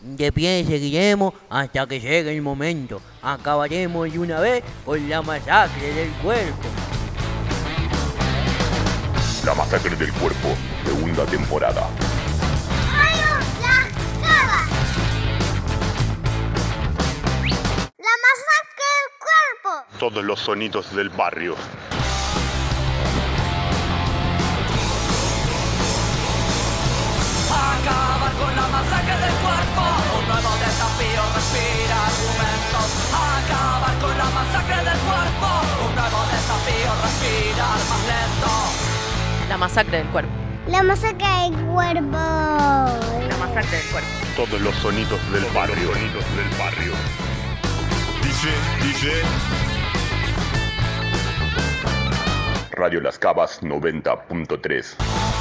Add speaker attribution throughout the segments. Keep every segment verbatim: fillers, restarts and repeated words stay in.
Speaker 1: De pie seguiremos hasta que llegue el momento. Acabaremos de una vez con la masacre del cuerpo.
Speaker 2: La masacre del cuerpo, segunda temporada.
Speaker 3: ¡Radio Las Cabas! ¡La masacre del cuerpo!
Speaker 2: Todos los sonidos del barrio.
Speaker 4: Acabar con la masacre del cuerpo, un nuevo desafío, respira argumentos. Acabar con la masacre del cuerpo, un nuevo desafío, respirar más lento.
Speaker 5: La masacre del cuerpo.
Speaker 3: La masacre del cuerpo.
Speaker 5: La masacre del cuerpo.
Speaker 2: Todos los sonidos del barrio. Sonidos del barrio.
Speaker 6: D J, D J.
Speaker 2: Radio Las Cabas noventa punto tres.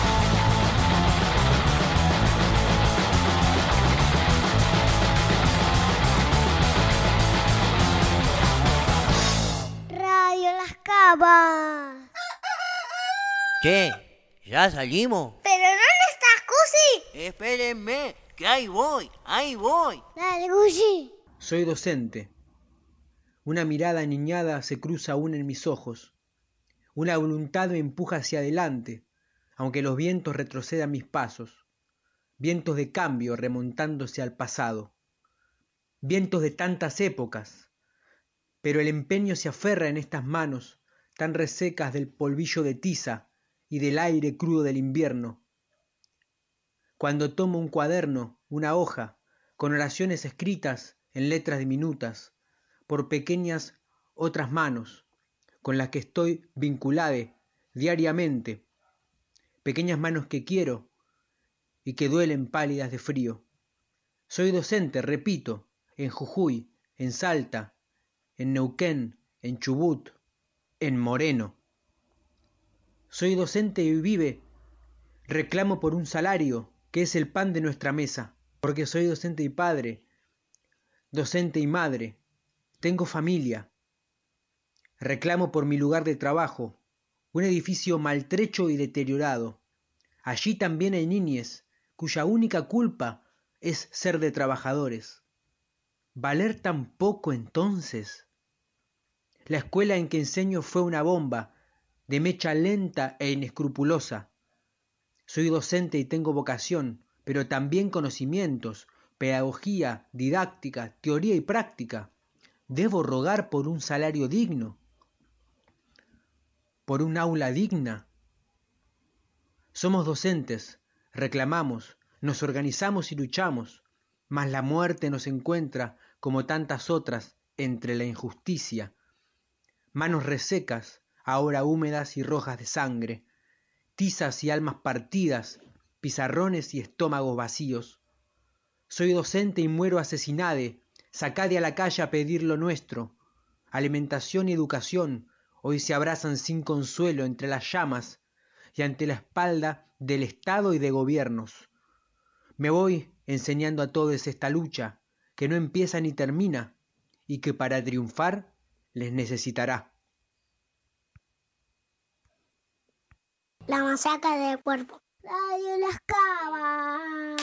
Speaker 3: Radio Las Cabas.
Speaker 1: Che, ¿ya salimos?
Speaker 3: ¿Pero dónde estás, Cusi?
Speaker 1: Espérenme, que ahí voy, ahí voy.
Speaker 3: Dale, Cusi.
Speaker 7: Soy docente. Una mirada aniñada se cruza aún en mis ojos. Una voluntad me empuja hacia adelante, aunque los vientos retrocedan mis pasos. Vientos de cambio remontándose al pasado. Vientos de tantas épocas. Pero el empeño se aferra en estas manos, tan resecas del polvillo de tiza y del aire crudo del invierno. Cuando tomo un cuaderno, una hoja, con oraciones escritas en letras diminutas, por pequeñas otras manos, con las que estoy vinculada diariamente, pequeñas manos que quiero y que duelen pálidas de frío. Soy docente, repito, en Jujuy, en Salta, en Neuquén, en Chubut, en Moreno. Soy docente y vive, reclamo por un salario que es el pan de nuestra mesa, porque soy docente y padre, docente y madre, tengo familia. Reclamo por mi lugar de trabajo, un edificio maltrecho y deteriorado. Allí también hay niñes cuya única culpa es ser de trabajadores. ¿Valer tan poco entonces? La escuela en que enseño fue una bomba, de mecha lenta e inescrupulosa. Soy docente y tengo vocación, pero también conocimientos, pedagogía, didáctica, teoría y práctica. Debo rogar por un salario digno, por un aula digna. Somos docentes, reclamamos, nos organizamos y luchamos, mas la muerte nos encuentra, como tantas otras, entre la injusticia. Manos resecas, ahora húmedas y rojas de sangre, tizas y almas partidas, pizarrones y estómagos vacíos. Soy docente y muero asesinade, sacade a la calle a pedir lo nuestro. Alimentación y educación hoy se abrazan sin consuelo entre las llamas y ante la espalda del Estado y de gobiernos. Me voy enseñando a todos esta lucha, que no empieza ni termina, y que para triunfar les necesitará.
Speaker 3: La masacre del cuerpo. Radio Las Cabas.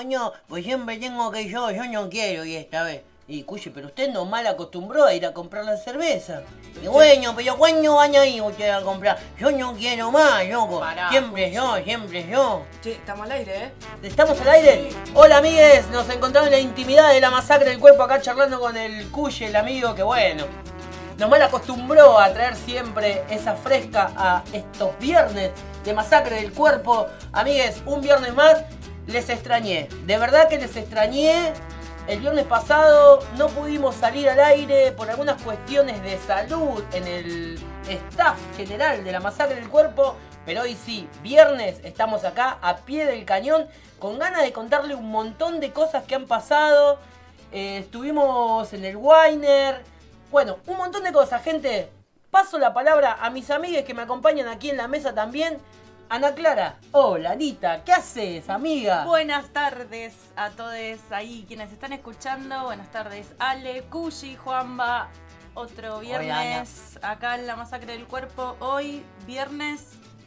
Speaker 1: no, pues siempre tengo que yo, yo no quiero ir esta vez. Y Cuchi, pero usted no mal acostumbró a ir a comprar la cerveza. Y bueno, pero ¿cuándo van a ir ustedes a comprar? Yo no quiero más, loco.
Speaker 5: Pará,
Speaker 1: siempre
Speaker 5: Cuchi.
Speaker 1: yo, siempre yo.
Speaker 5: Che, estamos al aire, ¿eh?
Speaker 1: ¿Estamos al aire? Hola amigues, nos encontramos en la intimidad de la masacre del cuerpo acá charlando con el Cuchi, el amigo que bueno, nos mal acostumbró a traer siempre esa fresca a estos viernes de masacre del cuerpo. Amigues, un viernes más, les extrañé. De verdad que les extrañé. El viernes pasado no pudimos salir al aire por algunas cuestiones de salud en el staff general de la masacre del cuerpo. Pero hoy sí, viernes, estamos acá a pie del cañón con ganas de contarle un montón de cosas que han pasado. Eh, estuvimos en el Weiner. Bueno, un montón de cosas, gente. Paso la palabra a mis amigues que me acompañan aquí en la mesa también. Ana Clara, hola Anita, ¿qué haces, amiga?
Speaker 5: Buenas tardes a todos ahí quienes están escuchando. Buenas tardes, Ale, Cuchi, Juanba. Otro viernes acá en la masacre del cuerpo. Hoy, viernes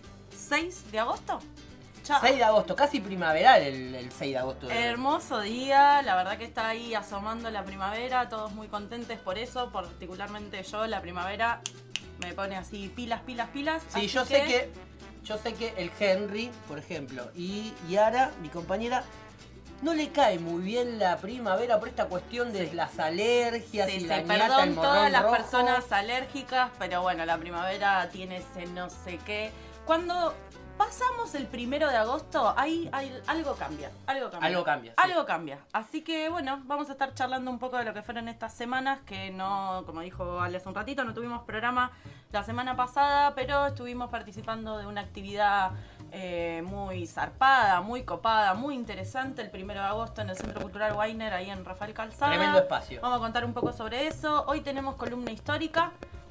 Speaker 5: seis de agosto. Chao.
Speaker 1: seis de agosto, casi primaveral el, el seis de agosto.
Speaker 5: Hermoso día, la verdad que está ahí asomando la primavera, todos muy contentos por eso, particularmente yo, la primavera me pone así pilas, pilas, pilas.
Speaker 1: Sí,
Speaker 5: así
Speaker 1: yo
Speaker 5: que...
Speaker 1: sé que yo sé que el Henry, por ejemplo, y Yara, mi compañera, no le cae muy bien la primavera por esta cuestión de sí. las alergias
Speaker 5: sí,
Speaker 1: y
Speaker 5: sí,
Speaker 1: la
Speaker 5: perdón,
Speaker 1: ñata, el morrón
Speaker 5: todas las
Speaker 1: rojo.
Speaker 5: personas alérgicas, pero bueno, la primavera tiene ese no sé qué. Cuando pasamos el primero de agosto, ahí, ahí algo cambia, algo cambia.
Speaker 1: Algo cambia. Sí.
Speaker 5: Algo cambia. Así que bueno, vamos a estar charlando un poco de lo que fueron estas semanas, que no, como dijo Ale hace un ratito, no tuvimos programa la semana pasada, pero estuvimos participando de una actividad eh, muy zarpada, muy copada, muy interesante el primero de agosto en el Centro Cultural Weiner, ahí en Rafael Calzada.
Speaker 1: Tremendo espacio.
Speaker 5: Vamos a contar un poco sobre eso. Hoy tenemos columna histórica.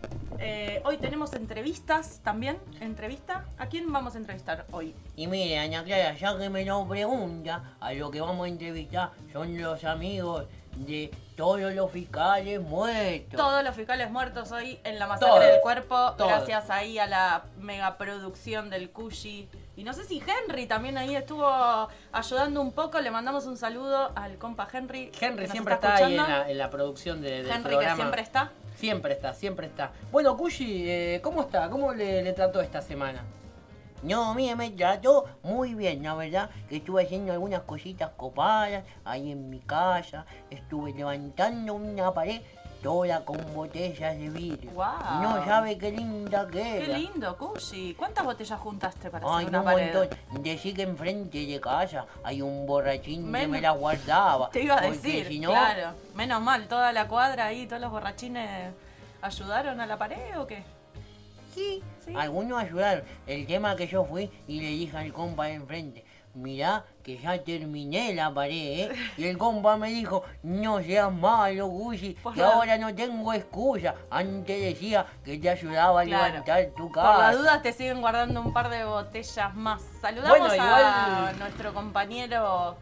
Speaker 5: Eh, hoy tenemos entrevistas también. ¿Entrevista? ¿A quién vamos a entrevistar hoy?
Speaker 1: Y mire, Ana Clara, ya que me lo pregunta, a lo que vamos a entrevistar son los amigos de todos los fiscales muertos.
Speaker 5: Todos los fiscales muertos hoy en la masacre
Speaker 1: Todos,
Speaker 5: del cuerpo.
Speaker 1: todos.
Speaker 5: Gracias ahí a la megaproducción del Cuchi. Y no sé si Henry también ahí estuvo ayudando un poco. Le mandamos un saludo al compa Henry.
Speaker 1: Henry
Speaker 5: que
Speaker 1: siempre
Speaker 5: está,
Speaker 1: está, ahí en
Speaker 5: escuchando.
Speaker 1: la, en la producción de, del
Speaker 5: Henry
Speaker 1: programa.
Speaker 5: que siempre está.
Speaker 1: Siempre está, siempre está. Bueno, Cuchi, eh, ¿cómo está? ¿Cómo le, le trató esta semana? No, mire, me trató muy bien, la verdad, que estuve haciendo algunas cositas copadas ahí en mi casa. Estuve levantando una pared toda con botellas de vidrio.
Speaker 5: Wow.
Speaker 1: No sabe qué linda que
Speaker 5: Qué
Speaker 1: era.
Speaker 5: lindo, Cuchi. ¿Cuántas botellas juntaste para
Speaker 1: Ay,
Speaker 5: hacer una
Speaker 1: un
Speaker 5: pared?
Speaker 1: montón. Decí que enfrente de casa hay un borrachín
Speaker 5: Men-
Speaker 1: que me la guardaba.
Speaker 5: Te iba a
Speaker 1: porque
Speaker 5: decir,
Speaker 1: si no,
Speaker 5: claro. Menos mal, toda la cuadra ahí, todos los borrachines ayudaron a la pared o qué?
Speaker 1: Sí,
Speaker 5: Sí.
Speaker 1: algunos ayudaron. El tema que yo fui y le dije al compa de enfrente, mirá que ya terminé la pared, ¿eh? Y el compa me dijo, no seas malo, Gucci,
Speaker 5: Por
Speaker 1: que
Speaker 5: la-
Speaker 1: ahora no tengo excusa. Antes decía que te ayudaba a
Speaker 5: Claro.
Speaker 1: levantar tu casa.
Speaker 5: Por las dudas te siguen guardando un par de botellas más. Saludamos
Speaker 1: Bueno,
Speaker 5: a
Speaker 1: igual-
Speaker 5: nuestro compañero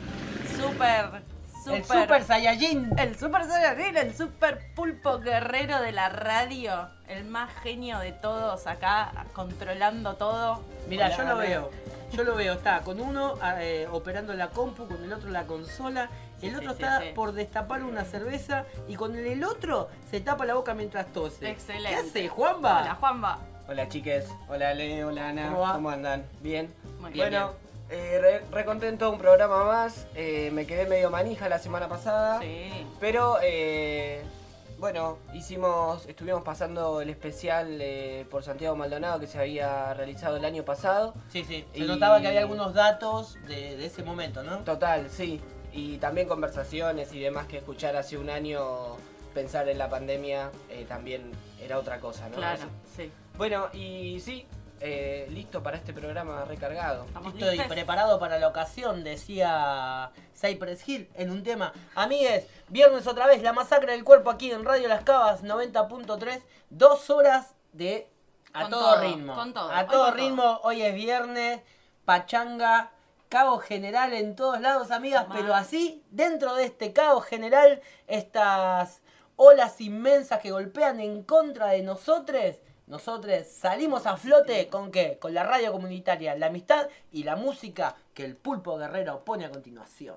Speaker 5: super, super...
Speaker 1: El Super Saiyajin.
Speaker 5: El super Saiyajin, el super pulpo guerrero de la radio. El más genio de todos acá, controlando todo.
Speaker 1: Mira,
Speaker 5: Hola,
Speaker 1: yo lo
Speaker 5: hola.
Speaker 1: veo. Yo lo veo, está con uno eh, operando la compu, con el otro la consola, el
Speaker 5: Sí,
Speaker 1: otro
Speaker 5: sí,
Speaker 1: está
Speaker 5: sí, sí.
Speaker 1: por destapar una cerveza y con el otro se tapa la boca mientras tose.
Speaker 5: Excelente.
Speaker 1: ¿Qué hace, Juanba?
Speaker 5: Hola, Juanba.
Speaker 8: Hola chiques, hola Ale, hola Ana,
Speaker 1: ¿Cómo va?
Speaker 8: ¿cómo andan? ¿Bien?
Speaker 5: Muy bien.
Speaker 8: Bueno, eh, re, re contento, un programa más, eh, me quedé medio manija la semana pasada,
Speaker 5: Sí.
Speaker 8: pero eh, bueno, hicimos, estuvimos pasando el especial eh, por Santiago Maldonado que se había realizado el año pasado.
Speaker 1: Sí, sí. Se
Speaker 8: Y-
Speaker 1: notaba que había algunos datos de, de ese momento, ¿no?
Speaker 8: Total, sí, y también conversaciones y demás que escuchar hace un año, pensar en la pandemia eh, también era otra cosa, ¿no?
Speaker 5: Claro,
Speaker 8: Eso.
Speaker 5: sí.
Speaker 8: Bueno, y sí, eh, listo para este programa recargado.
Speaker 5: Estamos
Speaker 1: Estoy
Speaker 5: listes.
Speaker 1: preparado para la ocasión, decía Cypress Hill en un tema. Amigues, viernes otra vez, la masacre del cuerpo aquí en Radio Las Cabas noventa punto tres. Dos horas de a
Speaker 5: Con
Speaker 1: todo,
Speaker 5: todo,
Speaker 1: ritmo.
Speaker 5: con todo,
Speaker 1: A
Speaker 5: hoy
Speaker 1: todo
Speaker 5: con
Speaker 1: ritmo, hoy es viernes, pachanga, caos general en todos lados, amigas,
Speaker 5: Mal.
Speaker 1: pero así, dentro de este caos general, estas olas inmensas que golpean en contra de nosotros, nosotros salimos a flote con qué? Con la radio comunitaria, la amistad y la música que el Pulpo Guerrero pone a continuación.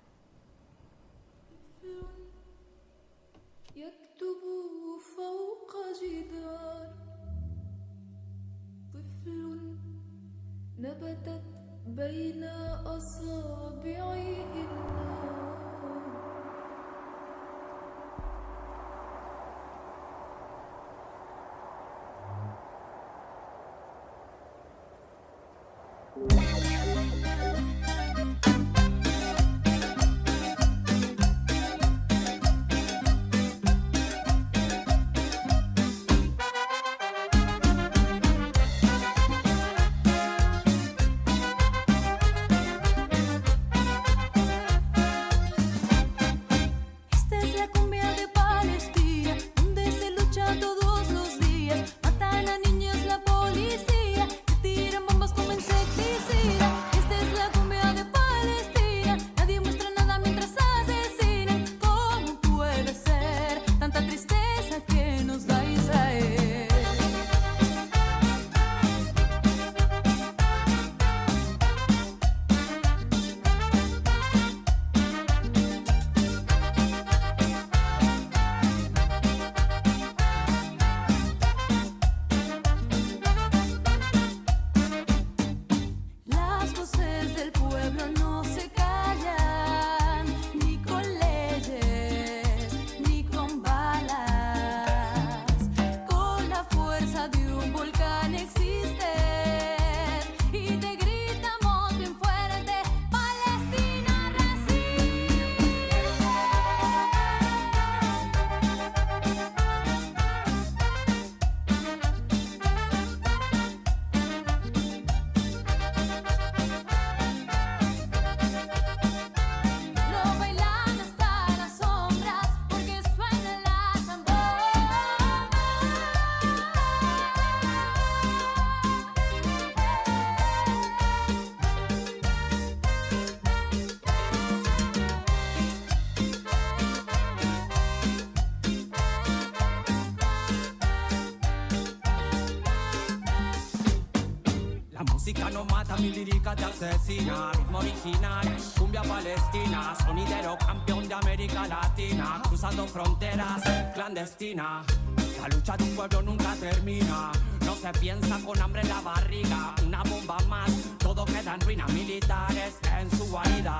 Speaker 4: No mata, mi lírica te asesina. Ritmo original, cumbia palestina. Sonidero campeón de América Latina. Cruzando fronteras, clandestina. La lucha de un pueblo nunca termina. No se piensa con hambre en la barriga. Una bomba más, todo queda en ruinas militares en su guarida.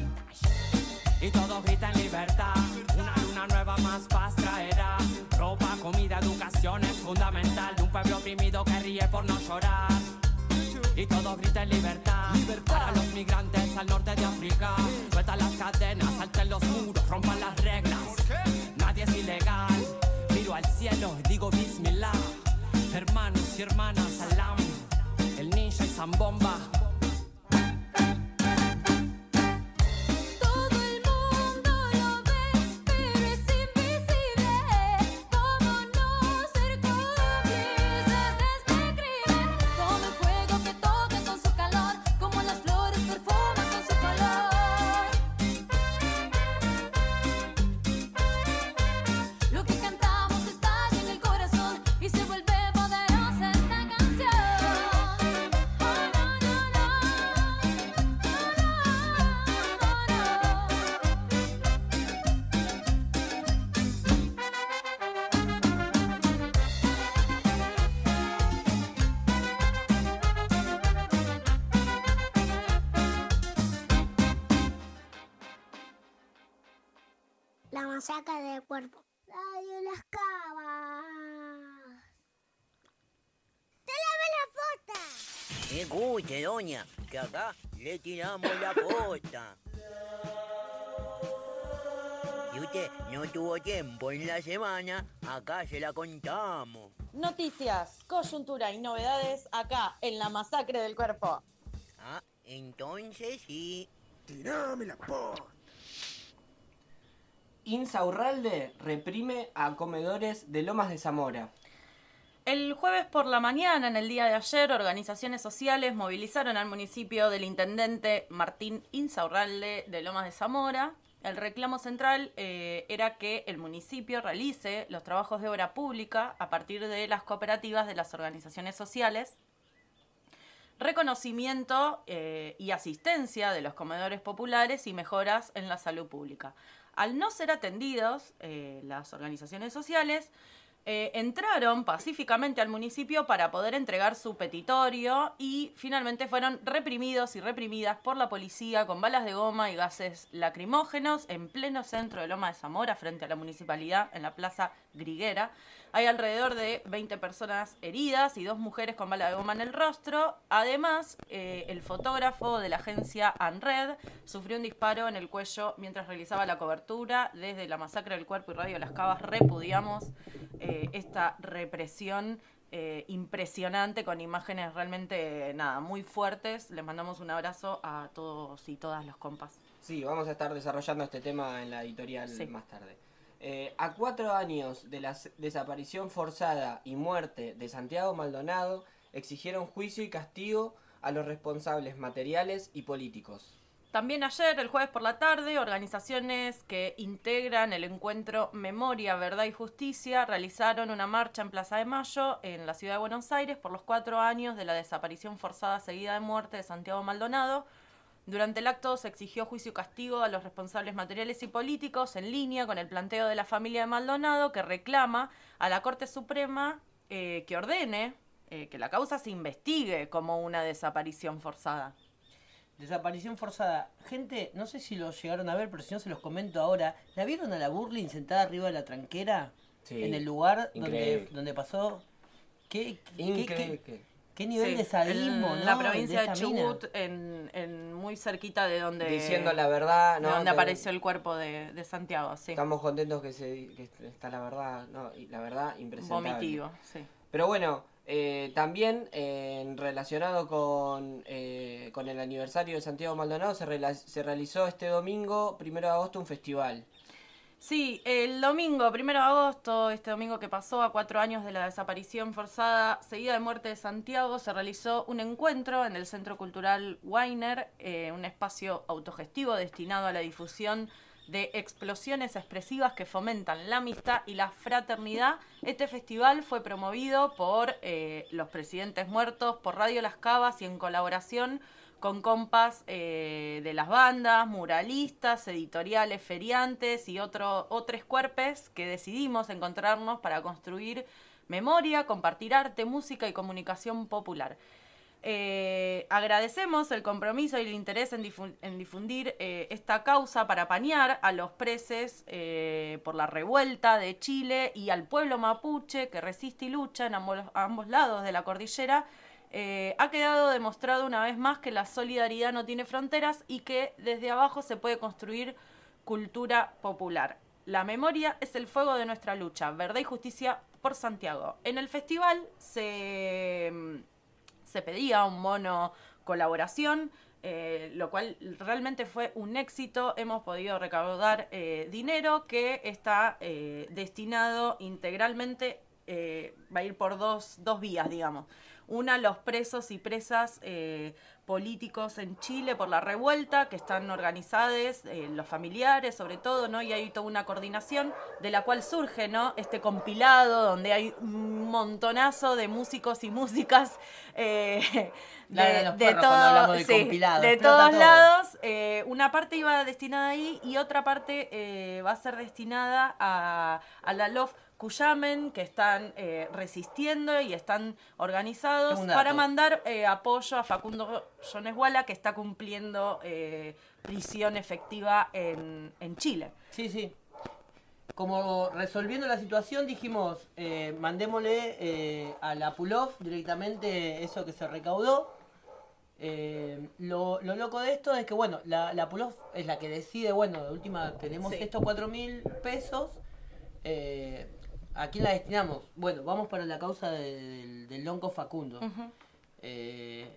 Speaker 4: Y todos gritan libertad. Una luna nueva más paz traerá. Ropa, comida, educación es fundamental. De un pueblo oprimido que ríe por no llorar. Y todos gritan libertad, libertad para los migrantes al norte de África. Sueltan las cadenas, salten los muros, rompan las reglas. Nadie es ilegal. Miro al cielo y digo bismillah. Hermanos y hermanas, salam. El ninja y zambomba.
Speaker 3: La masacre del cuerpo. Radio Las Cabas. ¡Te lave la posta!
Speaker 9: Escuche, doña, que acá le tiramos la posta. Si usted no tuvo tiempo en la semana, acá se la contamos.
Speaker 5: Noticias, coyuntura y novedades acá en la masacre del cuerpo.
Speaker 9: Ah, entonces sí.
Speaker 10: Tirame la posta.
Speaker 8: Insaurralde reprime a comedores de Lomas de Zamora.
Speaker 5: El jueves por la mañana, en el día de ayer, organizaciones sociales movilizaron al municipio del intendente Martín Insaurralde de Lomas de Zamora El reclamo central eh, era que el municipio realice los trabajos de obra pública a partir de las cooperativas de las organizaciones sociales, reconocimiento eh, y asistencia de los comedores populares y mejoras en la salud pública. Al no ser atendidos, eh, las organizaciones sociales eh, entraron pacíficamente al municipio para poder entregar su petitorio y finalmente fueron reprimidos y reprimidas por la policía con balas de goma y gases lacrimógenos en pleno centro de Loma de Zamora, frente a la municipalidad, en la Plaza Griguera. Hay alrededor de veinte personas heridas y dos mujeres con bala de goma en el rostro. Además, eh, el fotógrafo de la agencia ANRED sufrió un disparo en el cuello mientras realizaba la cobertura. Desde la Masacre del Cuerpo y Radio Las Cabas repudiamos eh, esta represión eh, impresionante con imágenes realmente, nada, muy fuertes. Les mandamos un abrazo a todos y todas los compas.
Speaker 8: Sí, vamos a estar desarrollando este tema en la editorial sí. más tarde. Eh, a cuatro años de la desaparición forzada y muerte de Santiago Maldonado, exigieron juicio y castigo a los responsables materiales y políticos.
Speaker 5: También ayer, el jueves por la tarde, organizaciones que integran el encuentro Memoria, Verdad y Justicia realizaron una marcha en Plaza de Mayo, en la ciudad de Buenos Aires, por los cuatro años de la desaparición forzada seguida de muerte de Santiago Maldonado. Durante el acto se exigió juicio y castigo a los responsables materiales y políticos, en línea con el planteo de la familia de Maldonado, que reclama a la Corte Suprema eh, que ordene eh, que la causa se investigue como una desaparición forzada.
Speaker 1: Desaparición forzada. Gente, no sé si lo llegaron a ver, pero si no se los comento ahora. ¿La vieron a la Burlin sentada arriba de la tranquera? Sí. En el lugar donde, donde pasó... ¿Qué, qué,
Speaker 8: Increíble.
Speaker 1: qué, qué? ¿Qué nivel sí, de sadismo,
Speaker 5: en
Speaker 1: ¿no?
Speaker 5: la provincia de, de
Speaker 1: Chubut,
Speaker 5: en, en muy cerquita de donde...
Speaker 8: Diciendo la verdad, ¿no?
Speaker 5: De donde apareció el cuerpo de, de Santiago, sí.
Speaker 8: Estamos contentos que, se, que está la verdad, no, y la verdad impresentable.
Speaker 5: Vomitivo, sí.
Speaker 8: Pero bueno, eh, también eh, relacionado con, eh, con el aniversario de Santiago Maldonado, se, rela- se realizó este domingo, primero de agosto, un festival.
Speaker 5: Sí, el domingo, primero de agosto, este domingo que pasó, a cuatro años de la desaparición forzada seguida de muerte de Santiago, se realizó un encuentro en el Centro Cultural Weiner, eh, un espacio autogestivo destinado a la difusión de explosiones expresivas que fomentan la amistad y la fraternidad. Este festival fue promovido por eh, los Presidentes Muertos, por Radio Las Cabas y en colaboración con compas eh, de las bandas, muralistas, editoriales, feriantes y otro, otros cuerpes que decidimos encontrarnos para construir memoria, compartir arte, música y comunicación popular. Eh, agradecemos el compromiso y el interés en, difu- en difundir eh, esta causa para apañar a los presos eh, por la revuelta de Chile y al pueblo mapuche que resiste y lucha en ambos, a ambos lados de la cordillera. Eh, ha quedado demostrado una vez más que la solidaridad no tiene fronteras y que desde abajo se puede construir cultura popular. La memoria es el fuego de nuestra lucha, verdad y justicia por Santiago. En el festival se, se pedía un bono colaboración, eh, lo cual realmente fue un éxito. Hemos podido recaudar eh, dinero que está eh, destinado integralmente, eh, va a ir por dos, dos vías, digamos. Una, los presos y presas eh, políticos en Chile por la revuelta, que están organizados, eh, los familiares sobre todo, ¿no? Y hay toda una coordinación de la cual surge, ¿no? Este compilado donde hay un montonazo de músicos y músicas eh, de, de, de, de, todo, de, sí, de todos todo. lados. Eh, una parte iba destinada ahí y otra parte eh, va a ser destinada a, a la L O F Cuyamen, que están eh, resistiendo y están organizados para mandar eh, apoyo a Facundo Yonesguala, que está cumpliendo eh, prisión efectiva en, en Chile.
Speaker 1: Sí, sí. Como resolviendo la situación, dijimos, eh, mandémosle eh, a la Pulov directamente eso que se recaudó. Eh, lo, lo loco de esto es que, bueno, la, la Pulov es la que decide, bueno, de última tenemos sí. estos cuatro mil pesos. Eh, ¿A quién la destinamos? Bueno, vamos para la causa de, de, del lonco Facundo. Uh-huh. Eh,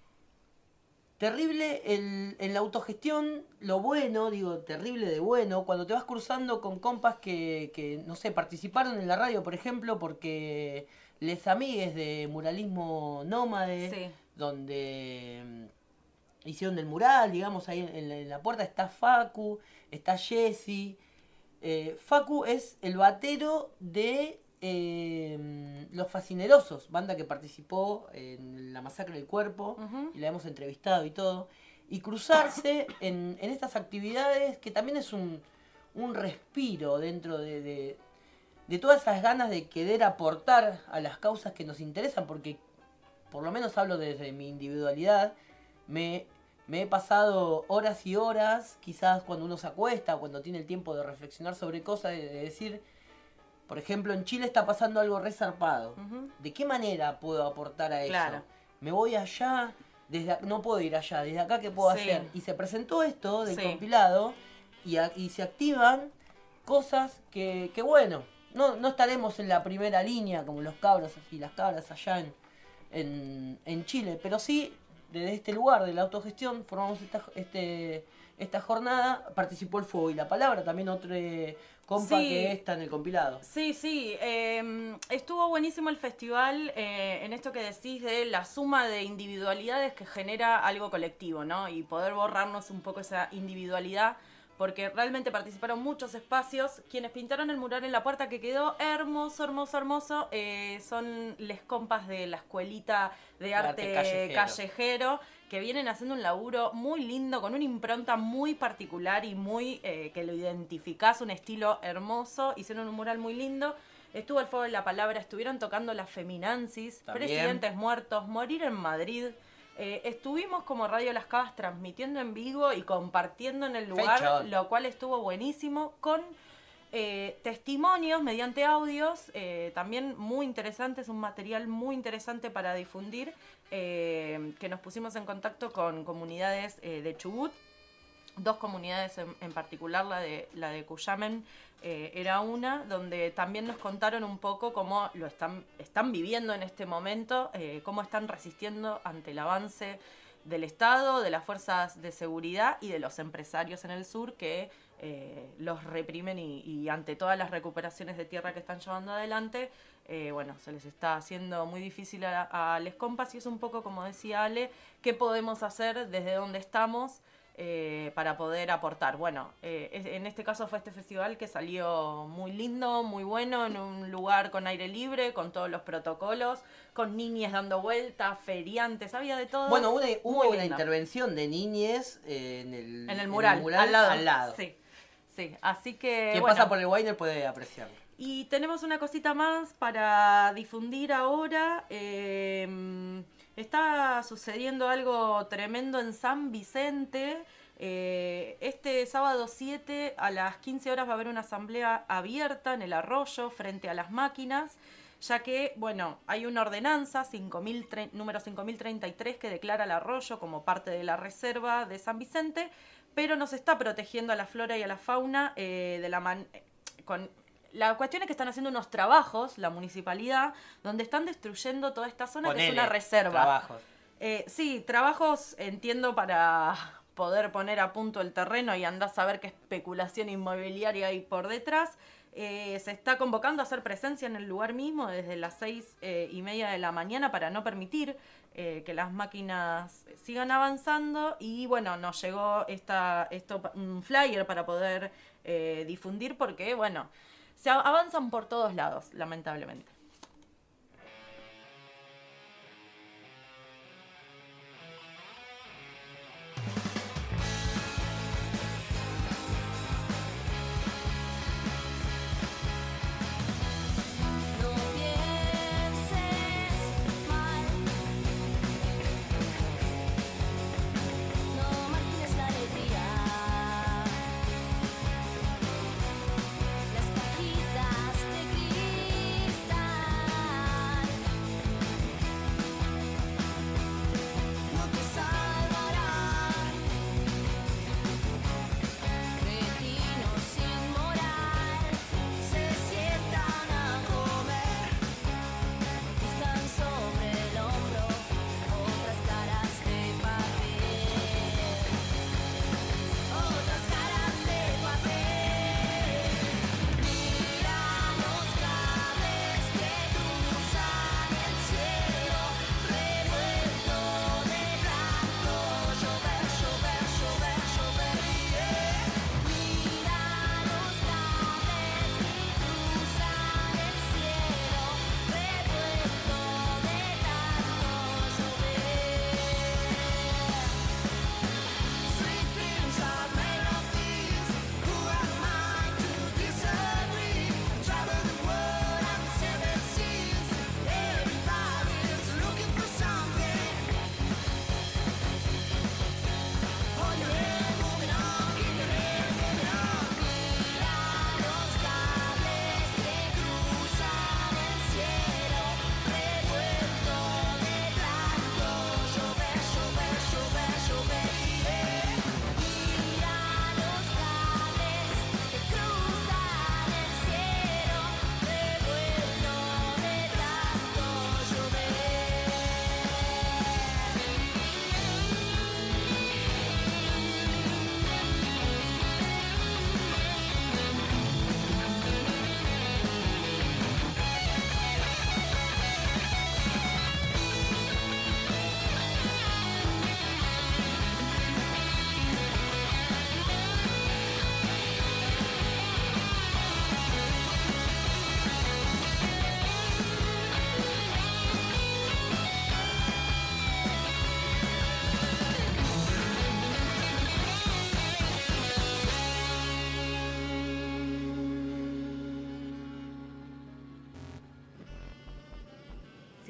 Speaker 1: terrible el, en la autogestión, lo bueno, digo, terrible de bueno, cuando te vas cruzando con compas que, que, no sé, participaron en la radio, por ejemplo, porque les amigues de Muralismo Nómade, sí. donde hicieron el mural, digamos, ahí en la, en la puerta está Facu, está Jessy. Eh, Facu es el batero de eh, Los Fascinerosos, banda que participó en la Masacre del Cuerpo, uh-huh. y la hemos entrevistado y todo. Y cruzarse en, en estas actividades, que también es un, un respiro dentro de, de, de todas esas ganas de querer aportar a las causas que nos interesan, porque por lo menos hablo desde mi individualidad, me, me he pasado horas y horas, quizás cuando uno se acuesta, cuando tiene el tiempo de reflexionar sobre cosas, de, de decir, por ejemplo, en Chile está pasando algo resarpado. Uh-huh. ¿De qué manera puedo aportar a eso?
Speaker 5: Claro.
Speaker 1: Me voy allá, desde no puedo ir allá, desde acá ¿qué puedo sí. hacer? Y se presentó esto del sí. compilado y, a, y se activan cosas que, que bueno, no, no estaremos en la primera línea como los cabros y las cabras allá en, en, en Chile, pero sí desde este lugar de la autogestión formamos esta, este, esta jornada, participó el Fuego y la Palabra, también otro compa sí. que está en el compilado.
Speaker 5: Sí, sí, eh, estuvo buenísimo el festival eh, en esto que decís de la suma de individualidades que genera algo colectivo, ¿no? Y poder borrarnos un poco esa individualidad, porque realmente participaron muchos espacios. Quienes pintaron el mural en la puerta, que quedó hermoso, hermoso, hermoso, eh, son les compas de la escuelita de arte, arte callejero. callejero, que vienen haciendo un laburo muy lindo, con una impronta muy particular y muy eh, que lo identificás, un estilo hermoso. Hicieron un mural muy lindo. Estuvo el Fuego de la Palabra, estuvieron tocando las feminazis, También. Presidentes Muertos, Morir en Madrid. Eh, estuvimos como Radio Las Cabas transmitiendo en vivo y compartiendo en el lugar, Fechón. Lo cual estuvo buenísimo, con eh, testimonios mediante audios, eh, también muy interesantes, un material muy interesante para difundir, eh, que nos pusimos en contacto con comunidades eh, de Chubut, dos comunidades en, en particular, la de, la de Cuyamen eh, era una, donde también nos contaron un poco cómo lo están, están viviendo en este momento, eh, cómo están resistiendo ante el avance del Estado, de las fuerzas de seguridad y de los empresarios en el sur que eh, los reprimen y, y ante todas las recuperaciones de tierra que están llevando adelante, eh, bueno, se les está haciendo muy difícil a, a les compas, y es un poco como decía Ale, ¿qué podemos hacer desde donde estamos? Eh, para poder aportar. Bueno, eh, en este caso fue este festival que salió muy lindo, muy bueno, en un lugar con aire libre, con todos los protocolos, con niñes dando vueltas, feriantes, había de todo.
Speaker 1: Bueno, una, hubo una intervención de niñes eh, en, el,
Speaker 5: en el mural, en el mural
Speaker 1: al, lado. al lado.
Speaker 5: Sí, sí, así que...
Speaker 1: Quien
Speaker 5: bueno,
Speaker 1: pasa por el Weiner puede apreciarlo.
Speaker 5: Y tenemos una cosita más para difundir ahora. Eh, está sucediendo algo tremendo en San Vicente. Eh, este sábado siete a las quince horas va a haber una asamblea abierta en el arroyo frente a las máquinas, ya que, bueno, hay una ordenanza cinco mil, número cinco mil treinta y tres que declara el arroyo como parte de la reserva de San Vicente, pero nos está protegiendo a la flora y a la fauna eh, de la man- con La cuestión es que están haciendo unos trabajos, la municipalidad, donde están destruyendo toda esta zona. Ponele, que es una reserva.
Speaker 1: Trabajos.
Speaker 5: Eh, sí, trabajos, entiendo, para poder poner a punto el terreno y andar a saber qué especulación inmobiliaria hay por detrás. Eh, se está convocando a hacer presencia en el lugar mismo desde las seis eh, y media de la mañana para no permitir eh, que las máquinas sigan avanzando. Y bueno, nos llegó esta, esto, un flyer para poder eh, difundir, porque bueno, se avanzan por todos lados, lamentablemente.
Speaker 11: Las cajitas de cristal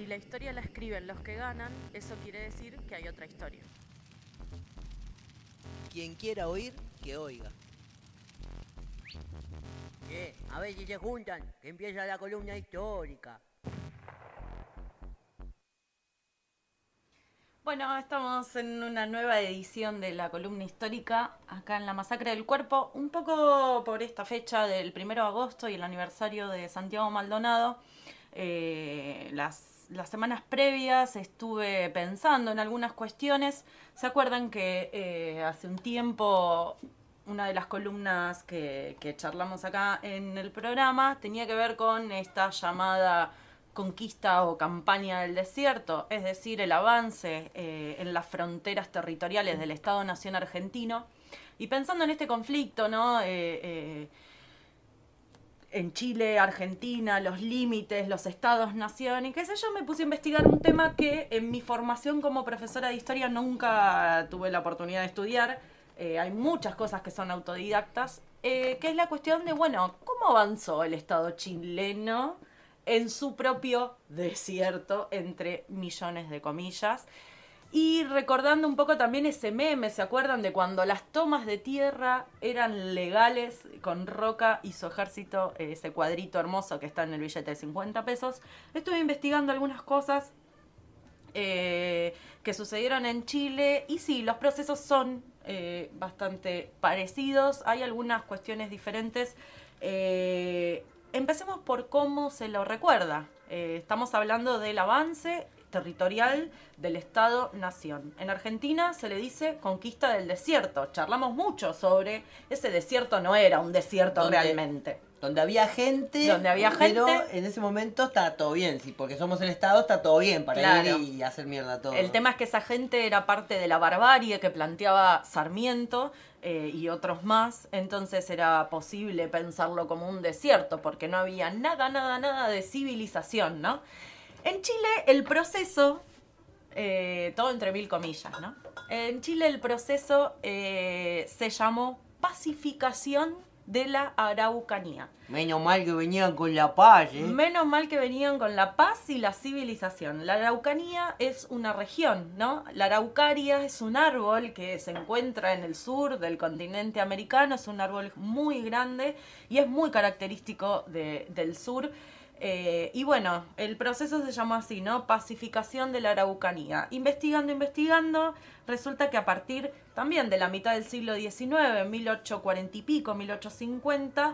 Speaker 5: la historia la escriben los que ganan, eso quiere decir que hay otra historia.
Speaker 9: Quien quiera oír, que oiga. Eh, a ver si se juntan, que empieza la columna histórica.
Speaker 5: Bueno, estamos en una nueva edición de la columna histórica, acá en la Masacre del Cuerpo, un poco por esta fecha del primero de agosto y el aniversario de Santiago Maldonado. Eh, las, las semanas previas estuve pensando en algunas cuestiones. ¿Se acuerdan que eh, hace un tiempo una de las columnas que, que charlamos acá en el programa tenía que ver con esta llamada conquista o campaña del desierto, es decir, el avance eh, en las fronteras territoriales del Estado-Nación argentino? Y pensando en este conflicto, ¿no? Eh, eh, en Chile, Argentina, los límites, los estados-nación y qué sé yo, me puse a investigar un tema que en mi formación como profesora de historia nunca tuve la oportunidad de estudiar. Eh, hay muchas cosas que son autodidactas, eh, que es la cuestión de, bueno, ¿cómo avanzó el Estado chileno en su propio desierto, entre millones de comillas? Y recordando un poco también ese meme, ¿se acuerdan de cuando las tomas de tierra eran legales con Roca y su ejército, ese cuadrito hermoso que está en el billete de cincuenta pesos? Estuve investigando algunas cosas eh, que sucedieron en Chile y sí, los procesos son eh, bastante parecidos, hay algunas cuestiones diferentes. Eh, empecemos por cómo se lo recuerda. Eh, estamos hablando del avance territorial del Estado-Nación. En Argentina se le dice conquista del desierto. Charlamos mucho sobre ese desierto, no era un desierto
Speaker 1: donde,
Speaker 5: realmente.
Speaker 1: Donde había gente,
Speaker 5: donde había
Speaker 1: pero
Speaker 5: gente,
Speaker 1: en ese momento está todo bien, sí, porque somos el Estado, está todo bien para
Speaker 5: claro,
Speaker 1: ir y hacer mierda todo.
Speaker 5: El tema es que esa gente era parte de la barbarie que planteaba Sarmiento eh, y otros más, entonces era posible pensarlo como un desierto, porque no había nada, nada, nada de civilización, ¿no? En Chile el proceso, eh, todo entre mil comillas, ¿no? En Chile el proceso eh, se llamó pacificación de la Araucanía.
Speaker 1: Menos mal que venían con la paz, ¿eh?
Speaker 5: Menos mal que venían con la paz y la civilización. La Araucanía es una región, ¿no? La araucaria es un árbol que se encuentra en el sur del continente americano, es un árbol muy grande y es muy característico de, del sur. Eh, y bueno, el proceso se llamó así, ¿no? Pacificación de la Araucanía. Investigando, investigando, resulta que a partir también de la mitad del siglo diecinueve, mil ochocientos cuarenta y pico, mil ochocientos cincuenta,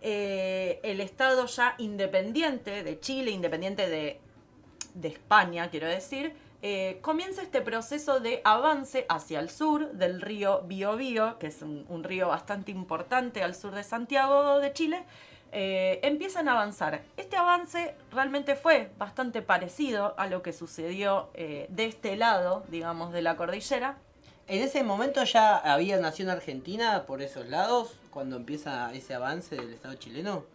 Speaker 5: eh, el Estado ya independiente de Chile, independiente de, de España, quiero decir, eh, comienza este proceso de avance hacia el sur del río Biobío, que es un, un río bastante importante al sur de Santiago de Chile. Eh, empiezan a avanzar. Este avance realmente fue bastante parecido a lo que sucedió eh, de este lado, digamos, de la cordillera.
Speaker 1: ¿En ese momento ya había nación argentina por esos lados, cuando empieza ese avance del Estado chileno?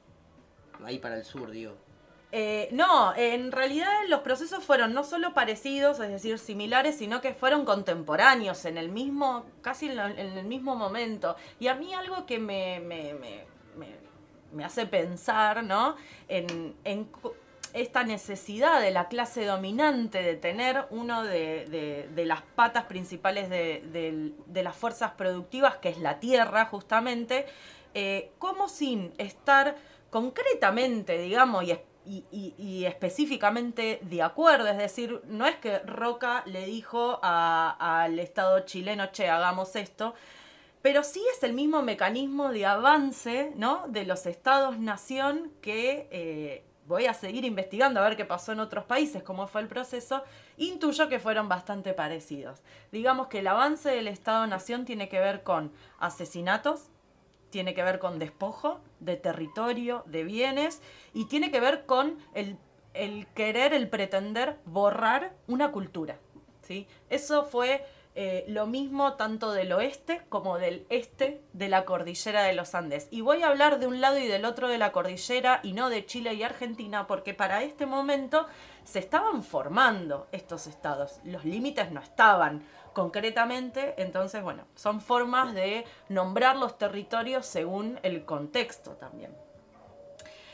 Speaker 1: Ahí para el sur, digo.
Speaker 5: Eh, no, en realidad los procesos fueron no solo parecidos, es decir, similares, sino que fueron contemporáneos, en el mismo, casi en, en el mismo momento. Y a mí algo que me... me, me, me me hace pensar, ¿no? En, en esta necesidad de la clase dominante de tener uno de, de, de las patas principales de, de, de las fuerzas productivas, que es la tierra, justamente, eh, como sin estar concretamente, digamos, y, y, y, y específicamente de acuerdo, es decir, no es que Roca le dijo a, al Estado chileno, che, hagamos esto, pero sí es el mismo mecanismo de avance, ¿no? De los estados-nación que eh, voy a seguir investigando a ver qué pasó en otros países, cómo fue el proceso. Intuyo que fueron bastante parecidos. Digamos que el avance del Estado-nación tiene que ver con asesinatos, tiene que ver con despojo de territorio, de bienes, y tiene que ver con el, el querer, el pretender borrar una cultura, ¿sí? Eso fue... Eh, lo mismo tanto del oeste como del este de la cordillera de los Andes. Y voy a hablar de un lado y del otro de la cordillera y no de Chile y Argentina, porque para este momento se estaban formando estos estados. Los límites no estaban concretamente, entonces, bueno, son formas de nombrar los territorios según el contexto también.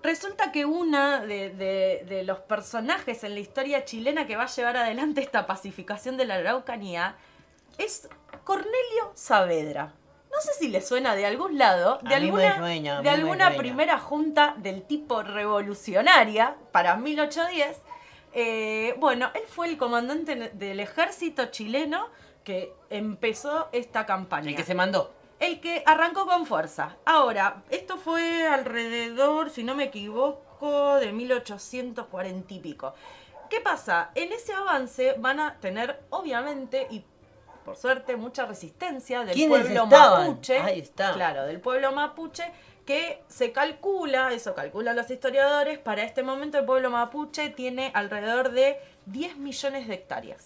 Speaker 5: resulta que una de, de, de los personajes en la historia chilena que va a llevar adelante esta pacificación de la Araucanía es Cornelio Saavedra. No sé si le suena de algún lado, de
Speaker 1: A mí me
Speaker 5: alguna,
Speaker 1: suena, a
Speaker 5: de
Speaker 1: mí me
Speaker 5: alguna
Speaker 1: suena.
Speaker 5: primera junta del tipo revolucionaria para mil ochocientos diez. Eh, bueno, él fue el comandante del ejército chileno que empezó esta campaña.
Speaker 1: El que se mandó.
Speaker 5: El que arrancó con fuerza. Ahora, esto fue alrededor, si no me equivoco, de mil ochocientos cuarenta y pico. ¿Qué pasa? En ese avance van a tener, obviamente, y por suerte, mucha resistencia del
Speaker 1: ¿Quiénes
Speaker 5: pueblo
Speaker 1: estaban?
Speaker 5: mapuche.
Speaker 1: Ahí está.
Speaker 5: Claro, del pueblo mapuche, que se calcula, eso calculan los historiadores, para este momento el pueblo mapuche tiene alrededor de diez millones de hectáreas.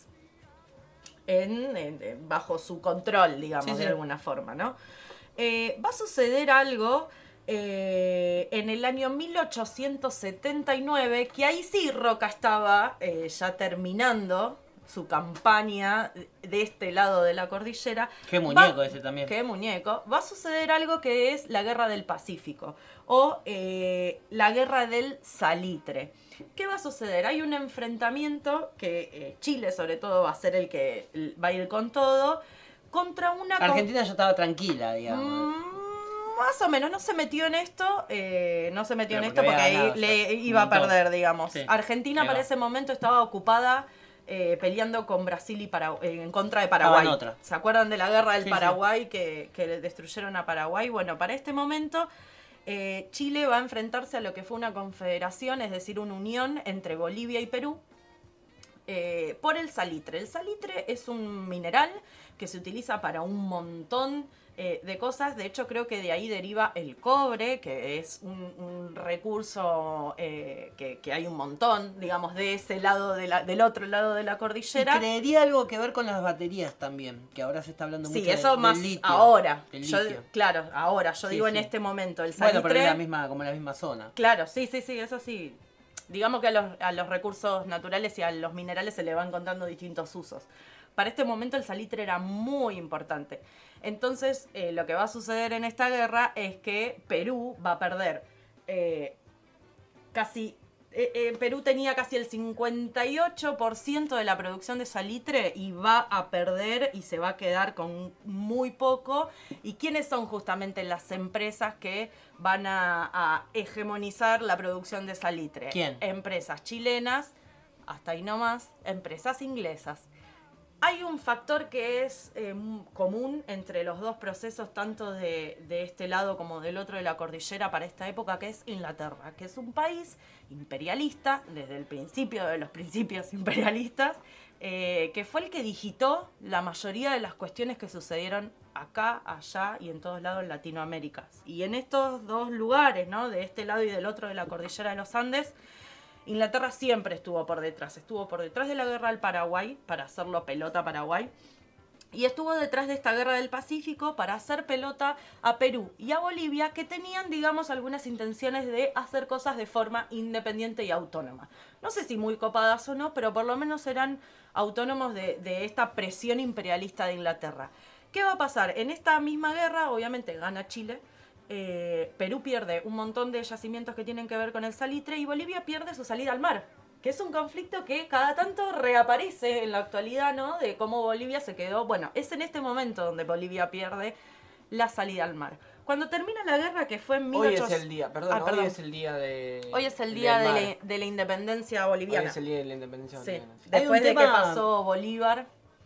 Speaker 5: En, en- en- bajo su control, digamos,
Speaker 1: Sí,
Speaker 5: de
Speaker 1: sí.
Speaker 5: alguna forma, ¿no? Eh, va a suceder algo eh, en el año mil ochocientos setenta y nueve, que ahí sí Roca estaba eh, ya terminando su campaña de este lado de la cordillera.
Speaker 1: Qué muñeco
Speaker 5: Va-
Speaker 1: ese también.
Speaker 5: Qué muñeco. Va a suceder algo que es la Guerra del Pacífico o eh, la Guerra del Salitre. ¿Qué va a suceder? Hay un enfrentamiento que eh, Chile sobre todo va a ser el que l- va a ir con todo contra una... con-
Speaker 1: Argentina ya estaba tranquila, digamos.
Speaker 5: Mm, más o menos, no se metió en esto, eh, no se metió
Speaker 1: Pero
Speaker 5: en esto
Speaker 1: porque
Speaker 5: porque
Speaker 1: había
Speaker 5: ahí
Speaker 1: ganado
Speaker 5: le
Speaker 1: ya,
Speaker 5: iba a
Speaker 1: un montón.
Speaker 5: perder, digamos.
Speaker 1: Sí.
Speaker 5: Argentina
Speaker 1: Ahí
Speaker 5: para
Speaker 1: va.
Speaker 5: ese momento estaba ocupada eh, peleando con Brasil y Paragu- eh, en contra de Paraguay.
Speaker 1: en otra.
Speaker 5: ¿Se acuerdan de la guerra del
Speaker 1: Sí, sí.
Speaker 5: Paraguay que, que le destruyeron a Paraguay? Bueno, para este momento eh, Chile va a enfrentarse a lo que fue una confederación, es decir, una unión entre Bolivia y Perú. Eh, por el salitre. El salitre es un mineral que se utiliza para un montón eh, de cosas. De hecho, creo que de ahí deriva el cobre, que es un, un recurso eh, que, que hay un montón, digamos, de ese lado, de la- del otro lado de la
Speaker 1: Y
Speaker 5: cordillera.
Speaker 1: creería algo que ver con las baterías también, que ahora se está hablando
Speaker 5: Sí,
Speaker 1: mucho
Speaker 5: eso
Speaker 1: de-
Speaker 5: más
Speaker 1: del litio.
Speaker 5: ahora.
Speaker 1: del
Speaker 5: Yo-
Speaker 1: litio.
Speaker 5: claro, ahora. Yo
Speaker 1: Sí,
Speaker 5: digo
Speaker 1: sí.
Speaker 5: en este momento. El salitre.
Speaker 1: Bueno, pero es la misma, como la misma zona.
Speaker 5: Claro, sí, sí, sí, eso sí. Digamos que a los, a los recursos naturales y a los minerales se le van encontrando distintos usos. Para este momento el salitre era muy importante. Entonces, eh, lo que va a suceder en esta guerra es que Perú va a perder eh, casi... eh, eh, Perú tenía casi el cincuenta y ocho por ciento de la producción de salitre y va a perder y se va a quedar con muy poco. ¿Y quiénes son justamente las empresas que van a, a hegemonizar la producción de salitre?
Speaker 1: ¿Quién?
Speaker 5: Empresas chilenas, hasta ahí nomás, empresas inglesas. Hay un factor que es eh, m- común entre los dos procesos, tanto de, de este lado como del otro de la cordillera para esta época, que es Inglaterra, que es un país imperialista, desde el principio de los principios imperialistas, eh, que fue el que digitó la mayoría de las cuestiones que sucedieron acá, allá y en todos lados en Latinoamérica. Y en estos dos lugares, ¿no? De este lado y del otro de la cordillera de los Andes, Inglaterra siempre estuvo por detrás. Estuvo por detrás de la guerra del Paraguay para hacerlo pelota a Paraguay. Y estuvo detrás de esta guerra del Pacífico para hacer pelota a Perú y a Bolivia, que tenían, digamos, algunas intenciones de hacer cosas de forma independiente y autónoma. No sé si muy copadas o no, pero por lo menos eran autónomos de, de esta presión imperialista de Inglaterra. ¿Qué va a pasar? En esta misma guerra, obviamente, gana Chile. Eh, Perú pierde un montón de yacimientos que tienen que ver con el salitre y Bolivia pierde su salida al mar, que es un conflicto que cada tanto reaparece en la actualidad, ¿no? De cómo Bolivia se quedó. Bueno, es en este momento donde Bolivia pierde la salida al mar. Cuando termina la guerra, que fue en
Speaker 8: Hoy
Speaker 5: mil ochocientos...
Speaker 8: es el día, perdón,
Speaker 5: Ah, perdón.
Speaker 8: hoy es el día de...
Speaker 5: Hoy es el
Speaker 8: del
Speaker 5: día de
Speaker 8: mar.
Speaker 5: la, de la independencia
Speaker 8: Hoy
Speaker 5: boliviana.
Speaker 8: es el día de la independencia
Speaker 5: Sí.
Speaker 8: boliviana.
Speaker 1: Hay
Speaker 5: Después
Speaker 1: un
Speaker 5: de
Speaker 1: tema-
Speaker 5: que pasó Bolívar.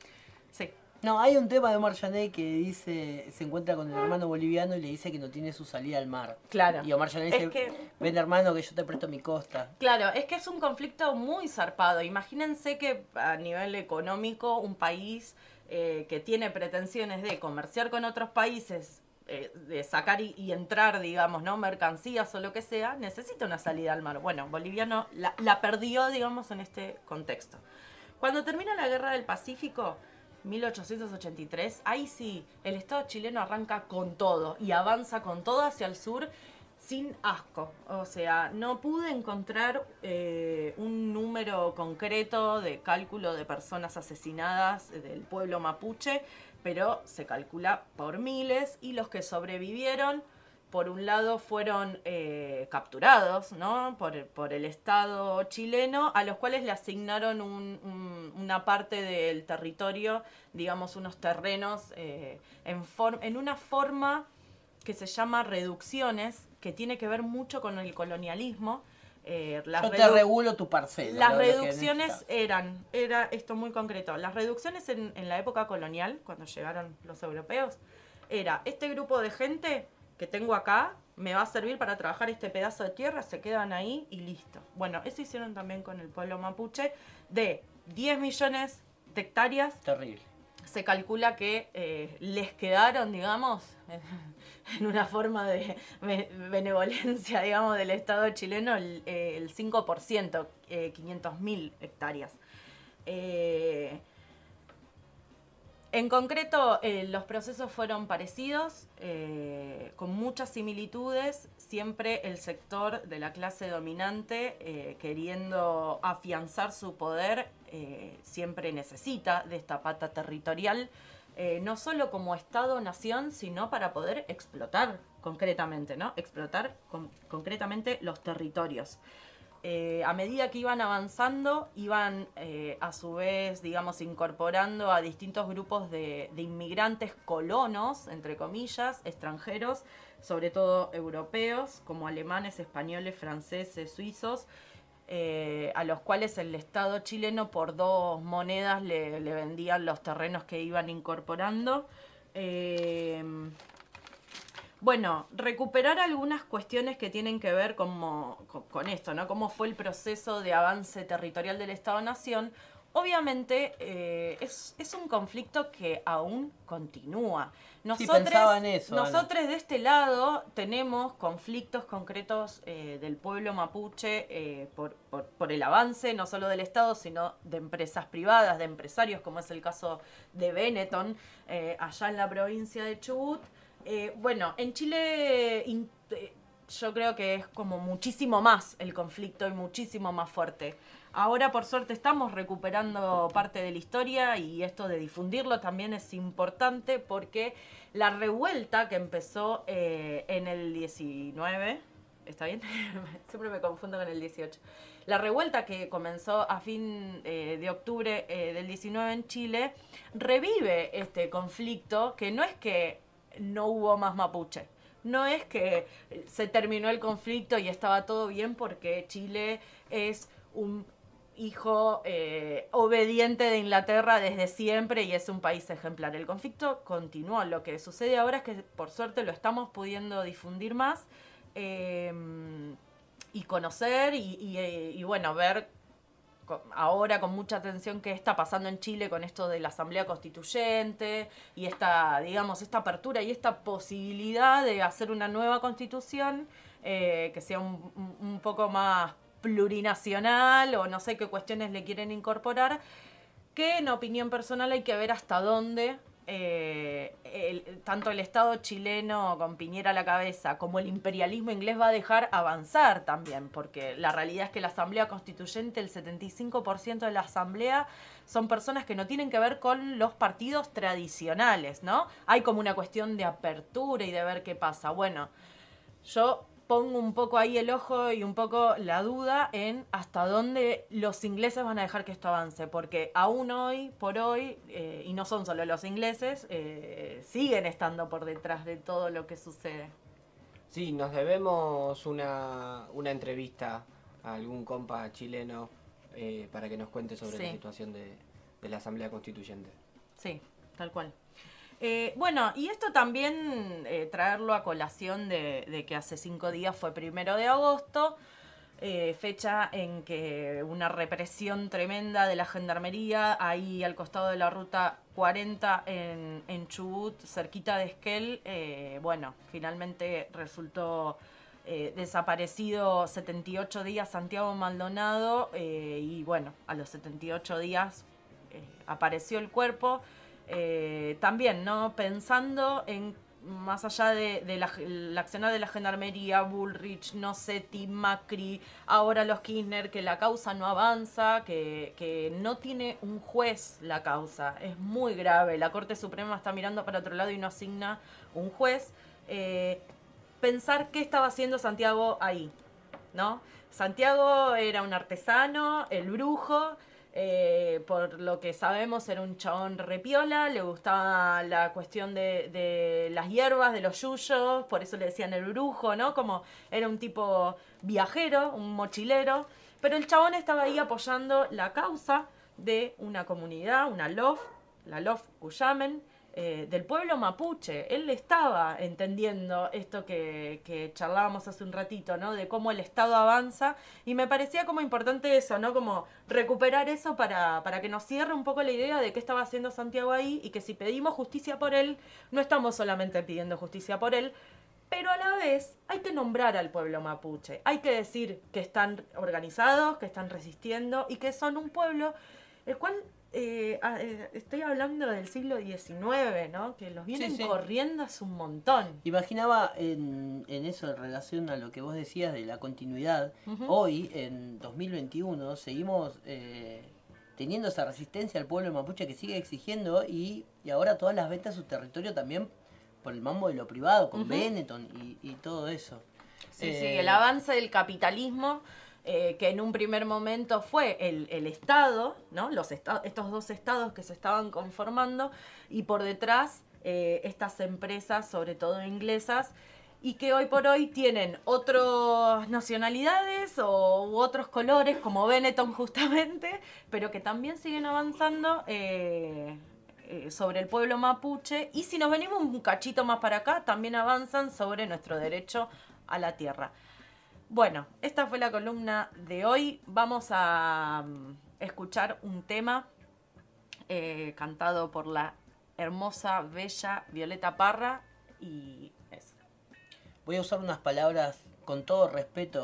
Speaker 5: Sí.
Speaker 1: No, hay un tema de Omar Yané que dice, se encuentra con el hermano boliviano y le dice que no tiene su salida al mar.
Speaker 5: Claro.
Speaker 1: Y Omar Yané
Speaker 5: Es
Speaker 1: dice,
Speaker 5: que-
Speaker 1: ven hermano que yo te presto mi costa.
Speaker 5: Claro, es que es un conflicto muy zarpado. Imagínense que a nivel económico un país eh, que tiene pretensiones de comerciar con otros países, eh, de sacar y, y entrar, digamos, ¿no? Mercancías o lo que sea, necesita una salida al mar. Bueno, Bolivia no, la, la perdió, digamos, en este contexto. Cuando termina la Guerra del Pacífico, mil ochocientos ochenta y tres, ahí sí, el Estado chileno arranca con todo y avanza con todo hacia el sur sin asco. O sea, no pude encontrar eh, un número concreto de cálculo de personas asesinadas del pueblo mapuche, pero se calcula por miles y los que sobrevivieron por un lado fueron eh, capturados, ¿no? por, por el Estado chileno, a los cuales le asignaron un, un, una parte del territorio, digamos unos terrenos, eh, en, for- en una forma que se llama reducciones, que tiene que ver mucho con el colonialismo. Eh, las
Speaker 1: Yo te
Speaker 5: redu-
Speaker 1: regulo tu parcela.
Speaker 5: Las
Speaker 1: lo- lo que
Speaker 5: reducciones
Speaker 1: necesitas.
Speaker 5: eran, era esto muy concreto, las reducciones en, en la época colonial, cuando llegaron los europeos, era este grupo de gente que tengo acá, me va a servir para trabajar este pedazo de tierra, se quedan ahí y listo. Bueno, eso hicieron también con el pueblo mapuche, de diez millones de hectáreas.
Speaker 1: Terrible.
Speaker 5: Se calcula que eh, les quedaron, digamos, en una forma de be- benevolencia, digamos, del Estado chileno, el, eh, el cinco por ciento, eh, quinientas mil hectáreas. Eh, en concreto, eh, los procesos fueron parecidos, eh, con muchas similitudes, siempre el sector de la clase dominante, eh, queriendo afianzar su poder, eh, siempre necesita de esta pata territorial, eh, no solo como Estado-nación, sino para poder explotar concretamente, ¿no? Explotar con- concretamente los territorios. Eh, a medida que iban avanzando, iban eh, a su vez, digamos, incorporando a distintos grupos de, de inmigrantes colonos, entre comillas, extranjeros, sobre todo europeos, como alemanes, españoles, franceses, suizos, eh, a los cuales el Estado chileno por dos monedas le, le vendían los terrenos que iban incorporando. Eh, Bueno, recuperar algunas cuestiones que tienen que ver como, con, con esto, ¿no? Cómo fue el proceso de avance territorial del Estado-Nación. Obviamente eh, es, es un conflicto que aún continúa.
Speaker 1: Sí, pensaba en eso, Ana.
Speaker 5: Nosotros de este lado tenemos conflictos concretos eh, del pueblo mapuche eh, por, por, por el avance no solo del Estado, sino de empresas privadas, de empresarios, como es el caso de Benetton, eh, allá en la provincia de Chubut. Eh, bueno, en Chile in- eh, yo creo que es como muchísimo más el conflicto y muchísimo más fuerte. Ahora, por suerte, estamos recuperando parte de la historia y esto de difundirlo también es importante porque la revuelta que empezó eh, en el diecinueve, ¿está bien? Siempre me confundo con el dieciocho. La revuelta que comenzó a fin eh, de octubre eh, del diecinueve en Chile revive este conflicto que no es que no hubo más mapuche. No es que se terminó el conflicto y estaba todo bien porque Chile es un hijo eh, obediente de Inglaterra desde siempre y es un país ejemplar. El conflicto continuó. Lo que sucede ahora es que por suerte lo estamos pudiendo difundir más eh, y conocer y, y, y bueno, ver ahora con mucha atención qué está pasando en Chile con esto de la Asamblea Constituyente y esta, digamos, esta apertura y esta posibilidad de hacer una nueva constitución eh, que sea un, un, un poco más plurinacional o no sé qué cuestiones le quieren incorporar, que en opinión personal hay que ver hasta dónde eh, el, tanto el Estado chileno con Piñera a la cabeza como el imperialismo inglés va a dejar avanzar también, porque la realidad es que la Asamblea Constituyente, el setenta y cinco por ciento de la Asamblea son personas que no tienen que ver con los partidos tradicionales, ¿no? Hay como una cuestión de apertura y de ver qué pasa. Bueno, yo pongo un poco ahí el ojo y un poco la duda en hasta dónde los ingleses van a dejar que esto avance, porque aún hoy, por hoy, eh, y no son solo los ingleses, eh, siguen estando por detrás de todo lo que sucede.
Speaker 8: Sí, nos debemos una, una entrevista a algún compa chileno eh, para que nos cuente sobre
Speaker 5: Sí.
Speaker 8: la situación de, de la Asamblea Constituyente.
Speaker 5: Sí, tal cual. Eh, bueno, y esto también eh, traerlo a colación de, de que hace cinco días fue primero de agosto, eh, fecha en que una represión tremenda de la gendarmería, ahí al costado de la ruta cuarenta en, en Chubut, cerquita de Esquel, eh, bueno, finalmente resultó eh, desaparecido setenta y ocho días Santiago Maldonado eh, y bueno, a los setenta y ocho días eh, apareció el cuerpo. Eh, también, ¿no? Pensando en, más allá de, de la, la accionar de la gendarmería, Bullrich, Nocetti, Macri, ahora los Kirchner, que la causa no avanza, que, que no tiene un juez la causa. Es muy grave. La Corte Suprema está mirando para otro lado y no asigna un juez. Eh, pensar qué estaba haciendo Santiago ahí, ¿no? Santiago era un artesano, el brujo, eh, por lo que sabemos era un chabón repiola, le gustaba la cuestión de, de las hierbas, de los yuyos, por eso le decían el brujo, ¿no? Como era un tipo viajero, un mochilero, pero el chabón estaba ahí apoyando la causa de una comunidad, una L O F, la L O F Cuyamen, eh, del pueblo mapuche. Él estaba entendiendo esto que, que charlábamos hace un ratito, ¿no? De cómo el Estado avanza, y me parecía como importante eso, ¿no? Como recuperar eso para, para que nos cierre un poco la idea de qué estaba haciendo Santiago ahí, y que si pedimos justicia por él, no estamos solamente pidiendo justicia por él, pero a la vez hay que nombrar al pueblo mapuche, hay que decir que están organizados, que están resistiendo y que son un pueblo el cual... Eh, eh, estoy hablando del siglo diecinueve, ¿no? Que los vienen sí, sí. corriendo hace un montón.
Speaker 1: Imaginaba en, en eso en relación a lo que vos decías de la continuidad. Uh-huh. Hoy, en dos mil veintiuno, seguimos eh, teniendo esa resistencia al pueblo mapuche que sigue exigiendo, y, y ahora todas las ventas a su territorio también por el mambo de lo privado, con uh-huh. Benetton y, y todo eso.
Speaker 5: Sí, eh, sí, el avance del capitalismo. Eh, que en un primer momento fue el, el Estado, ¿no? Los esta- estos dos estados que se estaban conformando, y por detrás eh, estas empresas, sobre todo inglesas, y que hoy por hoy tienen otras nacionalidades o u otros colores, como Benetton justamente, pero que también siguen avanzando eh, eh, sobre el pueblo mapuche, y si nos venimos un cachito más para acá, también avanzan sobre nuestro derecho a la tierra. Bueno, esta fue la columna de hoy. Vamos a um, escuchar un tema eh, cantado por la hermosa, bella Violeta Parra, y eso.
Speaker 1: Voy a usar unas palabras con todo respeto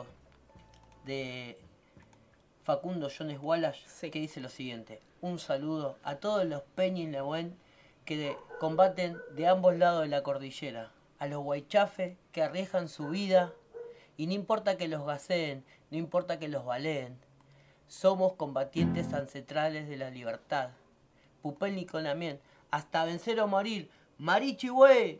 Speaker 1: de Facundo Jones Wallace, sí. que dice lo siguiente: un saludo a todos los Peña-y-Lehuen que de, combaten de ambos lados de la cordillera, a los huaychafes que arriesgan su vida. Y no importa que los gaseen, no importa que los baleen. Somos combatientes ancestrales de la libertad. Pupel y Conamien, hasta vencer o morir. ¡Marichi, güey!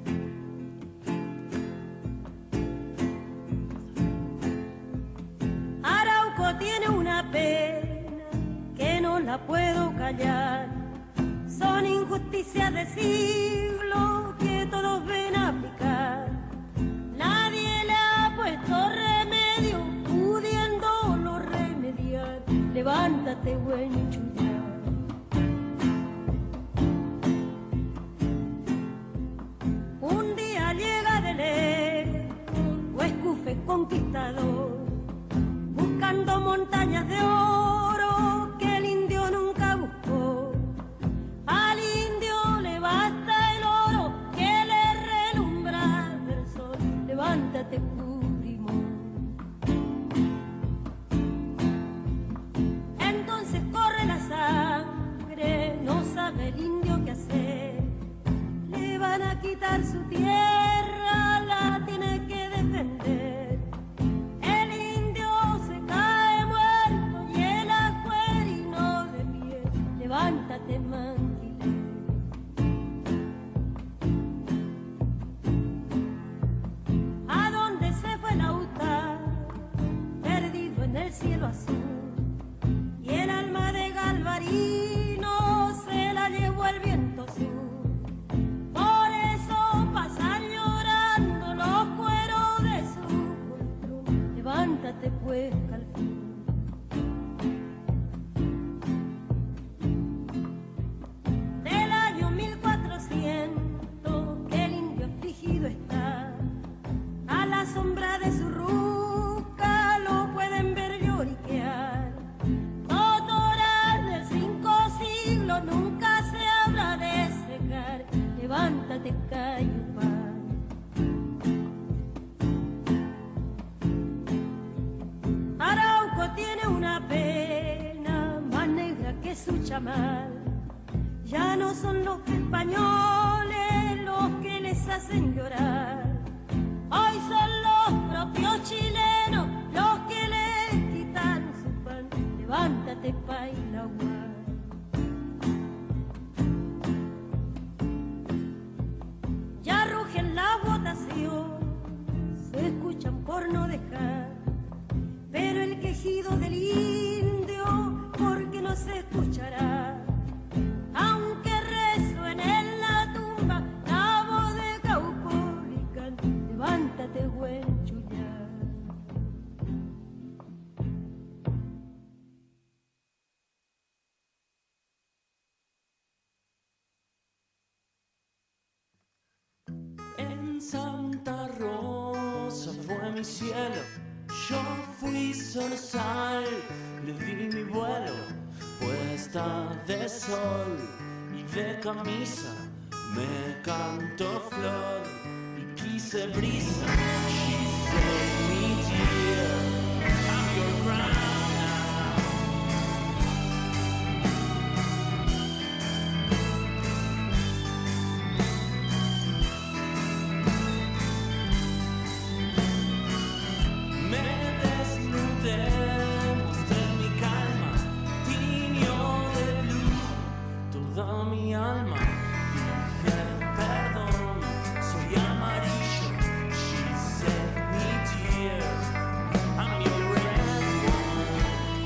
Speaker 11: Arauco tiene una pena que no la puedo callar. Son injusticias de siglo que todos ven aplicar. Nadie le ha puesto remedio, pudiéndolo remediar. Levántate, buen chullar. Un día llega de lejos, Huescufe conquistador, buscando montañas de oro que el indio nunca buscó. Al indio le basta el oro que le relumbra del sol. Levántate, Purimón. Entonces corre la sangre, no sabe el indio qué hacer. Le van a quitar su tierra, la tiene que defender. El indio se cae muerto y el ajuerino de pie. Levántate, manquilé. ¿A dónde se fue Lautaro? Perdido en el cielo azul. Y el alma de Galvarino se la llevó el viento sur. Por eso pasan llorando los cueros de su poltrón. Levántate, pues, Calfín. Del año mil cuatrocientos el indio afligido está. A la sombra de su ruca lo pueden ver lloriquear. Totoral del cinco siglos nunca se habla de secar. Levántate, Cayupán. Arauco tiene una pena más negra que su chamal. Ya no son los españoles los que les hacen llorar. Hoy son los propios chilenos los que les quitan su pan. Levántate, Painahuá. Ya rugen la votación
Speaker 4: Santa Rosa fue mi cielo, yo fui solo sal, le di mi vuelo, puesta de sol y de camisa, me cantó flor y quise brisa. She said, me dear, I'm your crown. Mi alma, dije perdón, soy amarillo. She said, me dear, I'm your red one.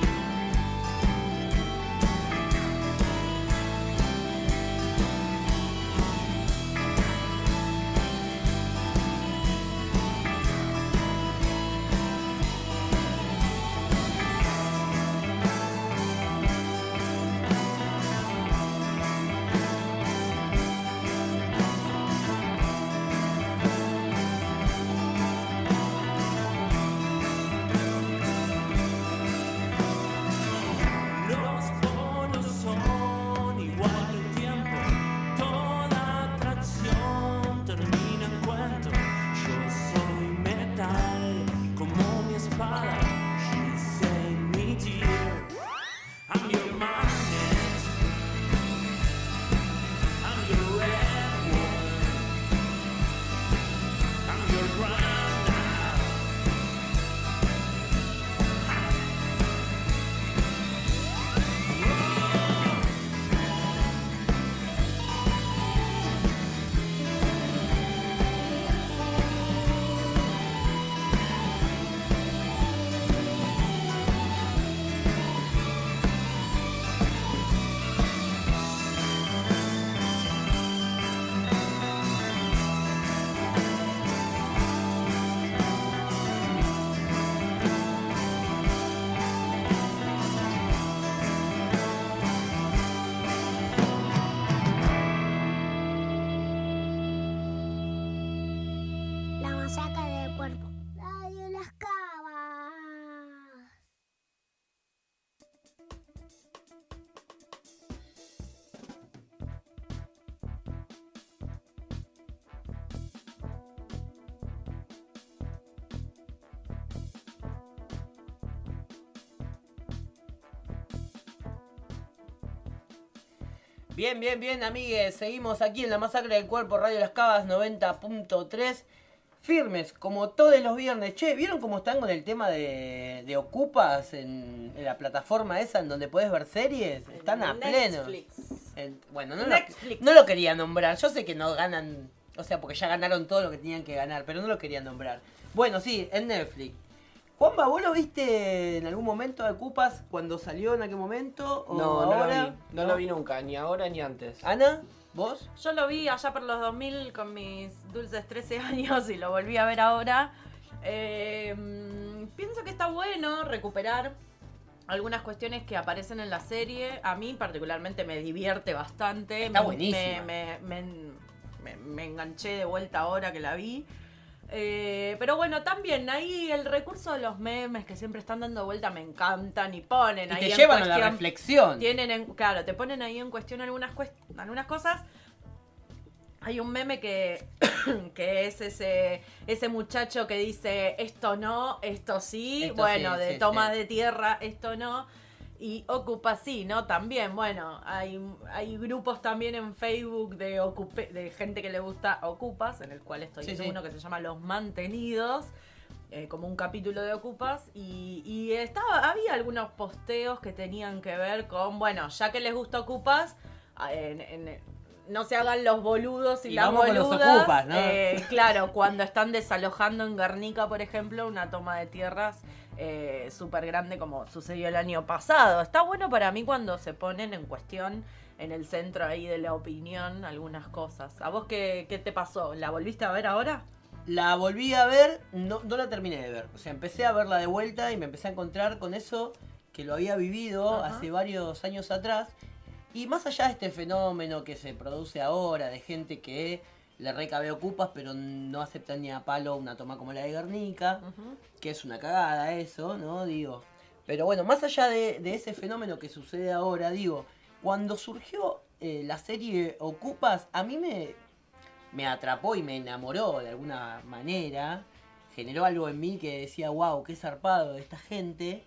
Speaker 1: Bien, bien, bien, amigues. Seguimos aquí en la Masacre del Cuerpo, Radio Las Cabas noventa punto tres. Firmes, como todos los viernes. Che, ¿vieron cómo están con el tema de, de Ocupas en, en la plataforma esa en donde podés ver series? Están a pleno. En, bueno, no lo, no lo quería nombrar. Yo sé que no ganan, o sea, porque ya ganaron todo lo que tenían que ganar, pero no lo quería nombrar. Bueno, sí, en Netflix. Juanpa, ¿vos lo viste en algún momento de Ocupas cuando salió en aquel momento? ¿O
Speaker 8: no,
Speaker 1: ahora?
Speaker 8: no lo vi. No, no lo vi nunca, ni ahora ni antes.
Speaker 1: ¿Ana? ¿Vos?
Speaker 5: Yo lo vi allá por los dos mil con mis dulces trece años y lo volví a ver ahora. Eh, pienso que está bueno recuperar algunas cuestiones que aparecen en la serie. A mí particularmente me divierte bastante.
Speaker 1: Está
Speaker 5: me,
Speaker 1: buenísima.
Speaker 5: Me, me, me, me enganché de vuelta ahora que la vi. Eh, pero bueno, también ahí el recurso de los memes que siempre están dando vuelta me encantan y ponen
Speaker 1: y
Speaker 5: ahí
Speaker 1: te
Speaker 5: en
Speaker 1: llevan
Speaker 5: cuestión,
Speaker 1: a la reflexión.
Speaker 5: Tienen en, claro, te ponen ahí en cuestión algunas, cuest, algunas cosas. Hay un meme que, que es ese, ese muchacho que dice esto no, esto sí,
Speaker 1: esto
Speaker 5: bueno,
Speaker 1: sí,
Speaker 5: de
Speaker 1: sí,
Speaker 5: toma
Speaker 1: sí.
Speaker 5: de tierra, esto no. Y Ocupa sí, ¿no? También, bueno, hay, hay grupos también en Facebook de, ocupe, de gente que le gusta Ocupas, en el cual estoy
Speaker 1: sí,
Speaker 5: en
Speaker 1: sí.
Speaker 5: uno que se llama Los Mantenidos, eh, como un capítulo de Ocupas, y, y estaba, había algunos posteos que tenían que ver con, bueno, ya que les gusta Ocupas, en, en, no se hagan los boludos y,
Speaker 1: y
Speaker 5: las
Speaker 1: vamos
Speaker 5: boludas.
Speaker 1: con los Ocupas, ¿no?
Speaker 5: Eh, claro, cuando están desalojando en Guernica, por ejemplo, una toma de tierras eh, súper grande como sucedió el año pasado. Está bueno para mí cuando se ponen en cuestión en el centro ahí de la opinión algunas cosas. ¿A vos qué, qué te pasó? ¿La volviste a ver ahora?
Speaker 1: La volví a ver, no, no la terminé de ver. O sea, empecé a verla de vuelta y me empecé a encontrar con eso que lo había vivido
Speaker 5: Ajá.
Speaker 1: hace varios años atrás. Y más allá de este fenómeno que se produce ahora, de gente que le recabe Ocupas, pero no aceptan ni a palo una toma como la de Guernica, uh-huh. que es una cagada eso, ¿no? Digo, pero bueno, más allá de, de ese fenómeno que sucede ahora, digo, cuando surgió eh, la serie Ocupas, a mí me, me atrapó y me enamoró de alguna manera, generó algo en mí que decía, wow, qué zarpado de esta gente,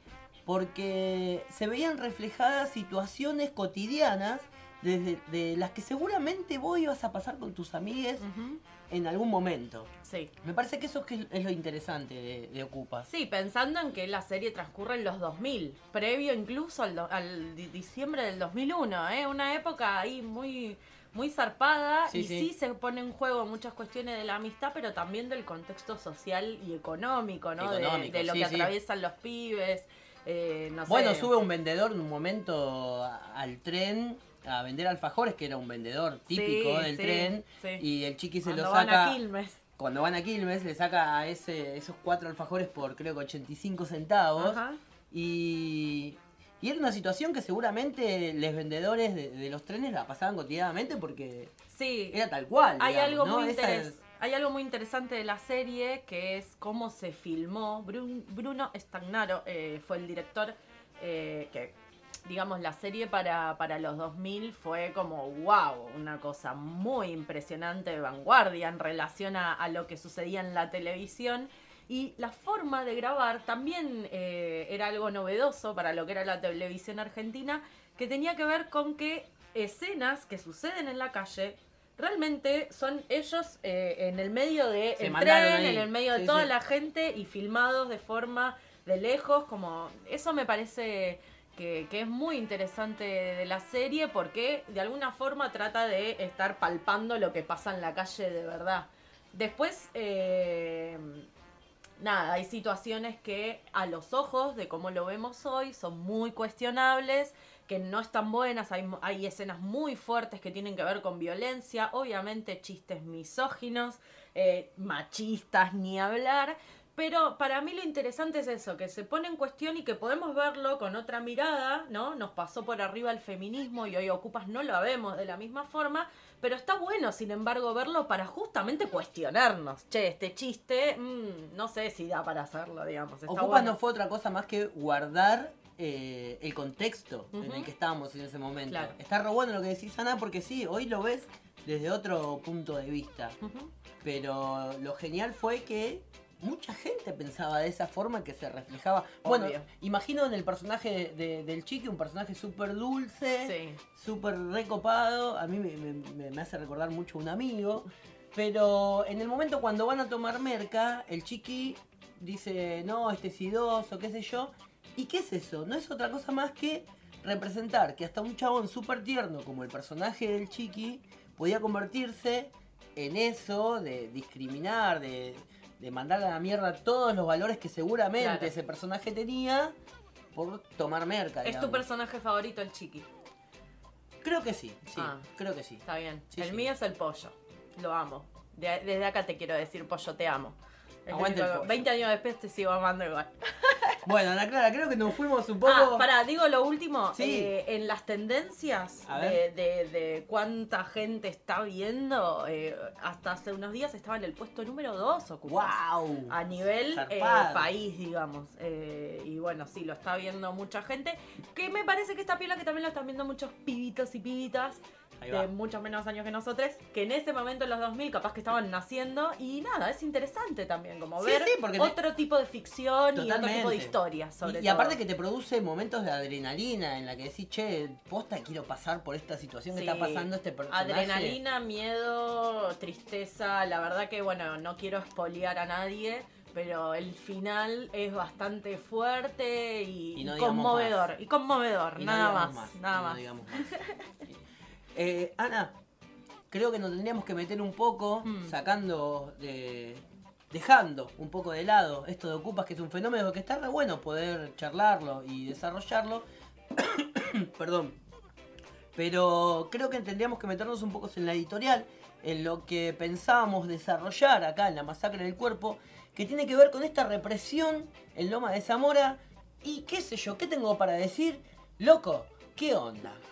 Speaker 1: porque se veían reflejadas situaciones cotidianas desde de las que seguramente vos ibas a pasar con tus amigues uh-huh. en algún momento.
Speaker 5: Sí.
Speaker 1: Me parece que eso es, es lo interesante de, de Ocupas.
Speaker 5: Sí, pensando en que la serie transcurre en los dos mil, previo incluso al, do, al diciembre del dos mil uno, ¿eh? Una época ahí muy, muy zarpada sí, y sí. sí se pone en juego muchas cuestiones de la amistad, pero también del contexto social y económico, ¿no? Económico, de, de lo sí, que sí. atraviesan los pibes. Eh, no
Speaker 1: bueno,
Speaker 5: sé.
Speaker 1: sube un vendedor en un momento al tren a vender alfajores, que era un vendedor típico sí, del sí, tren, sí. y el chiqui se
Speaker 5: cuando
Speaker 1: lo saca...
Speaker 5: Van a Quilmes.
Speaker 1: Cuando van a Quilmes, le saca a ese, esos cuatro alfajores por creo que ochenta y cinco centavos.
Speaker 5: Ajá.
Speaker 1: Y, y era una situación que seguramente los vendedores de, de los trenes la pasaban cotidianamente porque
Speaker 5: sí.
Speaker 1: era tal cual.
Speaker 5: Hay,
Speaker 1: digamos,
Speaker 5: algo
Speaker 1: ¿no?
Speaker 5: muy
Speaker 1: Esa
Speaker 5: interes-
Speaker 1: es...
Speaker 5: Hay algo muy interesante de la serie que es cómo se filmó. Brun- Bruno Stagnaro eh, fue el director eh, que... Digamos, la serie para, para los dos mil fue como wow, una cosa muy impresionante de vanguardia en relación a, a lo que sucedía en la televisión. Y la forma de grabar también eh, era algo novedoso para lo que era la televisión argentina, que tenía que ver con que escenas que suceden en la calle realmente son ellos eh, en el medio del de tren, ahí. en el medio sí, de toda sí. la gente y filmados de forma de lejos. Como eso me parece... Que, que es muy interesante de la serie porque de alguna forma trata de estar palpando lo que pasa en la calle de verdad. Después, eh, nada, hay situaciones que a los ojos de cómo lo vemos hoy son muy cuestionables, que no están buenas, hay, hay escenas muy fuertes que tienen que ver con violencia, obviamente chistes misóginos, eh, machistas, ni hablar. Pero para mí lo interesante es eso, que se pone en cuestión y que podemos verlo con otra mirada, ¿no? Nos pasó por arriba el feminismo y hoy Ocupas no lo vemos de la misma forma, pero está bueno, sin embargo, verlo para justamente cuestionarnos. Che, este chiste, mmm, no sé si da para hacerlo, digamos. Está
Speaker 1: Ocupas
Speaker 5: bueno.
Speaker 1: no fue otra cosa más que guardar eh, el contexto uh-huh. en el que estábamos en ese momento.
Speaker 5: Claro.
Speaker 1: Está re bueno lo que decís, Ana, porque sí, hoy lo ves desde otro punto de vista. Uh-huh. Pero lo genial fue que mucha gente pensaba de esa forma, que se reflejaba.
Speaker 5: Obvio.
Speaker 1: Bueno, imagino en el personaje de, de, del Chiqui, un personaje súper dulce,
Speaker 5: sí.
Speaker 1: súper recopado. A mí me, me, me hace recordar mucho a un amigo. Pero en el momento cuando van a tomar merca, el Chiqui dice, no, este es idoso, qué sé yo. ¿Y qué es eso? No es otra cosa más que representar que hasta un chabón súper tierno como el personaje del Chiqui podía convertirse en eso de discriminar, de... de mandar a la mierda todos los valores que seguramente claro. ese personaje tenía por tomar merca.
Speaker 5: ¿Es
Speaker 1: digamos.
Speaker 5: tu personaje favorito el Chiqui?
Speaker 1: Creo que sí, sí,
Speaker 5: ah,
Speaker 1: creo que sí.
Speaker 5: Está bien.
Speaker 1: Sí,
Speaker 5: el
Speaker 1: sí.
Speaker 5: mío es el Pollo. Lo amo. De, desde acá te quiero decir, Pollo, te amo.
Speaker 1: Aguante el Pollo.
Speaker 5: veinte años después te sigo amando igual.
Speaker 1: Bueno, Ana Clara, creo que nos fuimos un poco...
Speaker 5: Ah, pará, digo lo último.
Speaker 1: Sí.
Speaker 5: Eh, en las tendencias de, de, de cuánta gente está viendo, eh, hasta hace unos días estaba en el puesto número dos Ocupas.
Speaker 1: ¡Wow!
Speaker 5: A nivel eh, país, digamos. Eh, y bueno, sí, lo está viendo mucha gente. Que me parece que esta pila que también lo están viendo muchos pibitos y pibitas de muchos menos años que nosotros, que en ese momento en los dos mil capaz que estaban naciendo, y nada, es interesante también como
Speaker 1: sí,
Speaker 5: ver
Speaker 1: sí, porque
Speaker 5: otro
Speaker 1: te...
Speaker 5: tipo de ficción
Speaker 1: Totalmente.
Speaker 5: y otro tipo de historias sobre
Speaker 1: y, y
Speaker 5: todo.
Speaker 1: aparte que te produce momentos de adrenalina en la que decís, che, posta quiero pasar por esta situación
Speaker 5: sí.
Speaker 1: que está pasando este personaje.
Speaker 5: Adrenalina, miedo, tristeza, la verdad que bueno, no quiero espolear a nadie, pero el final es bastante fuerte y,
Speaker 1: y no
Speaker 5: conmovedor.
Speaker 1: Más.
Speaker 5: Y conmovedor,
Speaker 1: y
Speaker 5: nada
Speaker 1: no
Speaker 5: más,
Speaker 1: más.
Speaker 5: Nada
Speaker 1: no
Speaker 5: más.
Speaker 1: Digamos más. eh, Ana, creo que nos tendríamos que meter un poco, mm. sacando, de, dejando un poco de lado esto de Ocupas, que es un fenómeno que está re bueno poder charlarlo y desarrollarlo. Perdón. Pero creo que tendríamos que meternos un poco en la editorial, en lo que pensábamos desarrollar acá en la Masacre del Cuerpo, que tiene que ver con esta represión en Loma de Zamora. Y qué sé yo, ¿qué tengo para decir? Loco, ¿qué onda?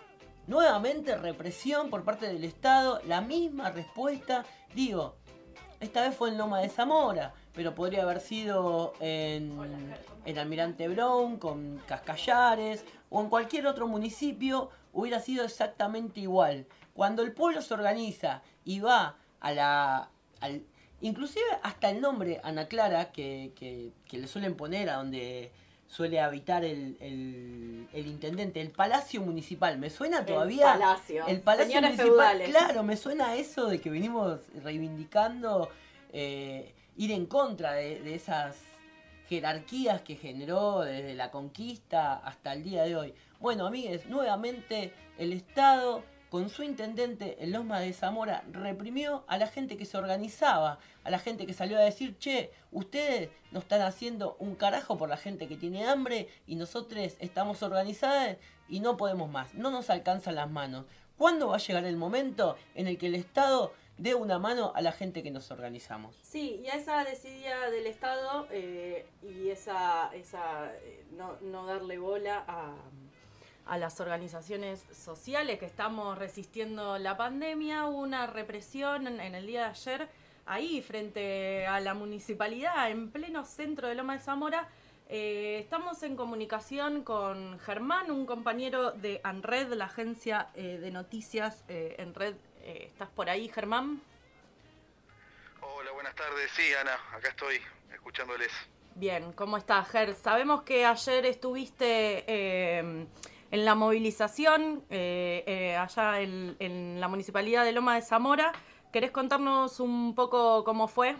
Speaker 1: Nuevamente represión por parte del Estado, la misma respuesta, digo, esta vez fue en Loma de Zamora, pero podría haber sido en, en Almirante Brown, con Cascallares, o en cualquier otro municipio, hubiera sido exactamente igual. Cuando el pueblo se organiza y va a la... Al, inclusive hasta el nombre Ana Clara, que, que, que le suelen poner a donde suele habitar el, el, el intendente, el Palacio Municipal, me suena todavía...
Speaker 5: El Palacio,
Speaker 1: el Palacio
Speaker 5: señores
Speaker 1: Municipal,
Speaker 5: feudales.
Speaker 1: claro, me suena a eso de que venimos reivindicando eh, ir en contra de, de esas jerarquías que generó desde la conquista hasta el día de hoy. Bueno, amigues, nuevamente el Estado, con su intendente en Loma de Zamora, reprimió a la gente que se organizaba, a la gente que salió a decir, che, ustedes no están haciendo un carajo por la gente que tiene hambre y nosotros estamos organizadas y no podemos más, no nos alcanzan las manos. ¿Cuándo va a llegar el momento en el que el Estado dé una mano a la gente que nos organizamos?
Speaker 5: Sí, y a esa desidia del Estado eh, y esa, esa eh, no, no darle bola a... a las organizaciones sociales que estamos resistiendo la pandemia, hubo una represión en, en el día de ayer, ahí frente a la municipalidad, en pleno centro de Loma de Zamora. Eh, estamos en comunicación con Germán, un compañero de ANRED, la agencia eh, de noticias eh, ANRED. Eh, ¿Estás por ahí, Germán?
Speaker 6: Hola, buenas tardes. Sí, Ana, acá estoy, escuchándoles.
Speaker 5: Bien, ¿cómo estás, Ger? Sabemos que ayer estuviste... Eh, en la movilización, eh, eh, allá en, en la Municipalidad de Loma de Zamora. ¿Querés contarnos un poco cómo fue?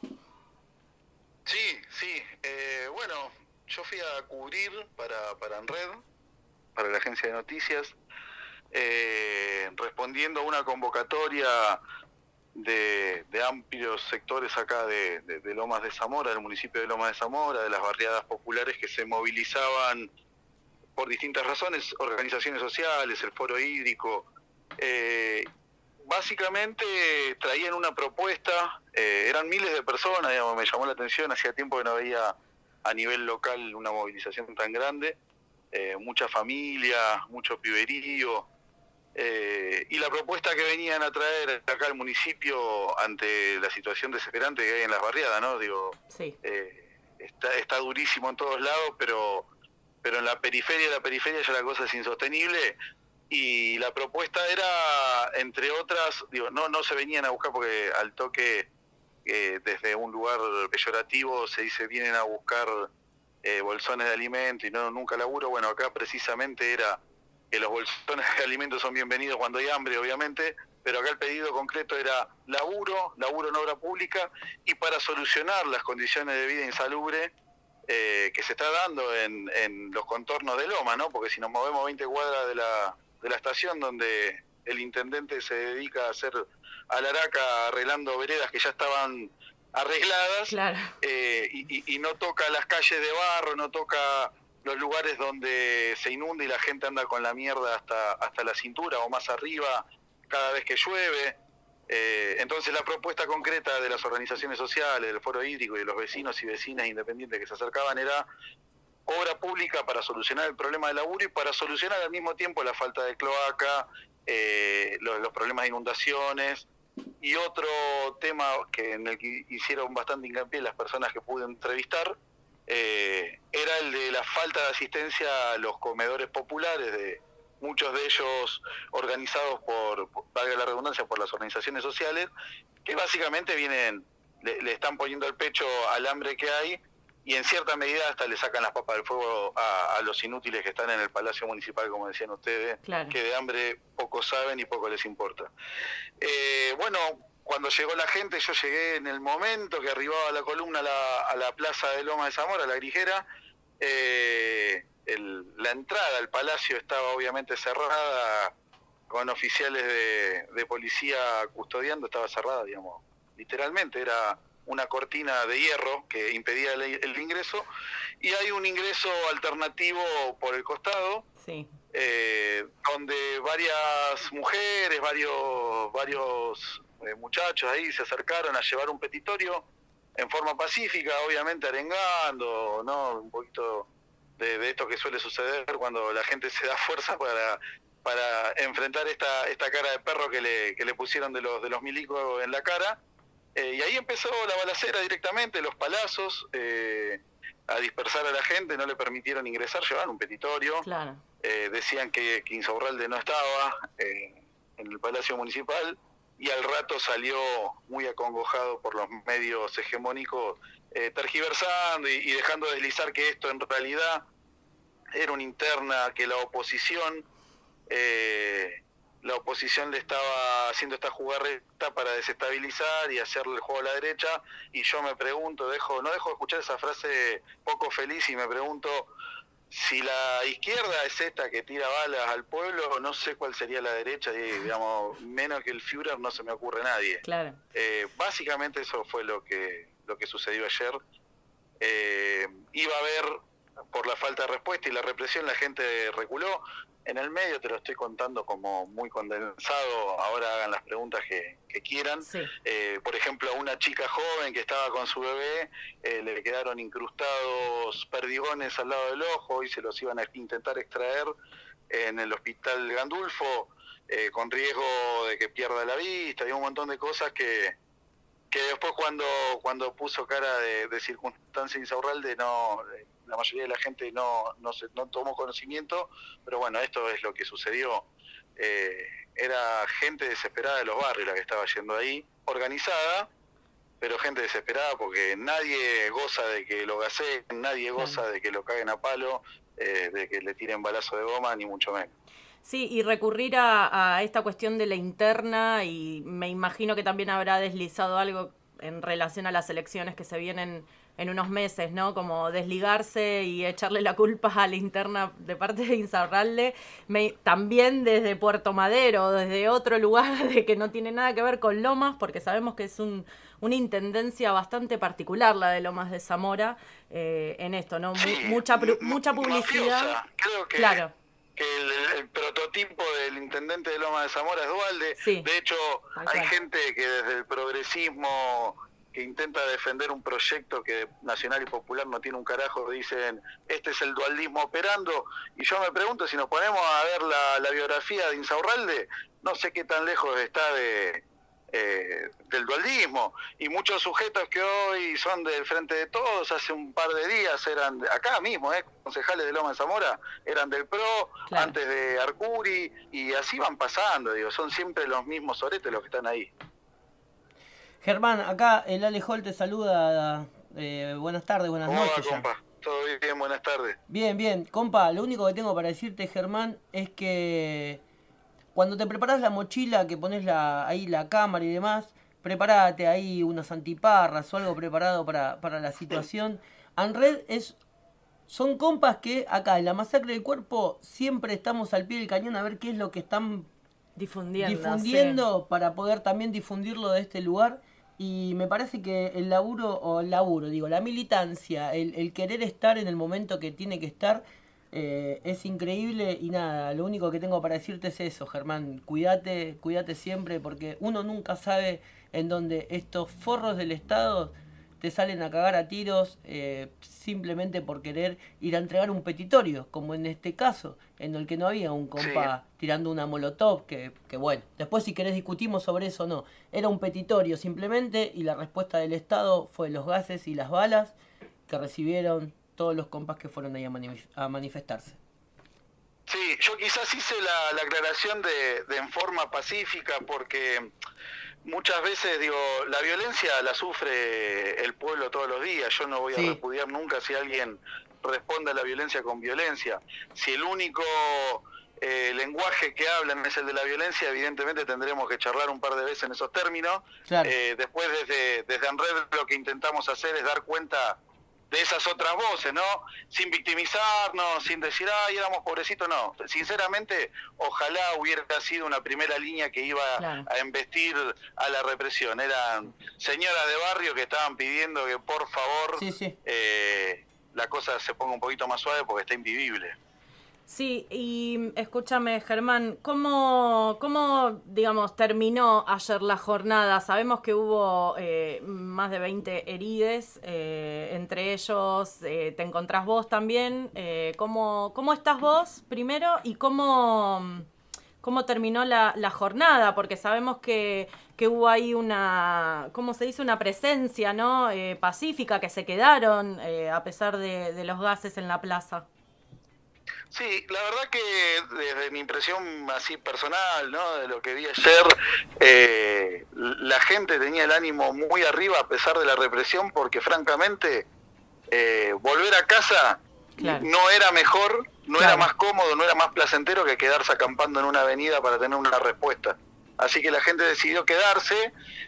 Speaker 6: Sí, sí. Eh, bueno, yo fui a cubrir para, para ANRED, para la agencia de noticias, eh, respondiendo a una convocatoria de, de amplios sectores acá de, de, de Lomas de Zamora, del municipio de Lomas de Zamora, de las barriadas populares que se movilizaban por distintas razones, organizaciones sociales, el foro hídrico. Eh, básicamente traían una propuesta, eh, eran miles de personas, digamos, me llamó la atención, hacía tiempo que no veía a nivel local una movilización tan grande, eh, mucha familia, mucho piberío, eh, y la propuesta que venían a traer acá al municipio ante la situación desesperante que hay en las barriadas, ¿no? Digo,
Speaker 5: sí.
Speaker 6: eh, está, está durísimo en todos lados, pero... pero en la periferia de la periferia ya la cosa es insostenible, y la propuesta era, entre otras, digo, no no se venían a buscar porque al toque, eh, desde un lugar peyorativo se dice vienen a buscar eh, bolsones de alimento y no nunca laburo. Bueno, acá precisamente era que los bolsones de alimento son bienvenidos cuando hay hambre, obviamente, pero acá el pedido concreto era laburo, laburo en obra pública, y para solucionar las condiciones de vida insalubre Eh, que se está dando en, en los contornos de Loma, ¿no? Porque si nos movemos veinte cuadras de la, de la estación donde el intendente se dedica a hacer alaraca arreglando veredas que ya estaban arregladas,
Speaker 5: claro.
Speaker 6: eh, y, y, y no toca las calles de barro, no toca los lugares donde se inunda y la gente anda con la mierda hasta, hasta la cintura o más arriba cada vez que llueve. Eh, entonces la propuesta concreta de las organizaciones sociales, del foro hídrico y de los vecinos y vecinas independientes que se acercaban era obra pública para solucionar el problema del laburo y para solucionar al mismo tiempo la falta de cloaca, eh, los, los problemas de inundaciones, y otro tema que en el que hicieron bastante hincapié las personas que pude entrevistar, eh, era el de la falta de asistencia a los comedores populares, de muchos de ellos organizados por, por, valga la redundancia, por las organizaciones sociales, que básicamente vienen, le, le están poniendo el pecho al hambre que hay, y en cierta medida hasta le sacan las papas del fuego a, a los inútiles que están en el Palacio Municipal, como decían ustedes,
Speaker 5: claro.
Speaker 6: que de hambre poco saben y poco les importa. Eh, bueno, cuando llegó la gente, yo llegué en el momento que arribaba la columna a la, a la plaza de Loma de Zamora, la Grijera. eh, El, la entrada al palacio estaba obviamente cerrada, con oficiales de, de policía custodiando, estaba cerrada, digamos, literalmente, era una cortina de hierro que impedía el, el ingreso, y hay un ingreso alternativo por el costado,
Speaker 5: sí.
Speaker 6: eh, donde varias mujeres, varios, varios eh, muchachos ahí se acercaron a llevar un petitorio en forma pacífica, obviamente arengando, ¿no? Un poquito... De, de esto que suele suceder cuando la gente se da fuerza para para enfrentar esta esta cara de perro que le, que le pusieron de los, de los milicos en la cara. Eh, y ahí empezó la balacera directamente, los palazos, eh, a dispersar a la gente, no le permitieron ingresar, llevaban un petitorio,
Speaker 5: claro.
Speaker 6: eh, decían que, que Insaurralde no estaba eh, en el Palacio Municipal, y al rato salió muy acongojado por los medios hegemónicos, eh, tergiversando y, y dejando deslizar que esto en realidad era una interna, que la oposición... Eh, la oposición le estaba haciendo esta jugarreta para desestabilizar y hacerle el juego a la derecha, y yo me pregunto, dejo no dejo de escuchar esa frase poco feliz y me pregunto si la izquierda es esta que tira balas al pueblo, no sé cuál sería la derecha, y, digamos, menos que el Führer no se me ocurre nadie.
Speaker 5: Claro.
Speaker 6: Eh, básicamente eso fue lo que, lo que sucedió ayer. Eh, iba a haber, por la falta de respuesta y la represión, la gente reculó. En el medio te lo estoy contando como muy condensado, ahora hagan las preguntas que, que quieran. Sí. Eh, por ejemplo, a una chica joven que estaba con su bebé, eh, le quedaron incrustados perdigones al lado del ojo y se los iban a intentar extraer en el hospital Gandulfo, eh, con riesgo de que pierda la vista, y un montón de cosas que, que después cuando, cuando puso cara de, de circunstancia Insaurralde, no... la mayoría de la gente no no, se, no tomó conocimiento, pero bueno, esto es lo que sucedió. Eh, era gente desesperada de los barrios la que estaba yendo ahí, organizada, pero gente desesperada porque nadie goza de que lo gaseen, nadie goza de que lo caguen a palo, eh, de que le tiren balazo de goma, ni mucho menos.
Speaker 5: Sí, y recurrir a, a esta cuestión de la interna, y me imagino que también habrá deslizado algo en relación a las elecciones que se vienen en unos meses, ¿no? Como desligarse y echarle la culpa a la interna de parte de Insaurralde, me, también desde Puerto Madero, desde otro lugar de que no tiene nada que ver con Lomas, porque sabemos que es un, una intendencia bastante particular la de Lomas de Zamora, eh, en esto, ¿no?
Speaker 6: Sí,
Speaker 5: mucha mucha publicidad.
Speaker 6: Mafiosa. Creo que,
Speaker 5: claro.
Speaker 6: que el, el prototipo del intendente de Lomas de Zamora es Duhalde.
Speaker 5: Sí.
Speaker 6: De hecho,
Speaker 5: Tal
Speaker 6: hay
Speaker 5: cual.
Speaker 6: gente que desde el progresismo, que intenta defender un proyecto que nacional y popular no tiene un carajo, dicen, este es el dualdismo operando, y yo me pregunto, si nos ponemos a ver la, la biografía de Insaurralde, no sé qué tan lejos está de eh, del dualdismo, y muchos sujetos que hoy son del Frente de Todos, hace un par de días eran, acá mismo, eh, concejales de Loma de Zamora, eran del P R O, claro. Antes de Arcuri, y así van pasando, digo, son siempre los mismos oretes los que están ahí.
Speaker 1: Germán, acá el Ale Hall te saluda. Eh, buenas tardes, buenas
Speaker 6: ¿Cómo
Speaker 1: noches.
Speaker 6: va, compa? Todo bien, buenas tardes.
Speaker 1: Bien, bien. Compa, lo único que tengo para decirte, Germán, es que cuando te preparas la mochila, que pones la, ahí la cámara y demás, prepárate ahí unas antiparras o algo preparado para, para la situación. ANRED es, son compas que acá en la Masacre del Cuerpo siempre estamos al pie del cañón a ver qué es lo que están
Speaker 5: difundiendo,
Speaker 1: difundiendo
Speaker 5: sí.
Speaker 1: Para poder también difundirlo de este lugar. Y me parece que el laburo, o el laburo, digo, la militancia, el, el querer estar en el momento que tiene que estar, eh, es increíble. Y nada, lo único que tengo para decirte es eso, Germán. Cuídate, cuídate siempre, porque uno nunca sabe en dónde estos forros del Estado te salen a cagar a tiros, eh, simplemente por querer ir a entregar un petitorio, como en este caso, en el que no había un compa sí. tirando una molotov, que, que bueno, después si querés discutimos sobre eso o no, era un petitorio simplemente, y la respuesta del Estado fue los gases y las balas que recibieron todos los compas que fueron ahí a, manif- a manifestarse.
Speaker 6: Sí, yo quizás hice la, la aclaración de, de en forma pacífica, porque muchas veces, digo, la violencia la sufre el pueblo todos los días. Yo no voy a sí. repudiar nunca si alguien responde a la violencia con violencia. Si el único eh, lenguaje que hablan es el de la violencia, evidentemente tendremos que charlar un par de veces en esos términos. Claro. Eh, después, desde, desde ANRED, lo que intentamos hacer es dar cuenta de esas otras voces, ¿no? Sin victimizarnos, sin decir, ay, éramos pobrecitos, no. Sinceramente, ojalá hubiera sido una primera línea que iba claro. a embestir a la represión. Eran señoras de barrio que estaban pidiendo que, por favor,
Speaker 1: sí, sí.
Speaker 6: Eh, la cosa se ponga un poquito más suave porque está invivible.
Speaker 5: Sí, y escúchame, Germán, ¿cómo, cómo digamos, terminó ayer la jornada? Sabemos que hubo eh, más de veinte herides, eh, entre ellos eh, te encontrás vos también. Eh, ¿cómo, ¿Cómo estás vos, primero? Y cómo, cómo terminó la, la jornada, porque sabemos que, que hubo ahí una, ¿cómo se dice? Una presencia, ¿no? Eh, pacífica, que se quedaron eh, a pesar de, de los gases en la plaza.
Speaker 6: Sí, la verdad que desde mi impresión así personal, ¿no? De lo que vi ayer, eh, la gente tenía el ánimo muy arriba a pesar de la represión, porque francamente eh, volver a casa claro. no era mejor, no claro. era más cómodo, no era más placentero que quedarse acampando en una avenida para tener una respuesta. Así que la gente decidió quedarse,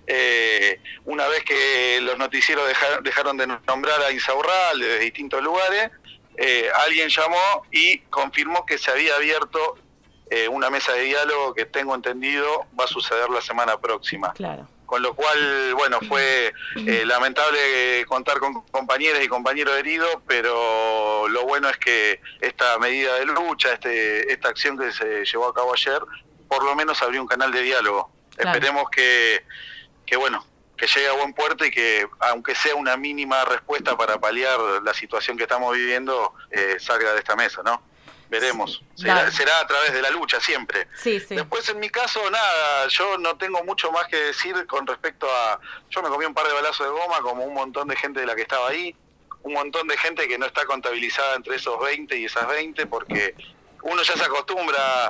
Speaker 6: eh, una vez que los noticieros dejaron, dejaron de nombrar a Insaurral desde distintos lugares. Eh, alguien llamó y confirmó que se había abierto eh, una mesa de diálogo que tengo entendido va a suceder la semana próxima.
Speaker 5: Claro.
Speaker 6: Con lo cual, bueno, fue eh, lamentable contar con compañeras y compañeros heridos, pero lo bueno es que esta medida de lucha, este, esta acción que se llevó a cabo ayer, por lo menos abrió un canal de diálogo. Claro. Esperemos que, que bueno, que llegue a buen puerto y que, aunque sea una mínima respuesta para paliar la situación que estamos viviendo, eh, salga de esta mesa, ¿no? Veremos. Sí, será, será a través de la lucha siempre.
Speaker 5: Sí, sí.
Speaker 6: Después, en mi caso, nada, yo no tengo mucho más que decir con respecto a... Yo me comí un par de balazos de goma, como un montón de gente de la que estaba ahí, un montón de gente que no está contabilizada entre esos veinte y esas veinte, porque uno ya se acostumbra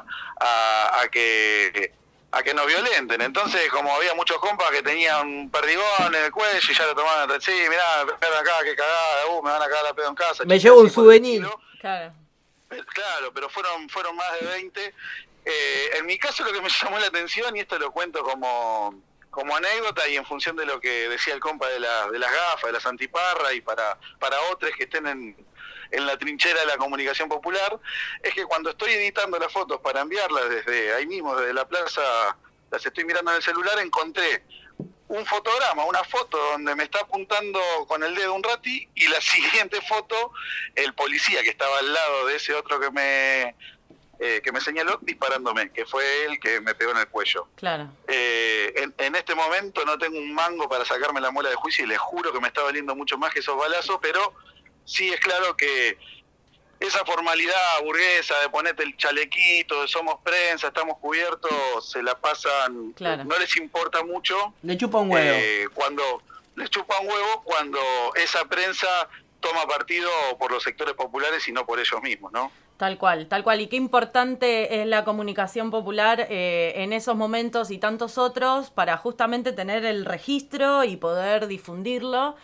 Speaker 6: a, a que... a que nos violenten. Entonces, como había muchos compas que tenían un perdigón en el cuello y ya lo tomaban, sí, mirá, ven acá, que cagada, uh, me van a cagar la pedo en casa.
Speaker 1: Me llevo un souvenir.
Speaker 5: Claro.
Speaker 6: Claro, pero fueron fueron más de veinte. Eh, en mi caso, lo que me llamó la atención, y esto lo cuento como, como anécdota y en función de lo que decía el compa de, la, de las gafas, de las antiparras, y para, para otros que estén en... en la trinchera de la comunicación popular, es que cuando estoy editando las fotos para enviarlas desde ahí mismo, desde la plaza, las estoy mirando en el celular, encontré un fotograma, una foto donde me está apuntando con el dedo un rati, y la siguiente foto, el policía que estaba al lado de ese otro que me eh, que me señaló disparándome, que fue él que me pegó en el cuello.
Speaker 5: Claro.
Speaker 6: Eh, en, en este momento no tengo un mango para sacarme la muela de juicio y les juro que me está doliendo mucho más que esos balazos, pero sí es claro que esa formalidad burguesa de ponerte el chalequito, de somos prensa, estamos cubiertos, se la pasan,
Speaker 5: claro.
Speaker 6: no les importa mucho.
Speaker 1: Le chupa un huevo.
Speaker 6: Eh, cuando les chupa un huevo, cuando esa prensa toma partido por los sectores populares y no por ellos mismos, ¿no?
Speaker 5: Tal cual, tal cual. Y qué importante es la comunicación popular eh, en esos momentos y tantos otros para justamente tener el registro y poder difundirlo.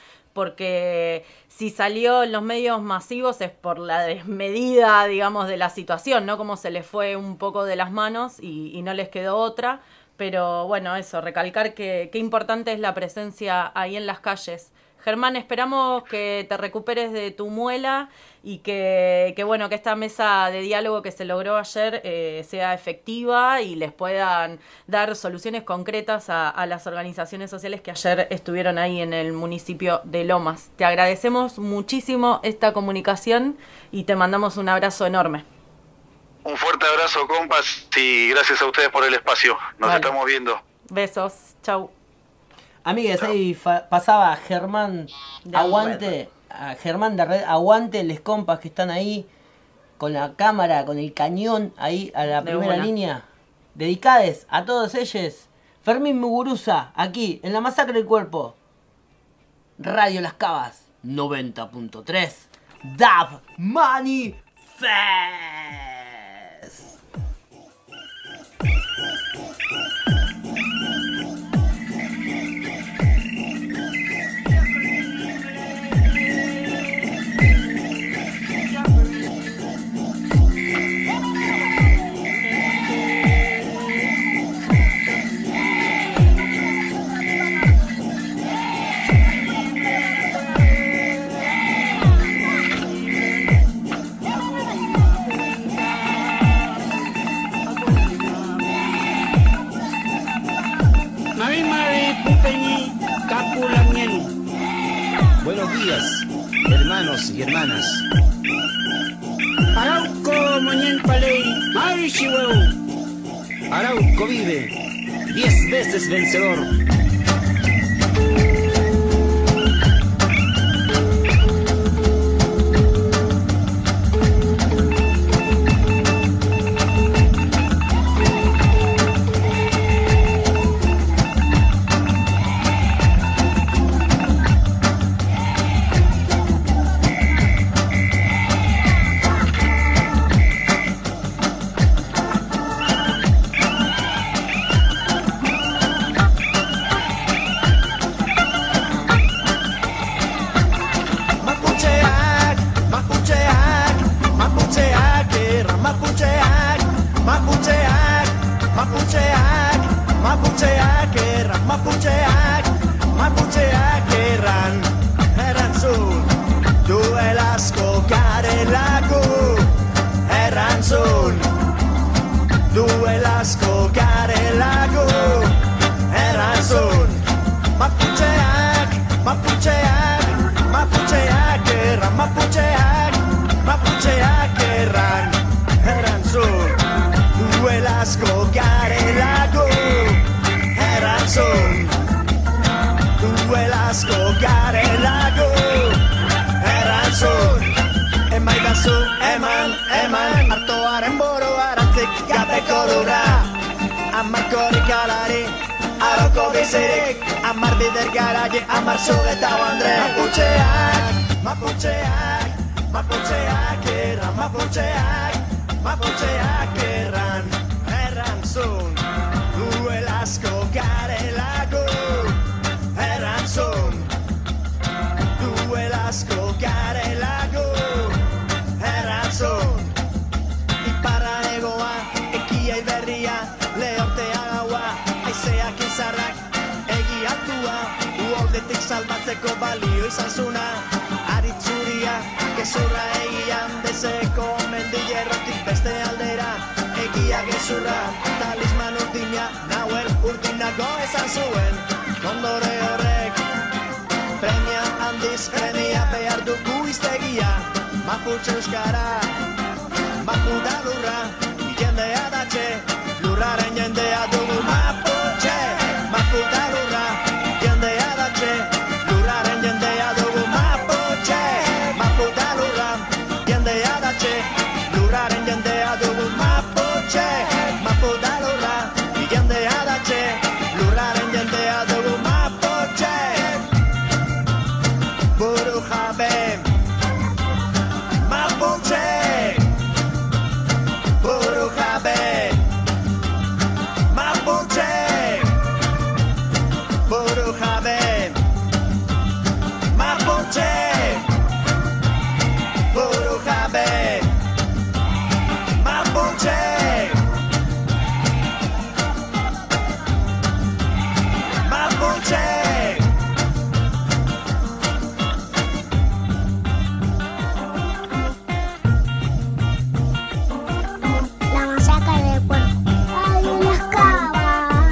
Speaker 5: Porque si salió en los medios masivos es por la desmedida, digamos, de la situación, ¿no? Como se les fue un poco de las manos y, y no les quedó otra. Pero bueno, eso, recalcar que qué importante es la presencia ahí en las calles. Germán, esperamos que te recuperes de tu muela y que, que bueno, que esta mesa de diálogo que se logró ayer eh, sea efectiva y les puedan dar soluciones concretas a, a las organizaciones sociales que ayer estuvieron ahí en el municipio de Lomas. Te agradecemos muchísimo esta comunicación y te mandamos un abrazo enorme.
Speaker 6: Un fuerte abrazo, compas, y gracias a ustedes por el espacio. Nos vale. estamos viendo.
Speaker 5: Besos, chau.
Speaker 1: Amigues, ahí fa- pasaba Germán de Aguante, a Germán de Red, Aguante, les compas que están ahí con la cámara, con el cañón ahí a la de primera una. línea. Dedicades a todos ellos. Fermín Muguruza, aquí en la Masacre del Cuerpo. Radio Las Cabas, noventa punto tres. Dab Money Fest.
Speaker 12: Buenos días, hermanos y hermanas. Arauco Moñenpaley, Marishiweu. Arauco vive, diez veces vencedor.
Speaker 13: Mapucheak, Mapucheak erran, erantzun, duel asko garelako, erantzun, duel asko garelako, erantzun, Mapucheak, Mapucheak, Mapucheak erran, Mapucheak, Mapucheak erran, erantzun, duel asko garelako, erantzun, duel asko garelako, erantzun, emaidazu, eman, eman, artoaren boro arantzik gabeko dura, amar korrikalari, aroko bizirik, amar bider garaje, amar zugeta Andre. Maputxeak, maputxeak, maputxeak erran, maputxeak, maputxeak erran, errantzun, duel asko garelako, erantzun, duel asko garelako, erantzun, iparra egoa, ekia iberria, lehortea gaua, aizeak izarrak, egi atua, uoldetik salbatzeko balio izan zuna, aritzuria, gezurra egian, dezeko mendillerrotik beste aldera, egia gezurra, talisman urdina, nahuel urdinago esan zuen, kondore horrek, premia handiz premia behar dugu iztegia, Maputxe euskara, Mapuda lurra, jendea datxe, lurraren jendea dugu Maputxe, Mapuda lurra, jendea datxe, lurraren jendea dugu Maputxe, Mapuda lurra, jendea datxe, lurraren jendea dugu Maputxe, Mapuda lurra, jendea datxe, lurraren jendea dugu Maputxe, buru jabe, Maputxe, buru jabe, Maputxe, buru jabe, Maputxe, buru jabe, Maputxe, Maputxe.
Speaker 3: La masacre del cuerpo. Radio Las Cabas.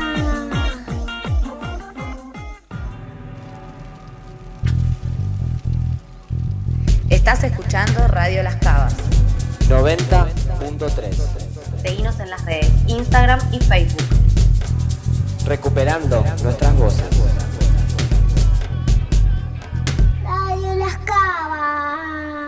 Speaker 14: Estás escuchando Radio Las Cabas.
Speaker 8: noventa punto tres.
Speaker 14: Seguinos en las redes Instagram y Facebook.
Speaker 8: Recuperando nuestras voces.
Speaker 3: Radio Las Cabas.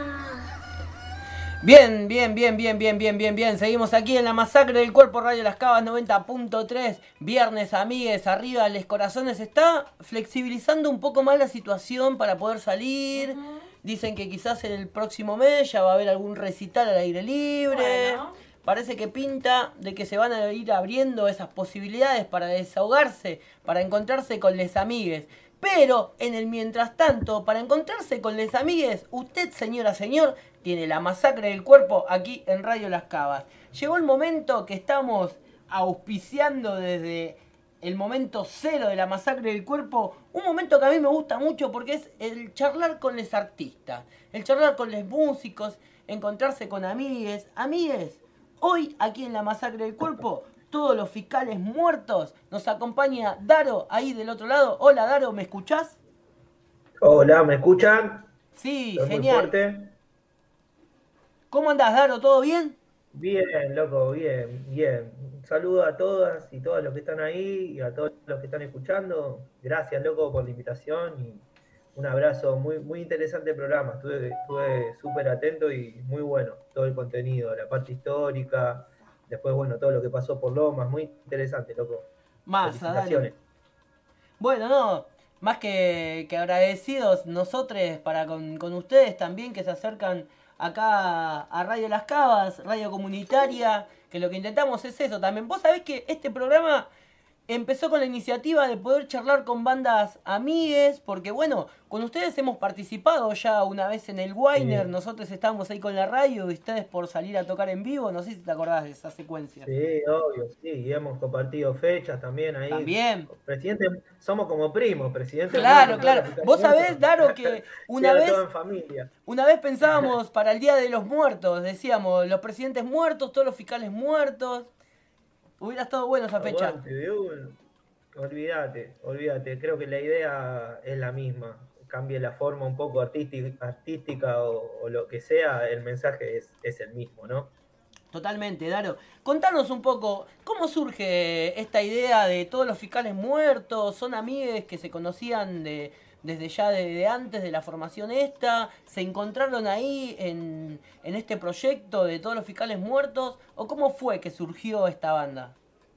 Speaker 1: Bien, bien, bien, bien, bien, bien, bien, bien. Seguimos aquí en la masacre del cuerpo, Radio Las Cabas noventa punto tres. Viernes, amigues, arriba, les corazones. Está flexibilizando un poco más la situación para poder salir. Uh-huh. Dicen que quizás en el próximo mes ya va a haber algún recital al aire libre. Bueno. Parece que pinta de que se van a ir abriendo esas posibilidades para desahogarse, para encontrarse con les amigues. Pero, en el mientras tanto, para encontrarse con les amigues, usted, señora, señor, tiene la masacre del cuerpo aquí en Radio Las Cabas. Llegó el momento que estamos auspiciando desde el momento cero de la masacre del cuerpo. Un momento que a mí me gusta mucho porque es el charlar con les artistas, el charlar con les músicos, encontrarse con amigues. Amigues, hoy aquí en la masacre del cuerpo, todos los fiscales muertos, nos acompaña Daro ahí del otro lado. Hola Daro, ¿me escuchás?
Speaker 15: Hola, ¿me escuchan?
Speaker 1: Sí,
Speaker 15: Estoy
Speaker 1: genial.
Speaker 15: Muy fuerte.
Speaker 1: ¿Cómo andás, Daro? ¿Todo bien?
Speaker 15: Bien, loco, bien, bien. Un saludo a todas y todos los que están ahí y a todos los que están escuchando. Gracias, loco, por la invitación y un abrazo. Muy, muy interesante el programa. Estuve, estuve súper atento y muy bueno todo el contenido, la parte histórica. Después, bueno, todo lo que pasó por Lomas. Muy interesante, loco.
Speaker 1: Más,
Speaker 15: felicitaciones.
Speaker 1: Dale. Bueno, no, más que, que agradecidos nosotros para con, con ustedes también que se acercan acá a Radio Las Cabas, radio comunitaria, que lo que intentamos es eso también. Vos sabés que este programa empezó con la iniciativa de poder charlar con bandas amigues, porque bueno, con ustedes hemos participado ya una vez en el Weiner,
Speaker 15: Sí.
Speaker 1: nosotros estábamos ahí con la radio y ustedes por salir a tocar en vivo, no sé si te acordás de esa secuencia.
Speaker 15: Sí, obvio, sí, y hemos compartido fechas también ahí.
Speaker 1: También.
Speaker 15: Presidente, somos como primos, presidente.
Speaker 1: Claro,
Speaker 15: muerto,
Speaker 1: claro.
Speaker 15: Fiscal
Speaker 1: Vos sabés,
Speaker 15: muerto.
Speaker 1: Daro, que una
Speaker 15: Queda
Speaker 1: vez,
Speaker 15: todo en familia.
Speaker 1: una vez pensábamos para el Día de los Muertos, decíamos, los presidentes muertos, todos los fiscales muertos. Hubiera estado bueno esa fecha.
Speaker 15: Aguante, de un- Olvídate, olvídate. Creo que la idea es la misma. Cambie la forma un poco artística, artística o, o lo que sea, el mensaje es, es el mismo, ¿no?
Speaker 1: Totalmente, Daro. Contanos un poco, ¿cómo surge esta idea de todos los fiscales muertos? ¿Son amigues que se conocían de, desde ya de, de antes de la formación esta? ¿Se encontraron ahí en, en este proyecto de todos los fiscales muertos? ¿O cómo fue que surgió esta banda?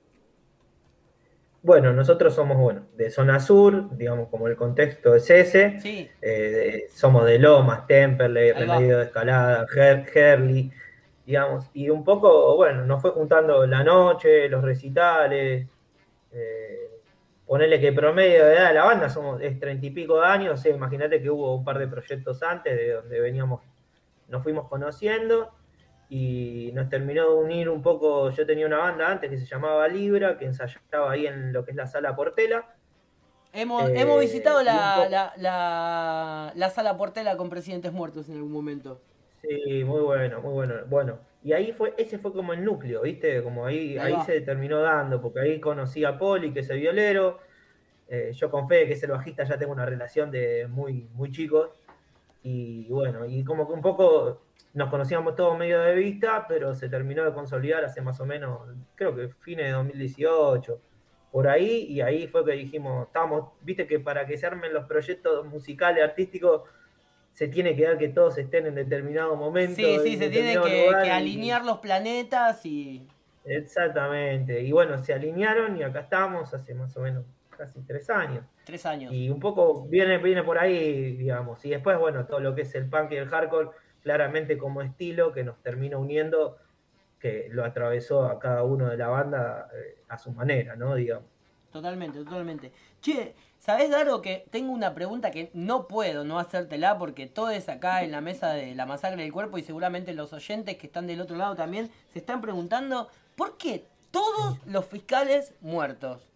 Speaker 15: Bueno, nosotros somos, bueno, de zona sur, digamos, como el contexto es ese.
Speaker 1: Sí.
Speaker 15: Eh, de- somos de Lomas, Temperley,
Speaker 1: Ahí va.
Speaker 15: Remedio de Escalada, Her- Herli, digamos. Y un poco, bueno, nos fue juntando la noche, los recitales. Eh, ponerle que promedio de edad de la banda somos, es treinta y pico de años. O sea, imagínate que hubo un par de proyectos antes de donde veníamos, nos fuimos conociendo. Y nos terminó de unir un poco. Yo tenía una banda antes que se llamaba Libra, que ensayaba ahí en lo que es la Sala Portela.
Speaker 1: Hemos,
Speaker 15: Eh,
Speaker 1: hemos visitado
Speaker 15: y un
Speaker 1: la,
Speaker 15: poco-
Speaker 1: la, la, la sala Portela con presidentes muertos en algún momento.
Speaker 15: Sí, muy bueno, muy bueno. Bueno, y ahí fue, ese fue como el núcleo, ¿viste? Como ahí,
Speaker 1: Ahí
Speaker 15: ahí
Speaker 1: va.
Speaker 15: se terminó dando, porque ahí conocí a Poli, que es el violero. Eh, yo con Fede, que es el bajista, ya tengo una relación de muy, muy chicos. Y bueno, y como que un poco nos conocíamos todos medio de vista, pero se terminó de consolidar hace más o menos, creo que fines de dos mil dieciocho, por ahí, y ahí fue que dijimos, estábamos, viste que para que se armen los proyectos musicales, artísticos, se tiene que dar que todos estén en determinado momento.
Speaker 1: Sí, sí,
Speaker 15: en
Speaker 1: se tiene
Speaker 15: determinado
Speaker 1: que,
Speaker 15: lugar,
Speaker 1: que
Speaker 15: y-
Speaker 1: alinear los planetas y...
Speaker 15: Exactamente, y bueno, se alinearon y acá estamos hace más o menos casi tres años.
Speaker 1: Tres años.
Speaker 15: Y un poco viene, viene por ahí, digamos. Y después, bueno, todo lo que es el punk y el hardcore, claramente como estilo que nos termina uniendo, que lo atravesó a cada uno de la banda eh, a su manera, ¿no? Digamos.
Speaker 1: Totalmente, totalmente. Che, ¿sabés, Daro, que tengo una pregunta que no puedo no hacértela porque todos acá en la mesa de la masacre del cuerpo y seguramente los oyentes que están del otro lado también se están preguntando ¿por qué todos los fiscales muertos?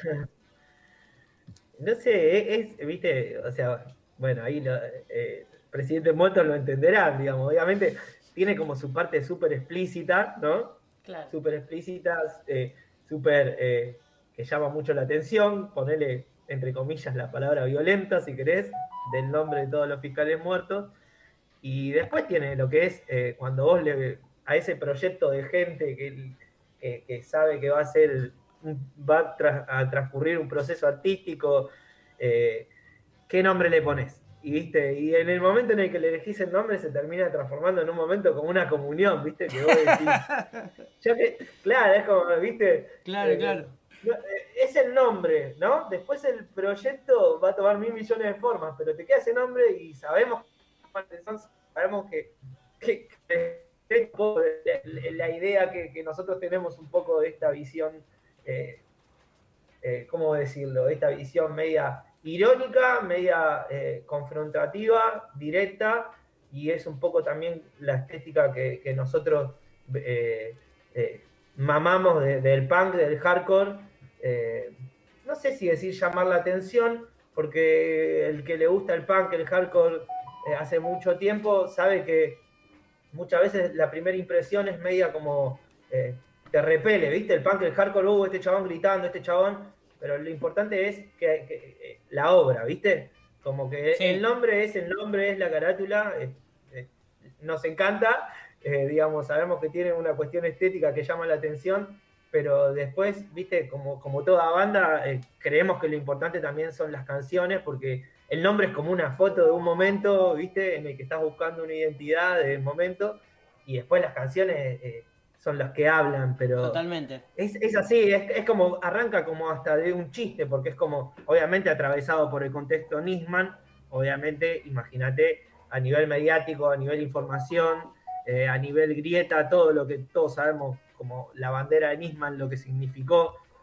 Speaker 15: No sé, es, es, viste, o sea, bueno, ahí lo, eh, presidente muerto lo entenderán, digamos. Obviamente tiene como su parte súper explícita, ¿no?
Speaker 5: Claro.
Speaker 15: Súper explícitas, eh, súper eh, que llama mucho la atención, ponerle entre comillas la palabra violenta, si querés, del nombre de todos los fiscales muertos. Y después tiene lo que es eh, cuando vos le a ese proyecto de gente que, que, que sabe que va a ser, va a, tra, a transcurrir un proceso artístico, eh, ¿qué nombre le pones? Y viste, y en el momento en el que le elegís el nombre se termina transformando en un momento como una comunión, viste, que vos decís. Ya que, claro, es como, viste.
Speaker 1: Claro,
Speaker 15: eh,
Speaker 1: claro.
Speaker 15: no, eh, es el nombre, ¿no? Después el proyecto va a tomar mil millones de formas, pero te queda ese nombre y sabemos cuáles son, sabemos que, que, que es un poco la, la idea que, que nosotros tenemos un poco de esta visión, eh, eh, ¿cómo decirlo? Esta visión media irónica, media eh, confrontativa, directa, y es un poco también la estética que, que nosotros eh, eh, mamamos de, del punk, del hardcore. Eh, no sé si decir llamar la atención, porque el que le gusta el punk, el hardcore, eh, hace mucho tiempo, sabe que muchas veces la primera impresión es media como eh, te repele, ¿viste? El punk, el hardcore, uh, este chabón gritando, este chabón, pero lo importante es que, que eh, la obra, ¿viste? Como que sí. El nombre es el nombre, es la carátula, eh, eh, nos encanta, eh, digamos, sabemos que tiene una cuestión estética que llama la atención, pero después, ¿viste? Como, como toda banda, eh, creemos que lo importante también son las canciones, porque el nombre es como una foto de un momento, ¿viste? En el que estás buscando una identidad del momento, y después las canciones eh, son las que hablan, pero...
Speaker 1: Totalmente.
Speaker 15: Es, es así, es, es como, arranca como hasta de un chiste, porque es como, obviamente atravesado por el contexto Nisman, obviamente, imagínate, a nivel mediático, a nivel información, eh, a nivel grieta, todo lo que todos sabemos, como la bandera de Nisman, lo que significó,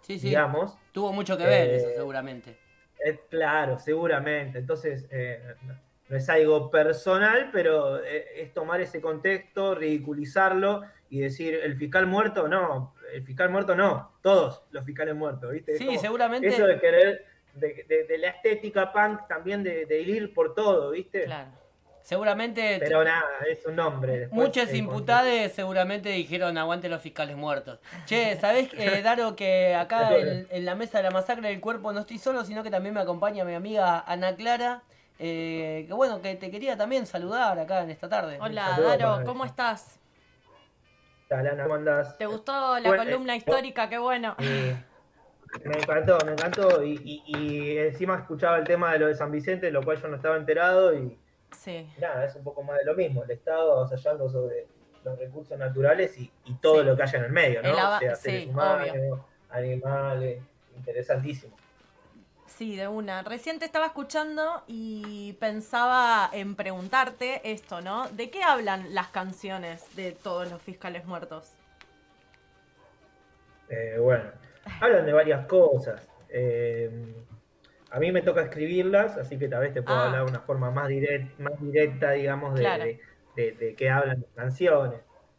Speaker 1: sí, sí.
Speaker 15: digamos.
Speaker 1: Tuvo mucho que ver
Speaker 15: Eh,
Speaker 1: eso, seguramente.
Speaker 15: Eh, claro, seguramente. Entonces, eh, no, no es algo personal, pero eh, es tomar ese contexto, ridiculizarlo y decir, el fiscal muerto, no, el fiscal muerto no, todos los fiscales muertos, ¿viste?
Speaker 1: Sí,
Speaker 15: Como
Speaker 1: seguramente.
Speaker 15: Eso de querer, de, de, de la estética punk también, de, de ir por todo, ¿viste?
Speaker 1: Claro. Seguramente.
Speaker 15: Pero nada, es un nombre. Después,
Speaker 1: Muchos
Speaker 15: eh,
Speaker 1: imputados seguramente dijeron aguante los fiscales muertos. Che, ¿sabés, eh, Daro, que acá en, en la mesa de la masacre del cuerpo no estoy solo, sino que también me acompaña mi amiga Ana Clara? Eh, que bueno, que te quería también saludar acá en esta tarde.
Speaker 5: Hola, Daro, ¿cómo estás?
Speaker 15: Hola, Ana, ¿cómo andás?
Speaker 5: ¿Te gustó la
Speaker 15: Bueno,
Speaker 5: columna
Speaker 15: eh,
Speaker 5: histórica? Qué bueno.
Speaker 15: Eh, me encantó, me encantó. Y, y, y encima escuchaba el tema de lo de San Vicente, lo cual yo no estaba enterado. Y
Speaker 5: sí.
Speaker 15: Nada, es un poco más de lo mismo. El Estado avasallando sobre los recursos naturales y, y todo
Speaker 5: Sí.
Speaker 15: lo que haya en el medio, ¿no?
Speaker 5: El ava-
Speaker 15: O sea, seres
Speaker 5: sí,
Speaker 15: humanos,
Speaker 5: obvio.
Speaker 15: animales, interesantísimo.
Speaker 5: Sí, de una. Recién te estaba escuchando y pensaba en preguntarte esto, ¿no? ¿De qué hablan las canciones de todos los fiscales muertos?
Speaker 15: Eh, bueno, hablan de varias cosas. Eh, a mí me toca escribirlas, así que tal vez te puedo
Speaker 5: Ah.
Speaker 15: hablar de una forma más, direct, más directa, digamos, de,
Speaker 5: Claro.
Speaker 15: de, de, de qué hablan las canciones.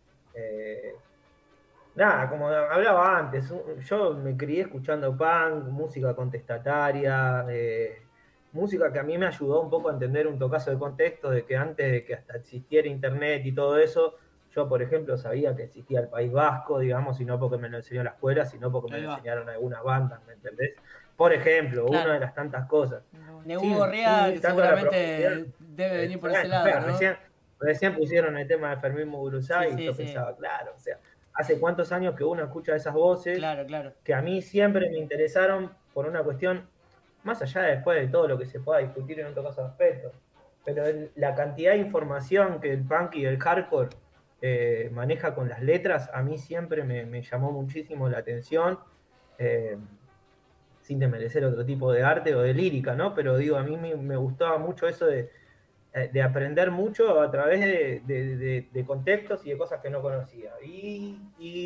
Speaker 15: Eh, nada, como hablaba antes, un- yo me crié escuchando punk, música contestataria, eh, música que a mí me ayudó un poco a entender un tocazo de contexto, de que antes de que hasta existiera internet y todo eso, yo, por ejemplo, sabía que existía el País Vasco, digamos, y no porque me lo enseñó la escuela, sino porque me
Speaker 1: Ahí
Speaker 15: lo
Speaker 1: va.
Speaker 15: enseñaron algunas bandas, ¿me entendés? Por ejemplo,
Speaker 1: Claro.
Speaker 15: una de las tantas cosas.
Speaker 1: Nehú
Speaker 15: Sí,
Speaker 1: Gorriá,
Speaker 15: sí,
Speaker 1: que
Speaker 15: tanto la
Speaker 1: seguramente
Speaker 15: profundidad.
Speaker 1: debe venir por ese
Speaker 15: Bueno,
Speaker 1: lado,
Speaker 15: claro,
Speaker 1: ¿no?
Speaker 15: recién, recién pusieron el tema de Fermín Muguruza
Speaker 1: Sí,
Speaker 15: y
Speaker 1: sí,
Speaker 15: yo
Speaker 1: sí.
Speaker 15: pensaba, claro, o sea, hace cuántos años que uno escucha esas voces
Speaker 1: Claro, claro.
Speaker 15: que a mí siempre me interesaron por una cuestión, más allá de después de todo lo que se pueda discutir en otro caso de aspecto, pero el- la cantidad de información que el punk y el hardcore eh, maneja con las letras, a mí siempre me, me llamó muchísimo la atención, eh, sin desmerecer otro tipo de arte o de lírica, ¿no? Pero digo, a mí me, me gustaba mucho eso de, eh, de aprender mucho a través de, de- de- de contextos y de cosas que no conocía. Y,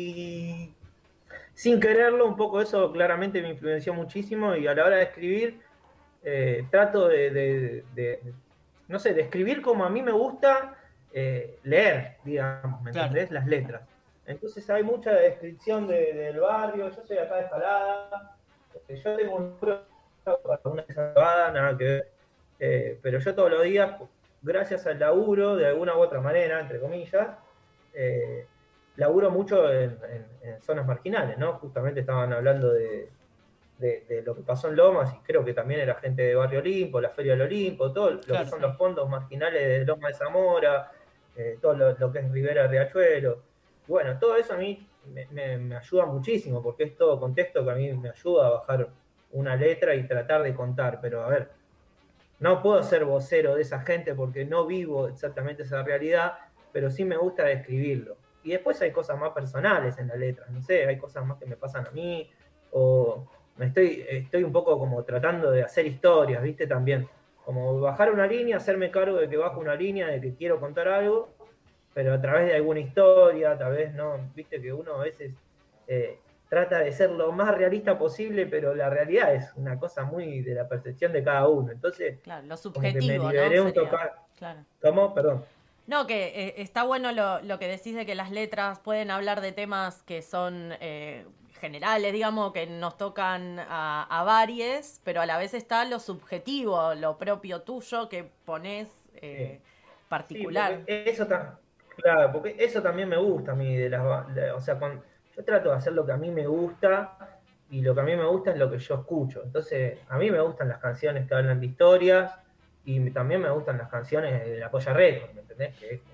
Speaker 15: y sin quererlo, un poco eso claramente me influenció muchísimo y a la hora de escribir eh, trato de, de- de- no sé, de escribir como a mí me gusta eh, leer, digamos, ¿me
Speaker 1: Claro.
Speaker 15: entendés? Las letras. Entonces hay mucha descripción de- del barrio, yo soy acá de Escalada, eh, yo tengo un libro para una salvada, nada que ver, eh, pero yo todos los días, gracias al laburo, de alguna u otra manera, entre comillas, eh, laburo mucho en, en- en zonas marginales, ¿no? Justamente estaban hablando de, de- de lo que pasó en Lomas, y creo que también era gente de Barrio Olimpo, la Feria del Olimpo, todo lo
Speaker 1: Claro,
Speaker 15: que son
Speaker 1: sí.
Speaker 15: los fondos marginales de Loma de Zamora, eh, todo lo, lo que es Rivera Riachuelo. Y bueno, todo eso a mí me, me- me ayuda muchísimo, porque es todo contexto que a mí me ayuda a bajar una letra y tratar de contar, pero a ver, no puedo ser vocero de esa gente porque no vivo exactamente esa realidad, pero sí me gusta describirlo. Y después hay cosas más personales en la letra, no sé, hay cosas más que me pasan a mí, o me estoy, estoy un poco como tratando de hacer historias, ¿viste? También, como bajar una línea, hacerme cargo de que bajo una línea, de que quiero contar algo, pero a través de alguna historia, tal vez no, viste que uno a veces eh, trata de ser lo más realista posible, pero la realidad es una cosa muy de la percepción de cada uno. Entonces,
Speaker 5: Claro, lo
Speaker 15: como que me
Speaker 5: subjetivo, ¿no?
Speaker 15: liberé un
Speaker 5: Sería.
Speaker 15: tocar.
Speaker 5: Claro.
Speaker 15: ¿Cómo? Perdón.
Speaker 5: No, que eh, está bueno lo, lo que decís de que las letras pueden hablar de temas que son eh, generales, digamos, que nos tocan a, a varios, pero a la vez está lo subjetivo, lo propio tuyo que pones eh, particular.
Speaker 15: Sí, porque eso, ta- claro, porque eso también me gusta a mí, de las, ba- de- o sea, cuando, yo trato de hacer lo que a mí me gusta, y lo que a mí me gusta es lo que yo escucho. Entonces, a mí me gustan las canciones que hablan de historias, y me- también me gustan las canciones de la Polla Records, ¿me entendés? Que es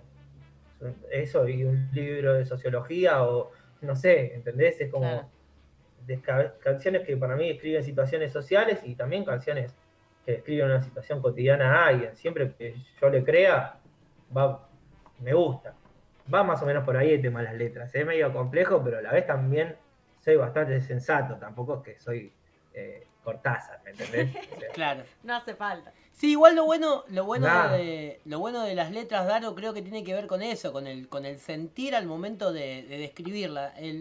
Speaker 15: eso y un libro de sociología, o no sé, ¿entendés? Es como
Speaker 5: Claro.
Speaker 15: de ca- canciones que para mí describen situaciones sociales y también canciones que describen una situación cotidiana a alguien. Siempre que yo le crea, va, me gusta. Va más o menos por ahí el tema de las letras. Es medio complejo, pero a la vez también soy bastante sensato. Tampoco es que soy eh, Cortázar, ¿me entendés? O sea,
Speaker 1: Claro.
Speaker 5: No hace falta.
Speaker 1: Sí, igual lo bueno, lo bueno
Speaker 15: Nada.
Speaker 1: de lo bueno de las letras, Daro, creo que tiene que ver con eso, con el, con el sentir al momento de, de describirla. El,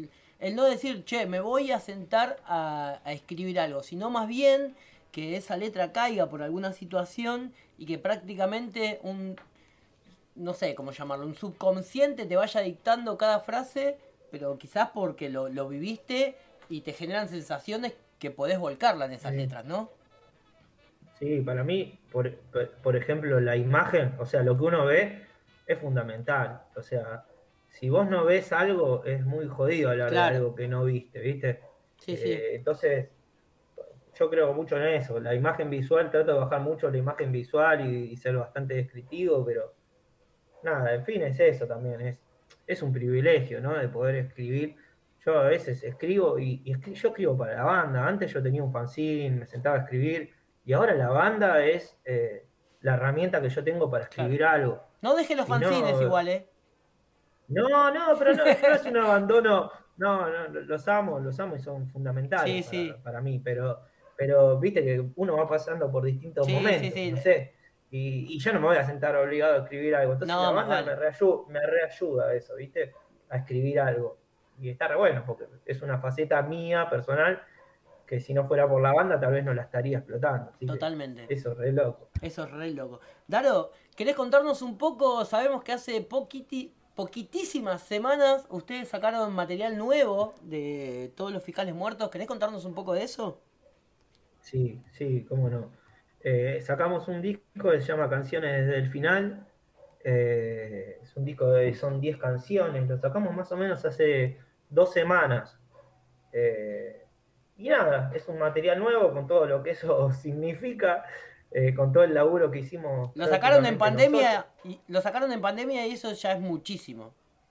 Speaker 1: el no decir, che, me voy a sentar a, a escribir algo, sino más bien que esa letra caiga por alguna situación y que prácticamente un, no sé cómo llamarlo, un subconsciente te vaya dictando cada frase, pero quizás porque lo, lo viviste y te generan sensaciones que podés volcarla en esas
Speaker 15: Sí.
Speaker 1: letras, ¿no?
Speaker 15: Sí, para mí, por, por- por ejemplo, la imagen, o sea, lo que uno ve es fundamental. O sea, si vos no ves algo, es muy jodido hablar
Speaker 1: Claro.
Speaker 15: de algo que no viste, ¿viste?
Speaker 1: Sí, sí.
Speaker 15: Eh, entonces, yo creo mucho en eso. La imagen visual, trato de bajar mucho la imagen visual y, y ser bastante descriptivo, pero nada, en fin, es eso también. Es, es un privilegio, ¿no? De poder escribir. Yo a veces escribo y, y escri- yo escribo para la banda. Antes yo tenía un fanzine, me sentaba a escribir y ahora la banda es eh, la herramienta que yo tengo para escribir algo.
Speaker 1: No dejes los
Speaker 15: Si no-
Speaker 1: fanzines igual, ¿eh?
Speaker 15: No, no, pero no, no es un abandono. No, no, los amo, los amo y son fundamentales
Speaker 1: Sí,
Speaker 15: para,
Speaker 1: sí.
Speaker 15: para mí, pero, pero viste que uno va pasando por distintos
Speaker 1: Sí,
Speaker 15: momentos,
Speaker 1: sí, sí.
Speaker 15: no sé. Y, y yo no me voy a sentar obligado a escribir algo. Entonces
Speaker 1: No,
Speaker 15: la
Speaker 1: más
Speaker 15: banda
Speaker 1: vale.
Speaker 15: me, reayu- me reayuda a eso, ¿viste? A escribir algo. Y está re bueno, porque es una faceta mía, personal, que si no fuera por la banda tal vez no la estaría explotando. Así que
Speaker 1: Totalmente.
Speaker 15: eso es re loco.
Speaker 1: Eso es re loco. Daro, ¿querés contarnos un poco? Sabemos que hace poquiti, poquitísimas semanas ustedes sacaron material nuevo de todos los fiscales muertos. ¿Querés contarnos un poco de eso?
Speaker 15: Sí, sí, cómo no. Eh, sacamos un disco que se llama Canciones desde el final. Eh, es un disco de, son diez canciones, lo sacamos más o menos hace dos semanas. Eh, y nada, es un material nuevo con todo lo que eso significa, eh, con todo el laburo que hicimos.
Speaker 1: Lo sacaron en
Speaker 15: prácticamente
Speaker 1: pandemia y lo sacaron en pandemia y eso ya es muchísimo.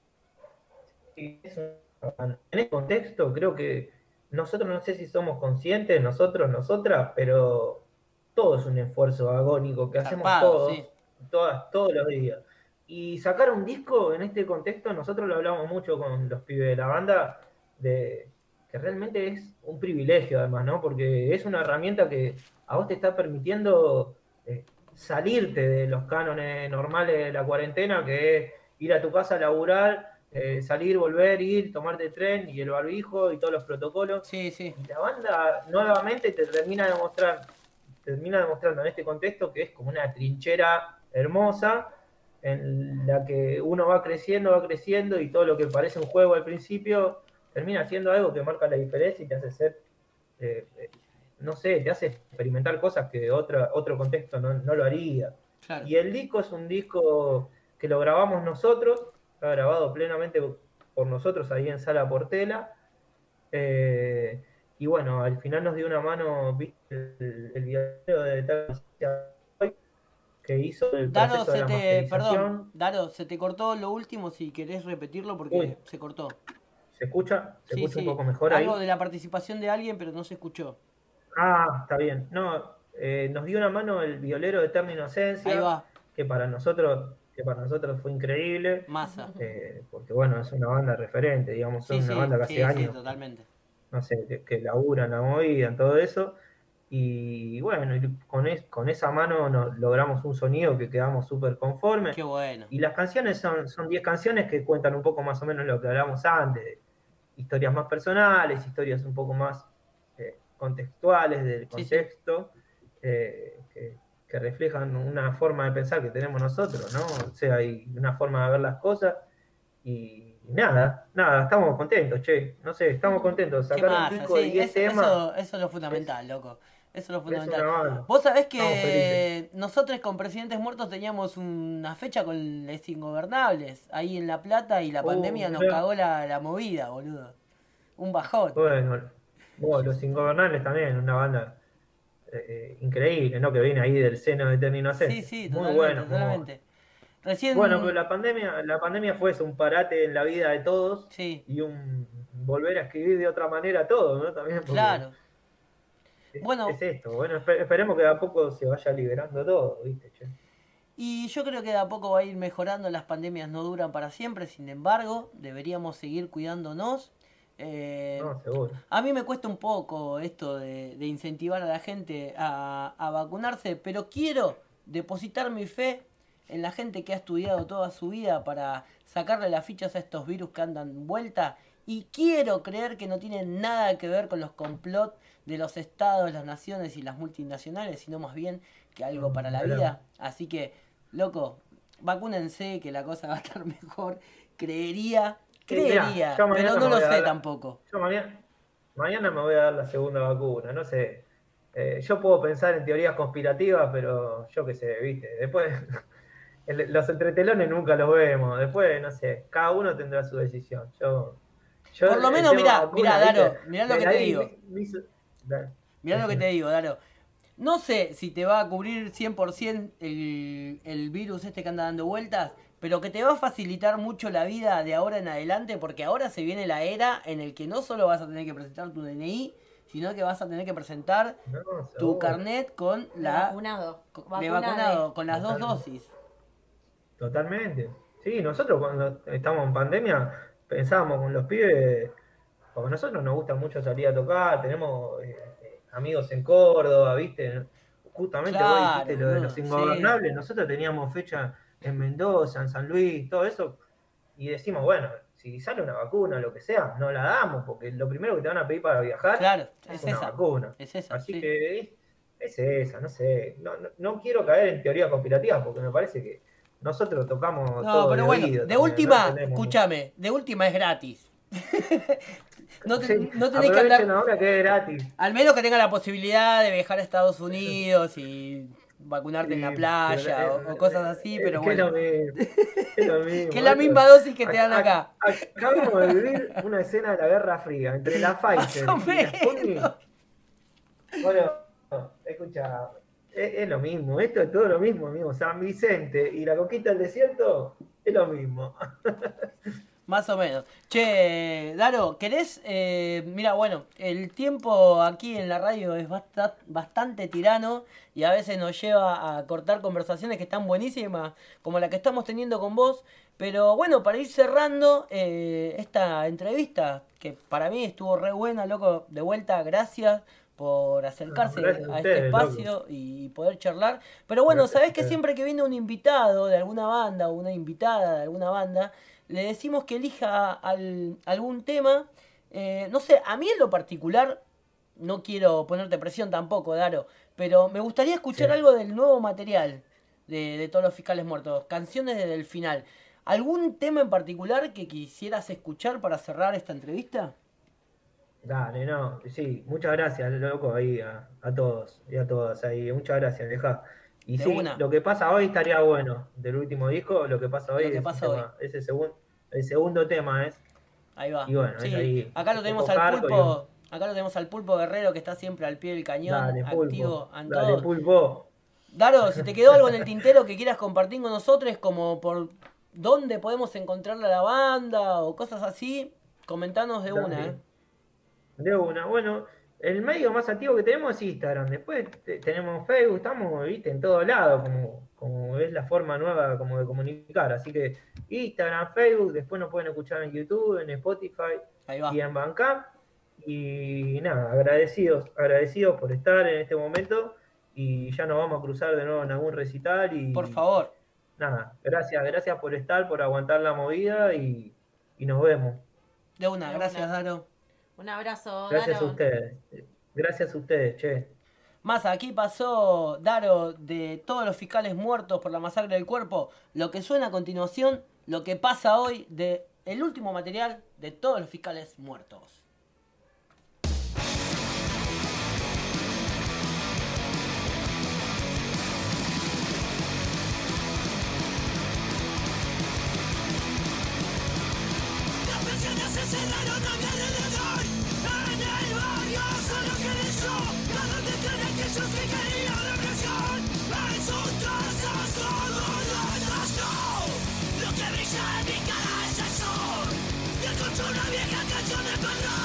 Speaker 15: Y es un- en este contexto creo que nosotros no sé si somos conscientes, nosotros, nosotras, pero todo es un esfuerzo agónico que hacemos
Speaker 1: Zarpado,
Speaker 15: todos,
Speaker 1: sí.
Speaker 15: todas, todos los días. Y sacar un disco en este contexto, nosotros lo hablamos mucho con los pibes de la banda, de que realmente es un privilegio además, ¿no? Porque es una herramienta que a vos te está permitiendo eh, salirte de los cánones normales de la cuarentena, que es ir a tu casa a laburar, eh, salir, volver, ir, tomarte el tren y el barbijo y todos los protocolos.
Speaker 1: Sí, sí.
Speaker 15: Y la banda nuevamente te termina de mostrar, termina demostrando en este contexto que es como una trinchera hermosa en la que uno va creciendo, va creciendo y todo lo que parece un juego al principio termina siendo algo que marca la diferencia y te hace ser, eh, eh, no sé, te hace experimentar cosas que otra, otro contexto no, no lo haría.
Speaker 1: Claro.
Speaker 15: Y el disco es un disco que lo grabamos nosotros, está grabado plenamente por nosotros ahí en Sala Portela. Eh, y bueno, al final nos dio una mano, viste, el, el video de tal que hizo el
Speaker 1: Daro,
Speaker 15: proceso de
Speaker 1: se
Speaker 15: la
Speaker 1: te,
Speaker 15: masterización.
Speaker 1: perdón, Daro, se te cortó lo último si querés repetirlo porque
Speaker 15: Uy.
Speaker 1: se cortó.
Speaker 15: ¿Se escucha? ¿Se
Speaker 1: Sí,
Speaker 15: escucha
Speaker 1: sí.
Speaker 15: un poco mejor ahí?
Speaker 1: Algo de la participación de alguien, pero no se escuchó.
Speaker 15: Ah, está bien. No, eh, nos dio una mano el violero de Eterna Inocencia,
Speaker 1: Ahí va.
Speaker 15: que para nosotros, que para nosotros fue increíble.
Speaker 1: Masa.
Speaker 15: eh, porque bueno, es una banda referente, digamos,
Speaker 1: Sí,
Speaker 15: es una
Speaker 1: sí,
Speaker 15: banda que
Speaker 1: sí,
Speaker 15: hace
Speaker 1: sí,
Speaker 15: años,
Speaker 1: totalmente.
Speaker 15: no sé, que, que laburan la movida en todo eso. Y bueno, y con, es- con esa mano nos logramos un sonido que quedamos súper conformes.
Speaker 1: Qué bueno.
Speaker 15: Y las canciones son son diez canciones que cuentan un poco más o menos lo que hablamos antes, de historias más personales, historias un poco más eh, contextuales del
Speaker 1: Sí, sí.
Speaker 15: contexto, eh, que, que reflejan una forma de pensar que tenemos nosotros, ¿no? O sea, hay una forma de ver las cosas y, y nada, nada, estamos contentos, che, no sé, estamos contentos.
Speaker 1: ¿Qué
Speaker 15: Sacar un
Speaker 1: masa?
Speaker 15: disco de
Speaker 1: Sí,
Speaker 15: diez
Speaker 1: eso,
Speaker 15: temas,
Speaker 1: eso, eso es lo fundamental, loco. Eso es lo
Speaker 15: es
Speaker 1: fundamental.
Speaker 15: una banda.
Speaker 1: Vos sabés
Speaker 15: Estamos
Speaker 1: que
Speaker 15: felices.
Speaker 1: nosotros con Presidentes Muertos teníamos una fecha con Les Ingobernables ahí en La Plata y la
Speaker 15: Uh,
Speaker 1: pandemia nos
Speaker 15: mirá.
Speaker 1: cagó la, la movida, boludo. Un bajón.
Speaker 15: Bueno, bueno, Los Ingobernables también, una banda eh, eh, increíble, ¿no? Que viene ahí del seno de Eterna Inocencia.
Speaker 1: Sí, sí,
Speaker 15: Muy
Speaker 1: totalmente,
Speaker 15: bueno, muy bueno.
Speaker 1: totalmente. Recién...
Speaker 15: Bueno, pero la pandemia, la pandemia fue eso, un parate en la vida de todos
Speaker 1: Sí,
Speaker 15: y un volver a escribir de otra manera todo, ¿no? También porque
Speaker 1: claro.
Speaker 15: es,
Speaker 1: Bueno.
Speaker 15: es esto. Bueno, espe- esperemos que de a poco se vaya liberando todo, ¿viste? Che?
Speaker 1: Y yo creo que de a poco va a ir mejorando, las pandemias no duran para siempre, sin embargo, deberíamos seguir cuidándonos. Eh,
Speaker 15: No, seguro.
Speaker 1: a mí me cuesta un poco esto de, de incentivar a la gente a, a vacunarse, pero quiero depositar mi fe en la gente que ha estudiado toda su vida para sacarle las fichas a estos virus que andan vuelta Y quiero creer que no tiene nada que ver con los complots de los estados, las naciones y las multinacionales, sino más bien que algo para la vida. Así que, loco, vacúnense que la cosa va a estar mejor. Creería, creería,
Speaker 15: Mirá, yo mañana
Speaker 1: pero no
Speaker 15: me
Speaker 1: lo
Speaker 15: voy a
Speaker 1: sé
Speaker 15: dar-
Speaker 1: tampoco.
Speaker 15: Yo mañana, mañana me voy a dar la segunda vacuna, no sé. Eh, yo puedo pensar en teorías conspirativas, pero yo qué sé, viste. Después, el- los entretelones nunca los vemos. Después, no sé, cada uno tendrá su decisión. Yo, yo
Speaker 1: Por lo
Speaker 15: el
Speaker 1: menos,
Speaker 15: tema
Speaker 1: mirá,
Speaker 15: vacuna,
Speaker 1: mirá,
Speaker 15: ¿viste?
Speaker 1: Daro, mirá lo
Speaker 15: De
Speaker 1: que te
Speaker 15: ahí
Speaker 1: digo.
Speaker 15: me- me hizo- da-
Speaker 1: Mirá lo que te digo, Daro. No sé si te va a cubrir cien por ciento el, el virus este que anda dando vueltas, pero que te va a facilitar mucho la vida de ahora en adelante, porque ahora se viene la era en el que no solo vas a tener que presentar tu D N I, sino que vas a tener que presentar
Speaker 15: No,
Speaker 1: tu
Speaker 15: seguro.
Speaker 1: carnet con
Speaker 5: De
Speaker 1: la
Speaker 5: vacunado.
Speaker 1: de
Speaker 5: Vacuna
Speaker 1: vacunado,
Speaker 5: de-
Speaker 1: con las dos
Speaker 15: Totalmente.
Speaker 1: dosis.
Speaker 15: Totalmente. Sí, nosotros cuando estamos en pandemia pensábamos con los pibes, porque a nosotros nos gusta mucho salir a tocar, tenemos eh, eh, amigos en Córdoba, ¿viste? Justamente vos
Speaker 1: Claro,
Speaker 15: dijiste lo de los
Speaker 1: boludo,
Speaker 15: ingobernables, nosotros teníamos fecha en Mendoza, en San Luis, todo eso, y decimos, bueno, si sale una vacuna, lo que sea, no la damos, porque lo primero que te van a pedir para viajar
Speaker 1: Claro,
Speaker 15: es,
Speaker 1: es
Speaker 15: una
Speaker 1: esa.
Speaker 15: vacuna.
Speaker 1: Es esa,
Speaker 15: Así
Speaker 1: sí.
Speaker 15: que es, es esa, no sé. No, no, no quiero caer en teorías conspirativas, porque me parece que nosotros tocamos
Speaker 1: No,
Speaker 15: todo
Speaker 1: pero
Speaker 15: de
Speaker 1: bueno,
Speaker 15: oído
Speaker 1: de
Speaker 15: también,
Speaker 1: última,
Speaker 15: no tenemos-
Speaker 1: escúchame, de última es gratis. No, te-
Speaker 15: Sí,
Speaker 1: no tenés que
Speaker 15: aprovechen
Speaker 1: andar.
Speaker 15: ahora que es gratis.
Speaker 1: Al menos que tenga la posibilidad de viajar a Estados Unidos y vacunarte en la
Speaker 15: Sí,
Speaker 1: playa
Speaker 15: pero,
Speaker 1: o, o cosas así, pero
Speaker 15: que es
Speaker 1: bueno.
Speaker 15: lo mismo, es lo mismo.
Speaker 1: Que es la
Speaker 15: Esto-
Speaker 1: misma dosis que te dan
Speaker 15: ac-
Speaker 1: acá.
Speaker 15: ac- Acabamos de vivir una escena de la Guerra Fría entre la Pfizer
Speaker 1: o
Speaker 15: y la Sputnik. Bueno, escucha, es, es lo mismo, esto es todo lo mismo, amigo. San Vicente y la conquista del desierto es lo mismo.
Speaker 1: Más o menos. Che, Daro, ¿querés? Eh, mira, bueno, el tiempo aquí en la radio es basta- bastante tirano y a veces nos lleva a cortar conversaciones que están buenísimas, como la que estamos teniendo con vos. Pero bueno, para ir cerrando eh, esta entrevista, que para mí estuvo re buena, loco, de vuelta, gracias por acercarse
Speaker 15: Gracias a
Speaker 1: a
Speaker 15: ustedes,
Speaker 1: este espacio y poder charlar. Pero bueno,
Speaker 15: Gracias a
Speaker 1: sabés que
Speaker 15: ustedes.
Speaker 1: siempre que viene un invitado de alguna banda o una invitada de alguna banda, le decimos que elija al- algún tema. Eh, no sé, a mí en lo particular, no quiero ponerte presión tampoco, Daro, pero me gustaría escuchar
Speaker 15: Sí.
Speaker 1: algo del nuevo material de, de Todos los Fiscales Muertos, canciones desde el final. ¿Algún tema en particular que quisieras escuchar para cerrar esta entrevista?
Speaker 15: Dale, no, sí, muchas gracias, loco, ahí a, a todos y a todas ahí, muchas gracias, deja. Y
Speaker 1: De
Speaker 15: sí,
Speaker 1: una.
Speaker 15: lo que pasa hoy estaría bueno, del último disco, lo que pasa hoy
Speaker 1: Lo que
Speaker 15: es,
Speaker 1: pasa
Speaker 15: un tema- es el, segun- el segundo tema, es.
Speaker 1: Ahí va.
Speaker 15: Y bueno, es
Speaker 1: Sí,
Speaker 15: ahí,
Speaker 1: acá lo
Speaker 15: un
Speaker 1: tenemos
Speaker 15: poco
Speaker 1: al
Speaker 15: hardcore
Speaker 1: pulpo, acá lo tenemos al pulpo guerrero que está siempre al pie del cañón,
Speaker 15: Dale,
Speaker 1: activo
Speaker 15: pulpo,
Speaker 1: en
Speaker 15: dale,
Speaker 1: todo.
Speaker 15: pulpo.
Speaker 1: Daro, si te quedó algo en el tintero que quieras compartir con nosotros, como por dónde podemos encontrar a la banda o cosas así, comentanos de
Speaker 15: Dale.
Speaker 1: una, ¿eh?
Speaker 15: De una, bueno, el medio más activo que tenemos es Instagram, después te- tenemos Facebook, estamos, viste, en todos lados, como, como es la forma nueva como de comunicar, así que Instagram, Facebook, después nos pueden escuchar en YouTube, en Spotify
Speaker 1: Ahí va.
Speaker 15: y en Bandcamp, y nada, agradecidos, agradecidos por estar en este momento, y ya nos vamos a cruzar de nuevo en algún recital, y
Speaker 1: Por favor.
Speaker 15: nada, gracias, gracias por estar, por aguantar la movida, y, y nos vemos.
Speaker 1: De una,
Speaker 5: De
Speaker 1: gracias,
Speaker 5: una.
Speaker 1: Daro.
Speaker 5: Un abrazo,
Speaker 15: Gracias a
Speaker 5: Daro.
Speaker 15: ustedes, gracias a ustedes, che.
Speaker 1: Más, aquí pasó Daro de Todos los Fiscales Muertos por la Masacre del Cuerpo. Lo que suena a continuación, lo que pasa hoy de el último material de Todos los Fiscales Muertos.
Speaker 13: Las pensiones se cerraron a mi alrededor. En el barrio solo quedé yo. ¿A dónde están aquellos que querían represión? En sus casas todo lo atrasó. Lo que brilla en mi cara es el sol. Y escucho una vieja canción de perdón.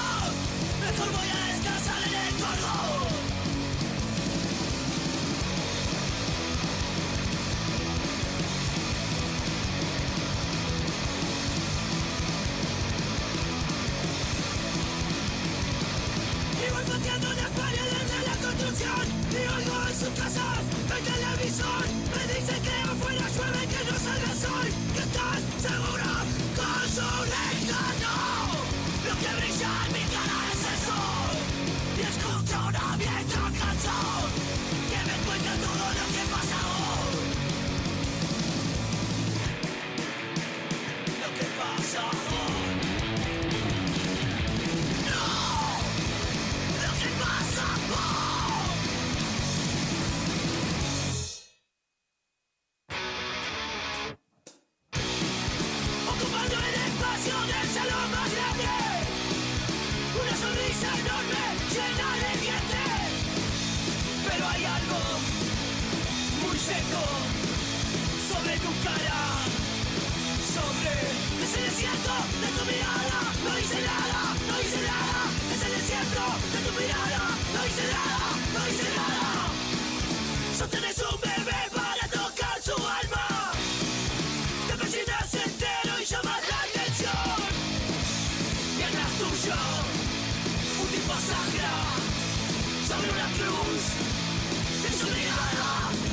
Speaker 13: fuego muy seco sobre tu cara, sobre ese desierto de tu mirada. No hice nada, no hice nada, ese desierto de tu mirada. No hice nada, no hice nada. Sostenés un bebé para tocar su alma. Te persinas entero y llamas la atención. Y atrás tuyo, un tipo sangra sobre una cruz de su mirada.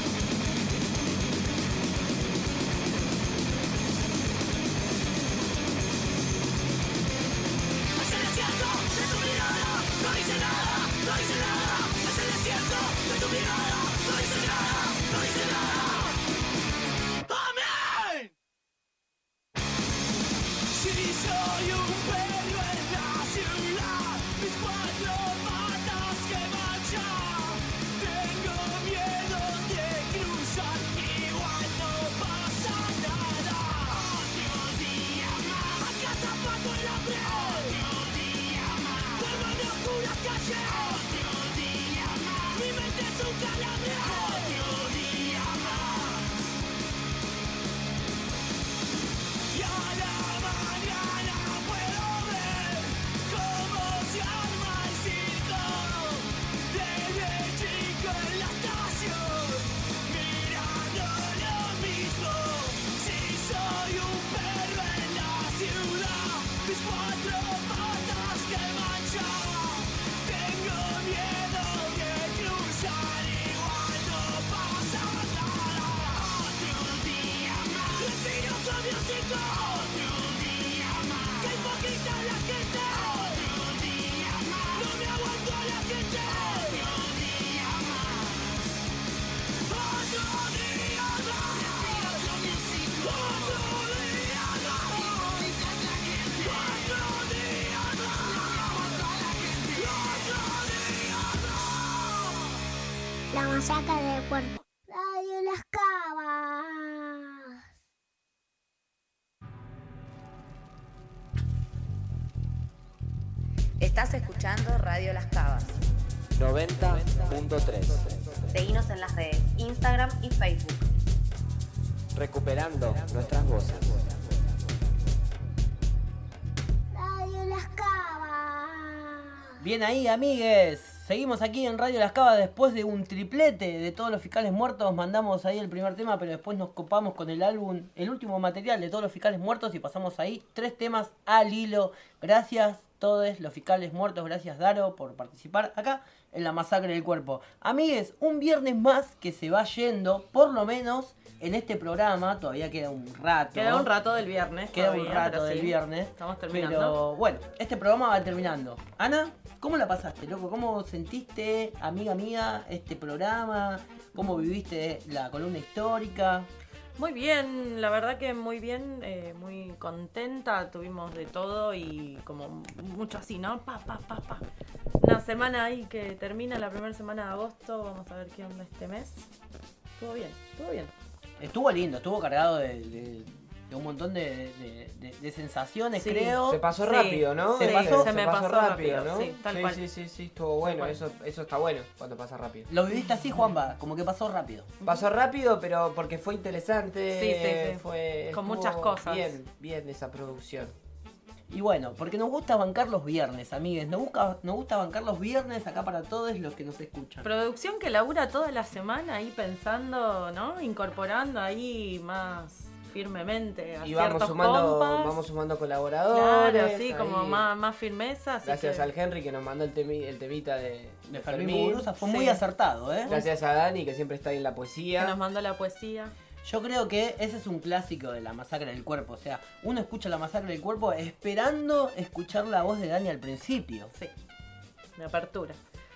Speaker 13: Es el desierto de tu mirada. No hice nada, no hice nada. Es el desierto de tu mirada. No hice nada, no hice nada. ¡Amén! Si soy un perro en la ciudad, mis cuatro patas que marchan. Tengo miedo de cruzar, igual no pasa nada. Otro día más, acá tapando el hambre. Otro día más, vuelvo en oscuras calles. Otro día más, mi mente es un calambre. Otro día más. Y a la mañana puedo ver cómo se arma el circo. Desde chico en la estación, mirando lo mismo. Si soy un perro en la ciudad, mis cuatro patas que manchan. Tengo miedo de cruzar, igual no pasa nada. Otro día más, respiro con mi hocico. Otro día más, que hipócrita la gente. Otro día más, no me aguanto a la gente. Otro día más, otro día más, respiro con mi hocico. Otro día más, que hipócrita la gente. Otro día más, no me aguanto a la gente. Otro día más.
Speaker 3: La masacre del cuerpo. Radio Las Cabas.
Speaker 14: Estás escuchando Radio Las Cabas.
Speaker 8: noventa punto tres.
Speaker 14: Seguinos en las redes Instagram y Facebook.
Speaker 8: Recuperando nuestras voces.
Speaker 3: Radio Las Cabas.
Speaker 1: Bien ahí, amigues. Seguimos aquí en Radio Las Cabas después de un triplete de Todos los Fiscales Muertos. Mandamos ahí el primer tema, pero después nos copamos con el álbum, el último material de Todos los Fiscales Muertos y pasamos ahí tres temas al hilo. Gracias todos los fiscales muertos, gracias Daro por participar acá en la masacre del cuerpo. Amigues, un viernes más que se va yendo, por lo menos en este programa, todavía queda un rato.
Speaker 5: Queda un rato del viernes.
Speaker 1: Queda
Speaker 5: todavía,
Speaker 1: un rato
Speaker 5: pero
Speaker 1: del
Speaker 5: sí,
Speaker 1: viernes.
Speaker 5: Estamos terminando.
Speaker 1: Pero bueno, este programa va terminando. Ana, ¿cómo la pasaste, loco? ¿Cómo sentiste, amiga mía, este programa? ¿Cómo viviste la columna histórica?
Speaker 5: Muy bien, la verdad que muy bien, eh, muy contenta, tuvimos de todo y como mucho así, ¿no? Pa, pa, pa, pa. Una semana ahí que termina la primera semana de agosto, vamos a ver qué onda este mes. Estuvo bien, estuvo bien.
Speaker 1: Estuvo lindo, estuvo cargado de, de, de un montón de, de, de, de sensaciones,
Speaker 5: Sí.
Speaker 1: creo.
Speaker 8: Se pasó
Speaker 5: Sí,
Speaker 8: rápido, ¿no?
Speaker 1: se
Speaker 5: Sí,
Speaker 1: pasó-
Speaker 5: se me
Speaker 8: pasó
Speaker 5: pasó
Speaker 8: rápido,
Speaker 5: rápido,
Speaker 8: ¿no?
Speaker 5: sí, tal
Speaker 8: sí,
Speaker 5: cual.
Speaker 8: sí, sí, sí, estuvo bueno.
Speaker 5: cual.
Speaker 8: Eso, eso está bueno cuando pasa rápido.
Speaker 1: Lo viviste así, Juanpa, como que pasó rápido.
Speaker 8: Pasó rápido, pero porque fue interesante.
Speaker 5: Sí, sí, sí.
Speaker 8: Fue,
Speaker 5: Con
Speaker 8: estuvo
Speaker 5: muchas cosas.
Speaker 8: Bien, bien esa producción.
Speaker 1: Y bueno, porque nos gusta bancar los viernes, amigues. Nos gusta, nos gusta bancar los viernes acá para todos los que nos escuchan.
Speaker 5: Producción que labura toda la semana ahí pensando, ¿no? Incorporando ahí más firmemente a
Speaker 8: Y vamos
Speaker 5: ciertos
Speaker 8: sumando,
Speaker 5: compas.
Speaker 8: vamos sumando colaboradores.
Speaker 5: Claro, sí,
Speaker 8: ahí.
Speaker 5: como más, más firmeza. así
Speaker 8: Gracias
Speaker 5: que-
Speaker 8: al Henry que nos mandó el, temi, el temita de,
Speaker 1: De Fermín Muguruza, fue muy acertado, ¿eh?
Speaker 8: Gracias a Dani que siempre está ahí en la
Speaker 5: que
Speaker 8: poesía.
Speaker 5: nos mandó la poesía.
Speaker 1: Yo creo que ese es un clásico de la masacre del cuerpo. O sea, uno escucha la masacre del cuerpo esperando escuchar la voz de Dani al principio.
Speaker 5: Sí, de apertura.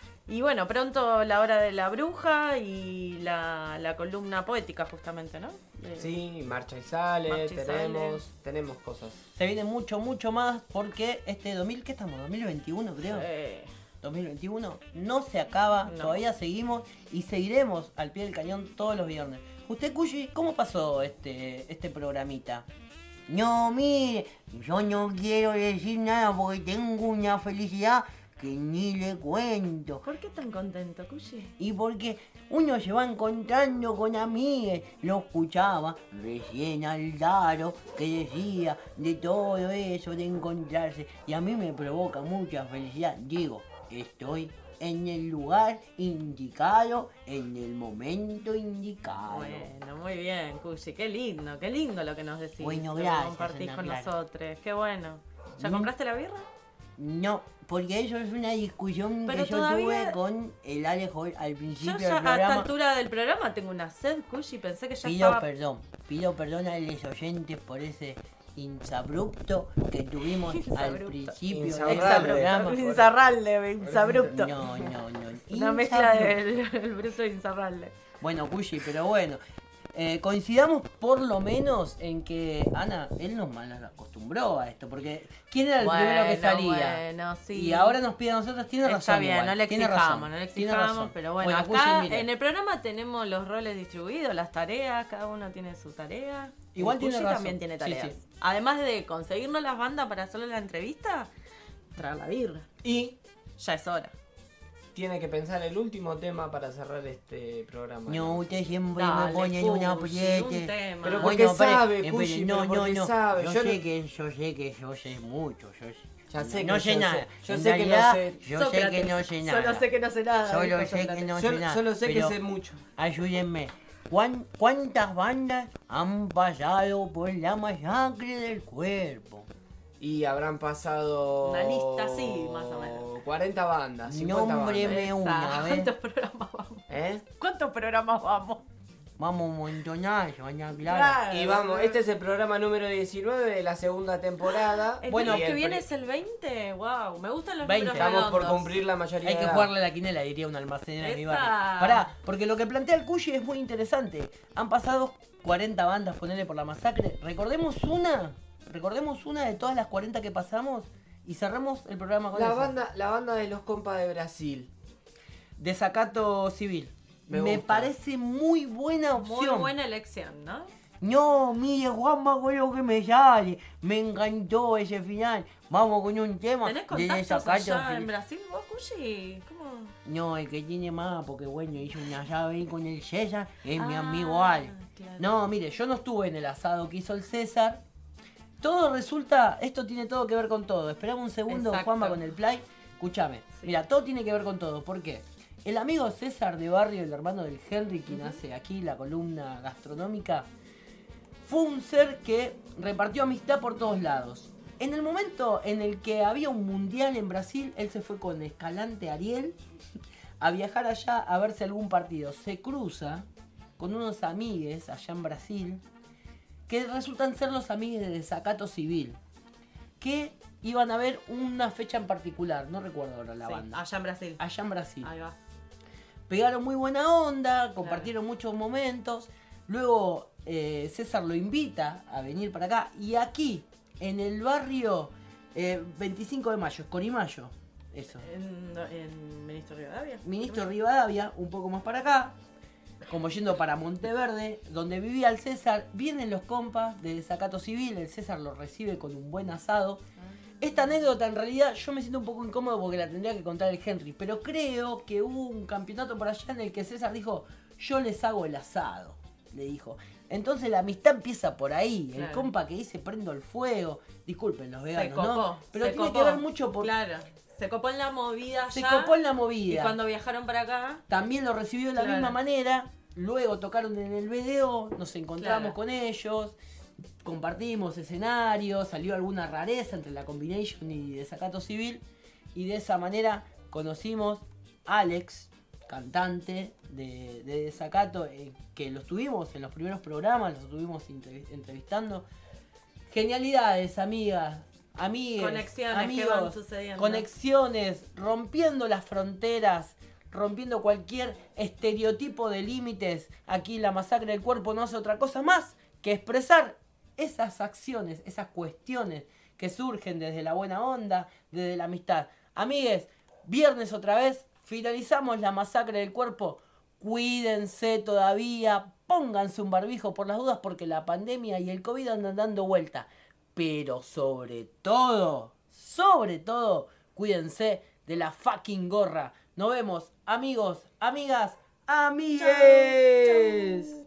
Speaker 5: Y bueno, pronto la hora de la bruja y la, la columna poética justamente, ¿no? De-
Speaker 8: Sí, marcha y sale,
Speaker 5: Marcha y
Speaker 8: tenemos,
Speaker 5: sale.
Speaker 8: tenemos cosas.
Speaker 1: Se viene mucho, mucho más porque este dos mil, ¿qué estamos? ¿dos mil veintiuno creo?
Speaker 5: Eh,
Speaker 1: dos mil veintiuno no se acaba,
Speaker 5: No.
Speaker 1: todavía seguimos y seguiremos al pie del cañón todos los viernes. Usted, Cuyi, ¿cómo pasó este, este programita? No, mire, yo no quiero decir nada porque tengo una felicidad que ni le cuento.
Speaker 5: ¿Por qué tan contento, Cuyi?
Speaker 1: Y porque uno se va encontrando con amigues. Lo escuchaba recién al Daro que decía de todo eso, de encontrarse. Y a mí me provoca mucha felicidad. Digo, estoy en el lugar indicado, en el momento indicado.
Speaker 5: Bueno, muy bien, Cushi. Qué lindo, qué lindo lo que nos decís.
Speaker 1: Bueno,
Speaker 5: lo que
Speaker 1: gracias,
Speaker 5: compartís
Speaker 1: Ana
Speaker 5: con
Speaker 1: Clara.
Speaker 5: nosotros. Qué bueno. ¿Ya
Speaker 1: Mm.
Speaker 5: compraste la birra?
Speaker 1: No, porque eso es una discusión
Speaker 5: Pero
Speaker 1: que yo
Speaker 5: todavía-
Speaker 1: tuve con el Alejo al principio
Speaker 5: Yo
Speaker 1: del
Speaker 5: ya a esta
Speaker 1: programa.
Speaker 5: altura del programa tengo una sed, Cushi. Pensé que ya
Speaker 1: Pido
Speaker 5: estaba...
Speaker 1: perdón, pido perdón a los oyentes por ese insabrupto que tuvimos al
Speaker 5: Insabrupto.
Speaker 1: principio del
Speaker 5: Insabrupto.
Speaker 1: programa.
Speaker 5: Insabrable, insabrupto.
Speaker 1: No, no, no.
Speaker 5: Una mezcla
Speaker 1: Insabrupto.
Speaker 5: del el bruto e insabrable.
Speaker 1: Bueno, Cushi, pero bueno. Eh, coincidamos por lo menos en que Ana, él nos mal acostumbró a esto, porque ¿quién era el
Speaker 5: Bueno,
Speaker 1: primero que salía?
Speaker 5: bueno, sí.
Speaker 1: Y ahora nos pide a nosotros, tiene razón.
Speaker 5: Está bien,
Speaker 1: igual,
Speaker 5: no le
Speaker 1: tiene
Speaker 5: exijamos,
Speaker 1: razón,
Speaker 5: no le
Speaker 1: tiene
Speaker 5: exijamos,
Speaker 1: razón.
Speaker 5: pero bueno,
Speaker 1: Cushi,
Speaker 5: acá
Speaker 1: mire,
Speaker 5: en el programa tenemos los roles distribuidos, las tareas, cada uno tiene su tarea.
Speaker 1: Igual
Speaker 5: El
Speaker 1: tiene
Speaker 5: Cushi
Speaker 1: razón.
Speaker 5: también tiene
Speaker 1: Sí,
Speaker 5: tareas.
Speaker 1: sí.
Speaker 5: Además de conseguirnos las bandas para hacerle la entrevista, traer la birra.
Speaker 8: Y
Speaker 5: ya es hora.
Speaker 8: Tiene que pensar el último tema para cerrar este programa.
Speaker 1: No, usted siempre
Speaker 8: Dale,
Speaker 1: me pone en una
Speaker 8: Cushi,
Speaker 1: apriete.
Speaker 8: un tema. Pero
Speaker 1: Bueno,
Speaker 8: porque
Speaker 1: espere,
Speaker 8: sabe,
Speaker 1: espere,
Speaker 8: Cushi,
Speaker 1: no,
Speaker 8: pero
Speaker 1: no,
Speaker 8: porque
Speaker 1: no.
Speaker 8: sabe.
Speaker 1: Yo,
Speaker 8: Yo
Speaker 1: sé
Speaker 8: no-
Speaker 1: que yo sé que yo sé mucho, yo sé.
Speaker 8: Ya sé
Speaker 1: no
Speaker 8: que
Speaker 1: sé
Speaker 8: yo
Speaker 1: nada.
Speaker 8: sé- yo
Speaker 1: En
Speaker 8: sé que no
Speaker 1: realidad,
Speaker 8: sé.
Speaker 1: Yo sé que
Speaker 5: Sócrates.
Speaker 1: no sé nada.
Speaker 5: Solo sé que no sé nada,
Speaker 1: Solo
Speaker 5: dijo
Speaker 1: sé que
Speaker 5: Sócrates.
Speaker 1: no
Speaker 8: Yo-
Speaker 1: sé nada.
Speaker 8: solo sé que
Speaker 1: pero
Speaker 8: sé mucho.
Speaker 1: Ayúdenme. ¿Cuán- ¿Cuántas bandas han pasado por la masacre del cuerpo?
Speaker 8: Y habrán pasado...
Speaker 5: Una lista así, más o menos.
Speaker 8: cuarenta bandas, cincuenta
Speaker 1: Nómbreme
Speaker 8: bandas.
Speaker 1: una, a ver.
Speaker 5: ¿Cuántos programas vamos?
Speaker 8: ¿Eh?
Speaker 5: ¿Cuántos programas vamos?
Speaker 1: Vamos un montonazo, Ana Clara.
Speaker 5: Claro.
Speaker 8: Y vamos, este es el programa número diecinueve de la segunda temporada.
Speaker 5: ¿El
Speaker 8: Bueno,
Speaker 5: mes que
Speaker 8: el
Speaker 5: viene
Speaker 8: pre-
Speaker 5: es el veinte? Wow, me gustan los
Speaker 1: veinte.
Speaker 5: números
Speaker 8: Estamos por
Speaker 5: redondos.
Speaker 8: cumplir la mayoría
Speaker 1: Hay
Speaker 8: de
Speaker 1: que
Speaker 8: edad.
Speaker 1: jugarle a la quinela, diría un almacenero de mi
Speaker 5: Esa.
Speaker 1: barrio. Pará, porque lo que plantea el Cushi es muy interesante. Han pasado cuarenta bandas, ponerle por la masacre. Recordemos una, recordemos una de todas las cuarenta que pasamos y cerramos el programa con
Speaker 8: La
Speaker 1: esa.
Speaker 8: banda, la banda de los compas de Brasil.
Speaker 1: Desacato civil.
Speaker 8: Me
Speaker 1: Me,
Speaker 8: gusta.
Speaker 1: parece muy buena
Speaker 5: Muy
Speaker 1: opción.
Speaker 5: buena elección, ¿no?
Speaker 1: No, mire, Juanma, con lo que me sale. Me encantó ese final. Vamos con un tema
Speaker 5: ¿Tenés
Speaker 1: de
Speaker 5: contactos
Speaker 1: Desacato
Speaker 5: allá
Speaker 1: Civil.
Speaker 5: en Brasil vos, Cushi? ¿Cómo?
Speaker 1: No, el que tiene más, porque bueno, hizo una llave ahí con el César, es mi
Speaker 5: Ah,
Speaker 1: amigo Ale.
Speaker 5: claro.
Speaker 1: No, mire, yo no estuve en el asado que hizo el César. Todo resulta, esto tiene todo que ver con todo. Esperamos un segundo,
Speaker 5: Exacto.
Speaker 1: Juanma, con el play. Escúchame, mira, todo tiene que ver con todo. ¿Por qué? El amigo César de Barrio, el hermano del Henry, quien hace aquí la columna gastronómica, fue un ser que repartió amistad por todos lados. En el momento en el que había un mundial en Brasil, él se fue con Escalante Ariel a viajar allá a verse algún partido. Se cruza con unos amigues allá en Brasil, que resultan ser los amigues de Desacato Civil, que iban a ver una fecha en particular, no recuerdo ahora la
Speaker 5: Sí,
Speaker 1: banda.
Speaker 5: allá en Brasil.
Speaker 1: Allá en Brasil.
Speaker 5: Ahí va.
Speaker 1: Pegaron muy buena onda, compartieron muchos momentos. Luego eh, César lo invita a venir para acá. Y aquí, en el barrio eh, veinticinco de mayo, Corimayo, eso.
Speaker 5: En, en Ministro Rivadavia.
Speaker 1: Ministro Rivadavia, un poco más para acá, como yendo para Monteverde, donde vivía el César. Vienen los compas de Desacato Civil, el César lo recibe con un buen asado. Esta anécdota en realidad yo me siento un poco incómodo porque la tendría que contar el Henry, pero creo que hubo un campeonato por allá en el que César dijo, yo les hago el asado, le dijo. Entonces la amistad empieza por ahí, el
Speaker 5: Claro.
Speaker 1: compa que dice prendo el fuego, disculpen los
Speaker 5: Se
Speaker 1: veganos,
Speaker 5: copó.
Speaker 1: ¿no? Pero
Speaker 5: se
Speaker 1: tiene
Speaker 5: copó.
Speaker 1: que ver mucho por...
Speaker 5: Claro. Se copó en la movida
Speaker 1: Se
Speaker 5: ya,
Speaker 1: copó en la
Speaker 5: Y
Speaker 1: movida.
Speaker 5: cuando viajaron para acá.
Speaker 1: También lo recibió de la
Speaker 5: Claro.
Speaker 1: misma manera. Luego tocaron en el B D O, nos encontramos
Speaker 5: Claro.
Speaker 1: con ellos, compartimos escenarios, salió alguna rareza entre la Combination y Desacato Civil. Y de esa manera conocimos a Alex, cantante de, de Desacato, eh, que los tuvimos en los primeros programas, los estuvimos entrev- entrevistando. Genialidades, amigas, amigues,
Speaker 5: Conexiones que
Speaker 1: amigos,
Speaker 5: van sucediendo.
Speaker 1: conexiones, rompiendo las fronteras, rompiendo cualquier estereotipo de límites. Aquí la masacre del cuerpo no hace otra cosa más que expresar esas acciones, esas cuestiones que surgen desde la buena onda, desde la amistad. Amigues, viernes otra vez, finalizamos la masacre del cuerpo. Cuídense todavía, pónganse un barbijo por las dudas porque la pandemia y el COVID andan dando vuelta. Pero sobre todo, sobre todo, cuídense de la fucking gorra. Nos vemos, amigos, amigas, amigues.
Speaker 5: Chau.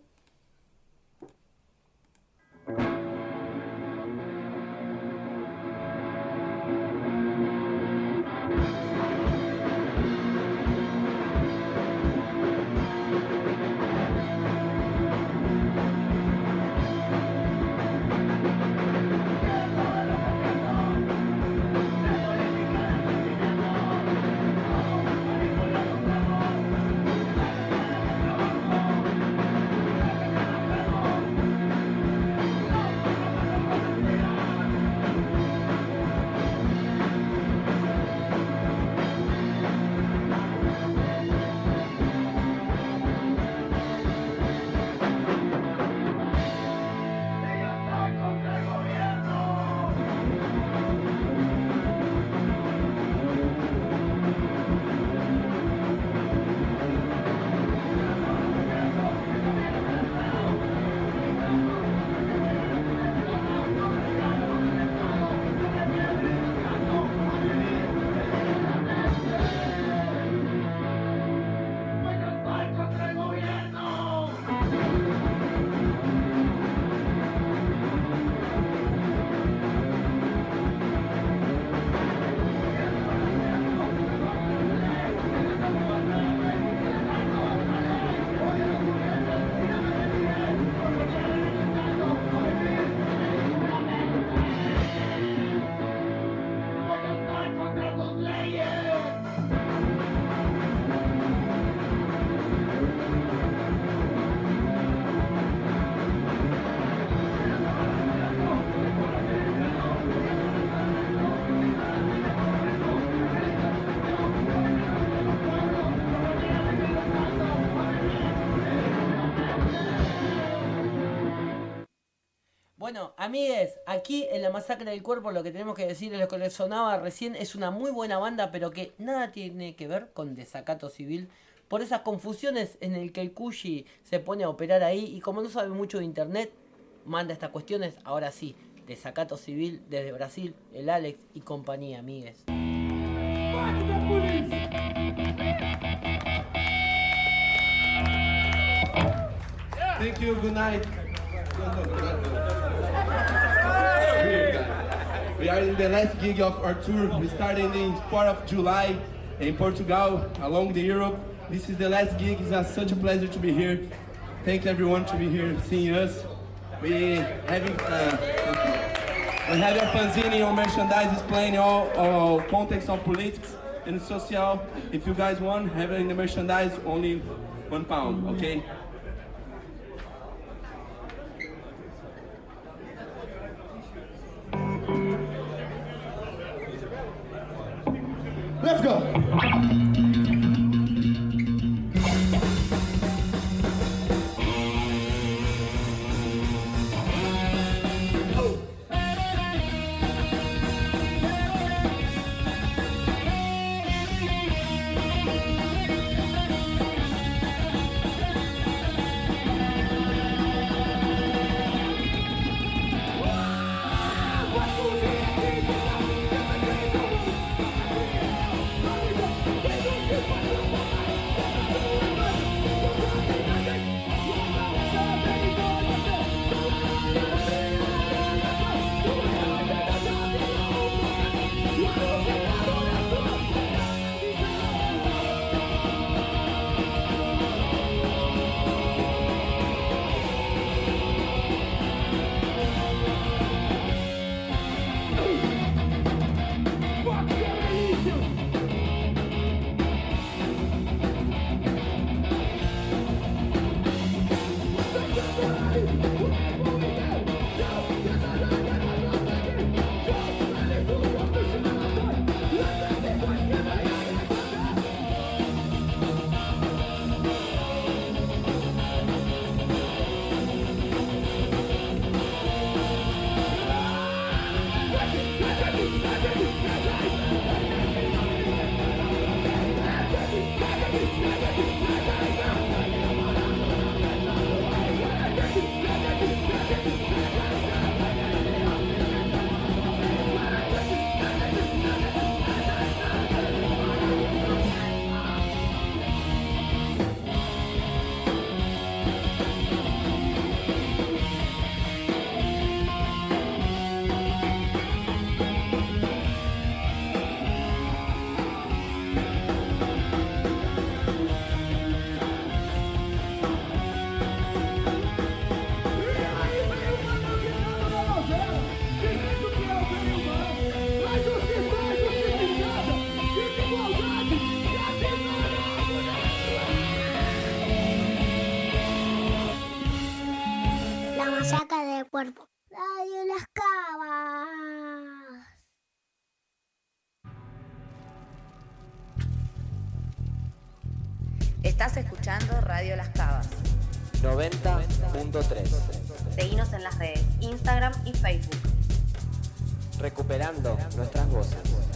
Speaker 1: Bueno, amigues, aquí en la Masacre del Cuerpo lo que tenemos que decir es lo que les sonaba recién, es una muy buena banda, pero que nada tiene que ver con Desacato Civil, por esas confusiones en el que el Cushi se pone a operar ahí, y como no sabe mucho de internet, manda estas cuestiones. Ahora sí, Desacato Civil desde Brasil, el Alex y compañía, amigues.
Speaker 16: Thank you, good night. We are in the last gig of our tour. We started the fourth of July in Portugal, along the Europe. This is the last gig. It's a, such a pleasure to be here. Thank everyone to be here seeing us. We having uh, we have a fanzine on merchandise displaying all, all context of politics and social. If you guys want, have it in the merchandise, only one pound, okay? Let's go.
Speaker 3: cuerpo. Radio Las Cabas.
Speaker 14: Estás escuchando Radio Las Cabas.
Speaker 8: noventa punto tres.
Speaker 14: Seguinos en las redes Instagram y Facebook.
Speaker 8: Recuperando nuestras voces.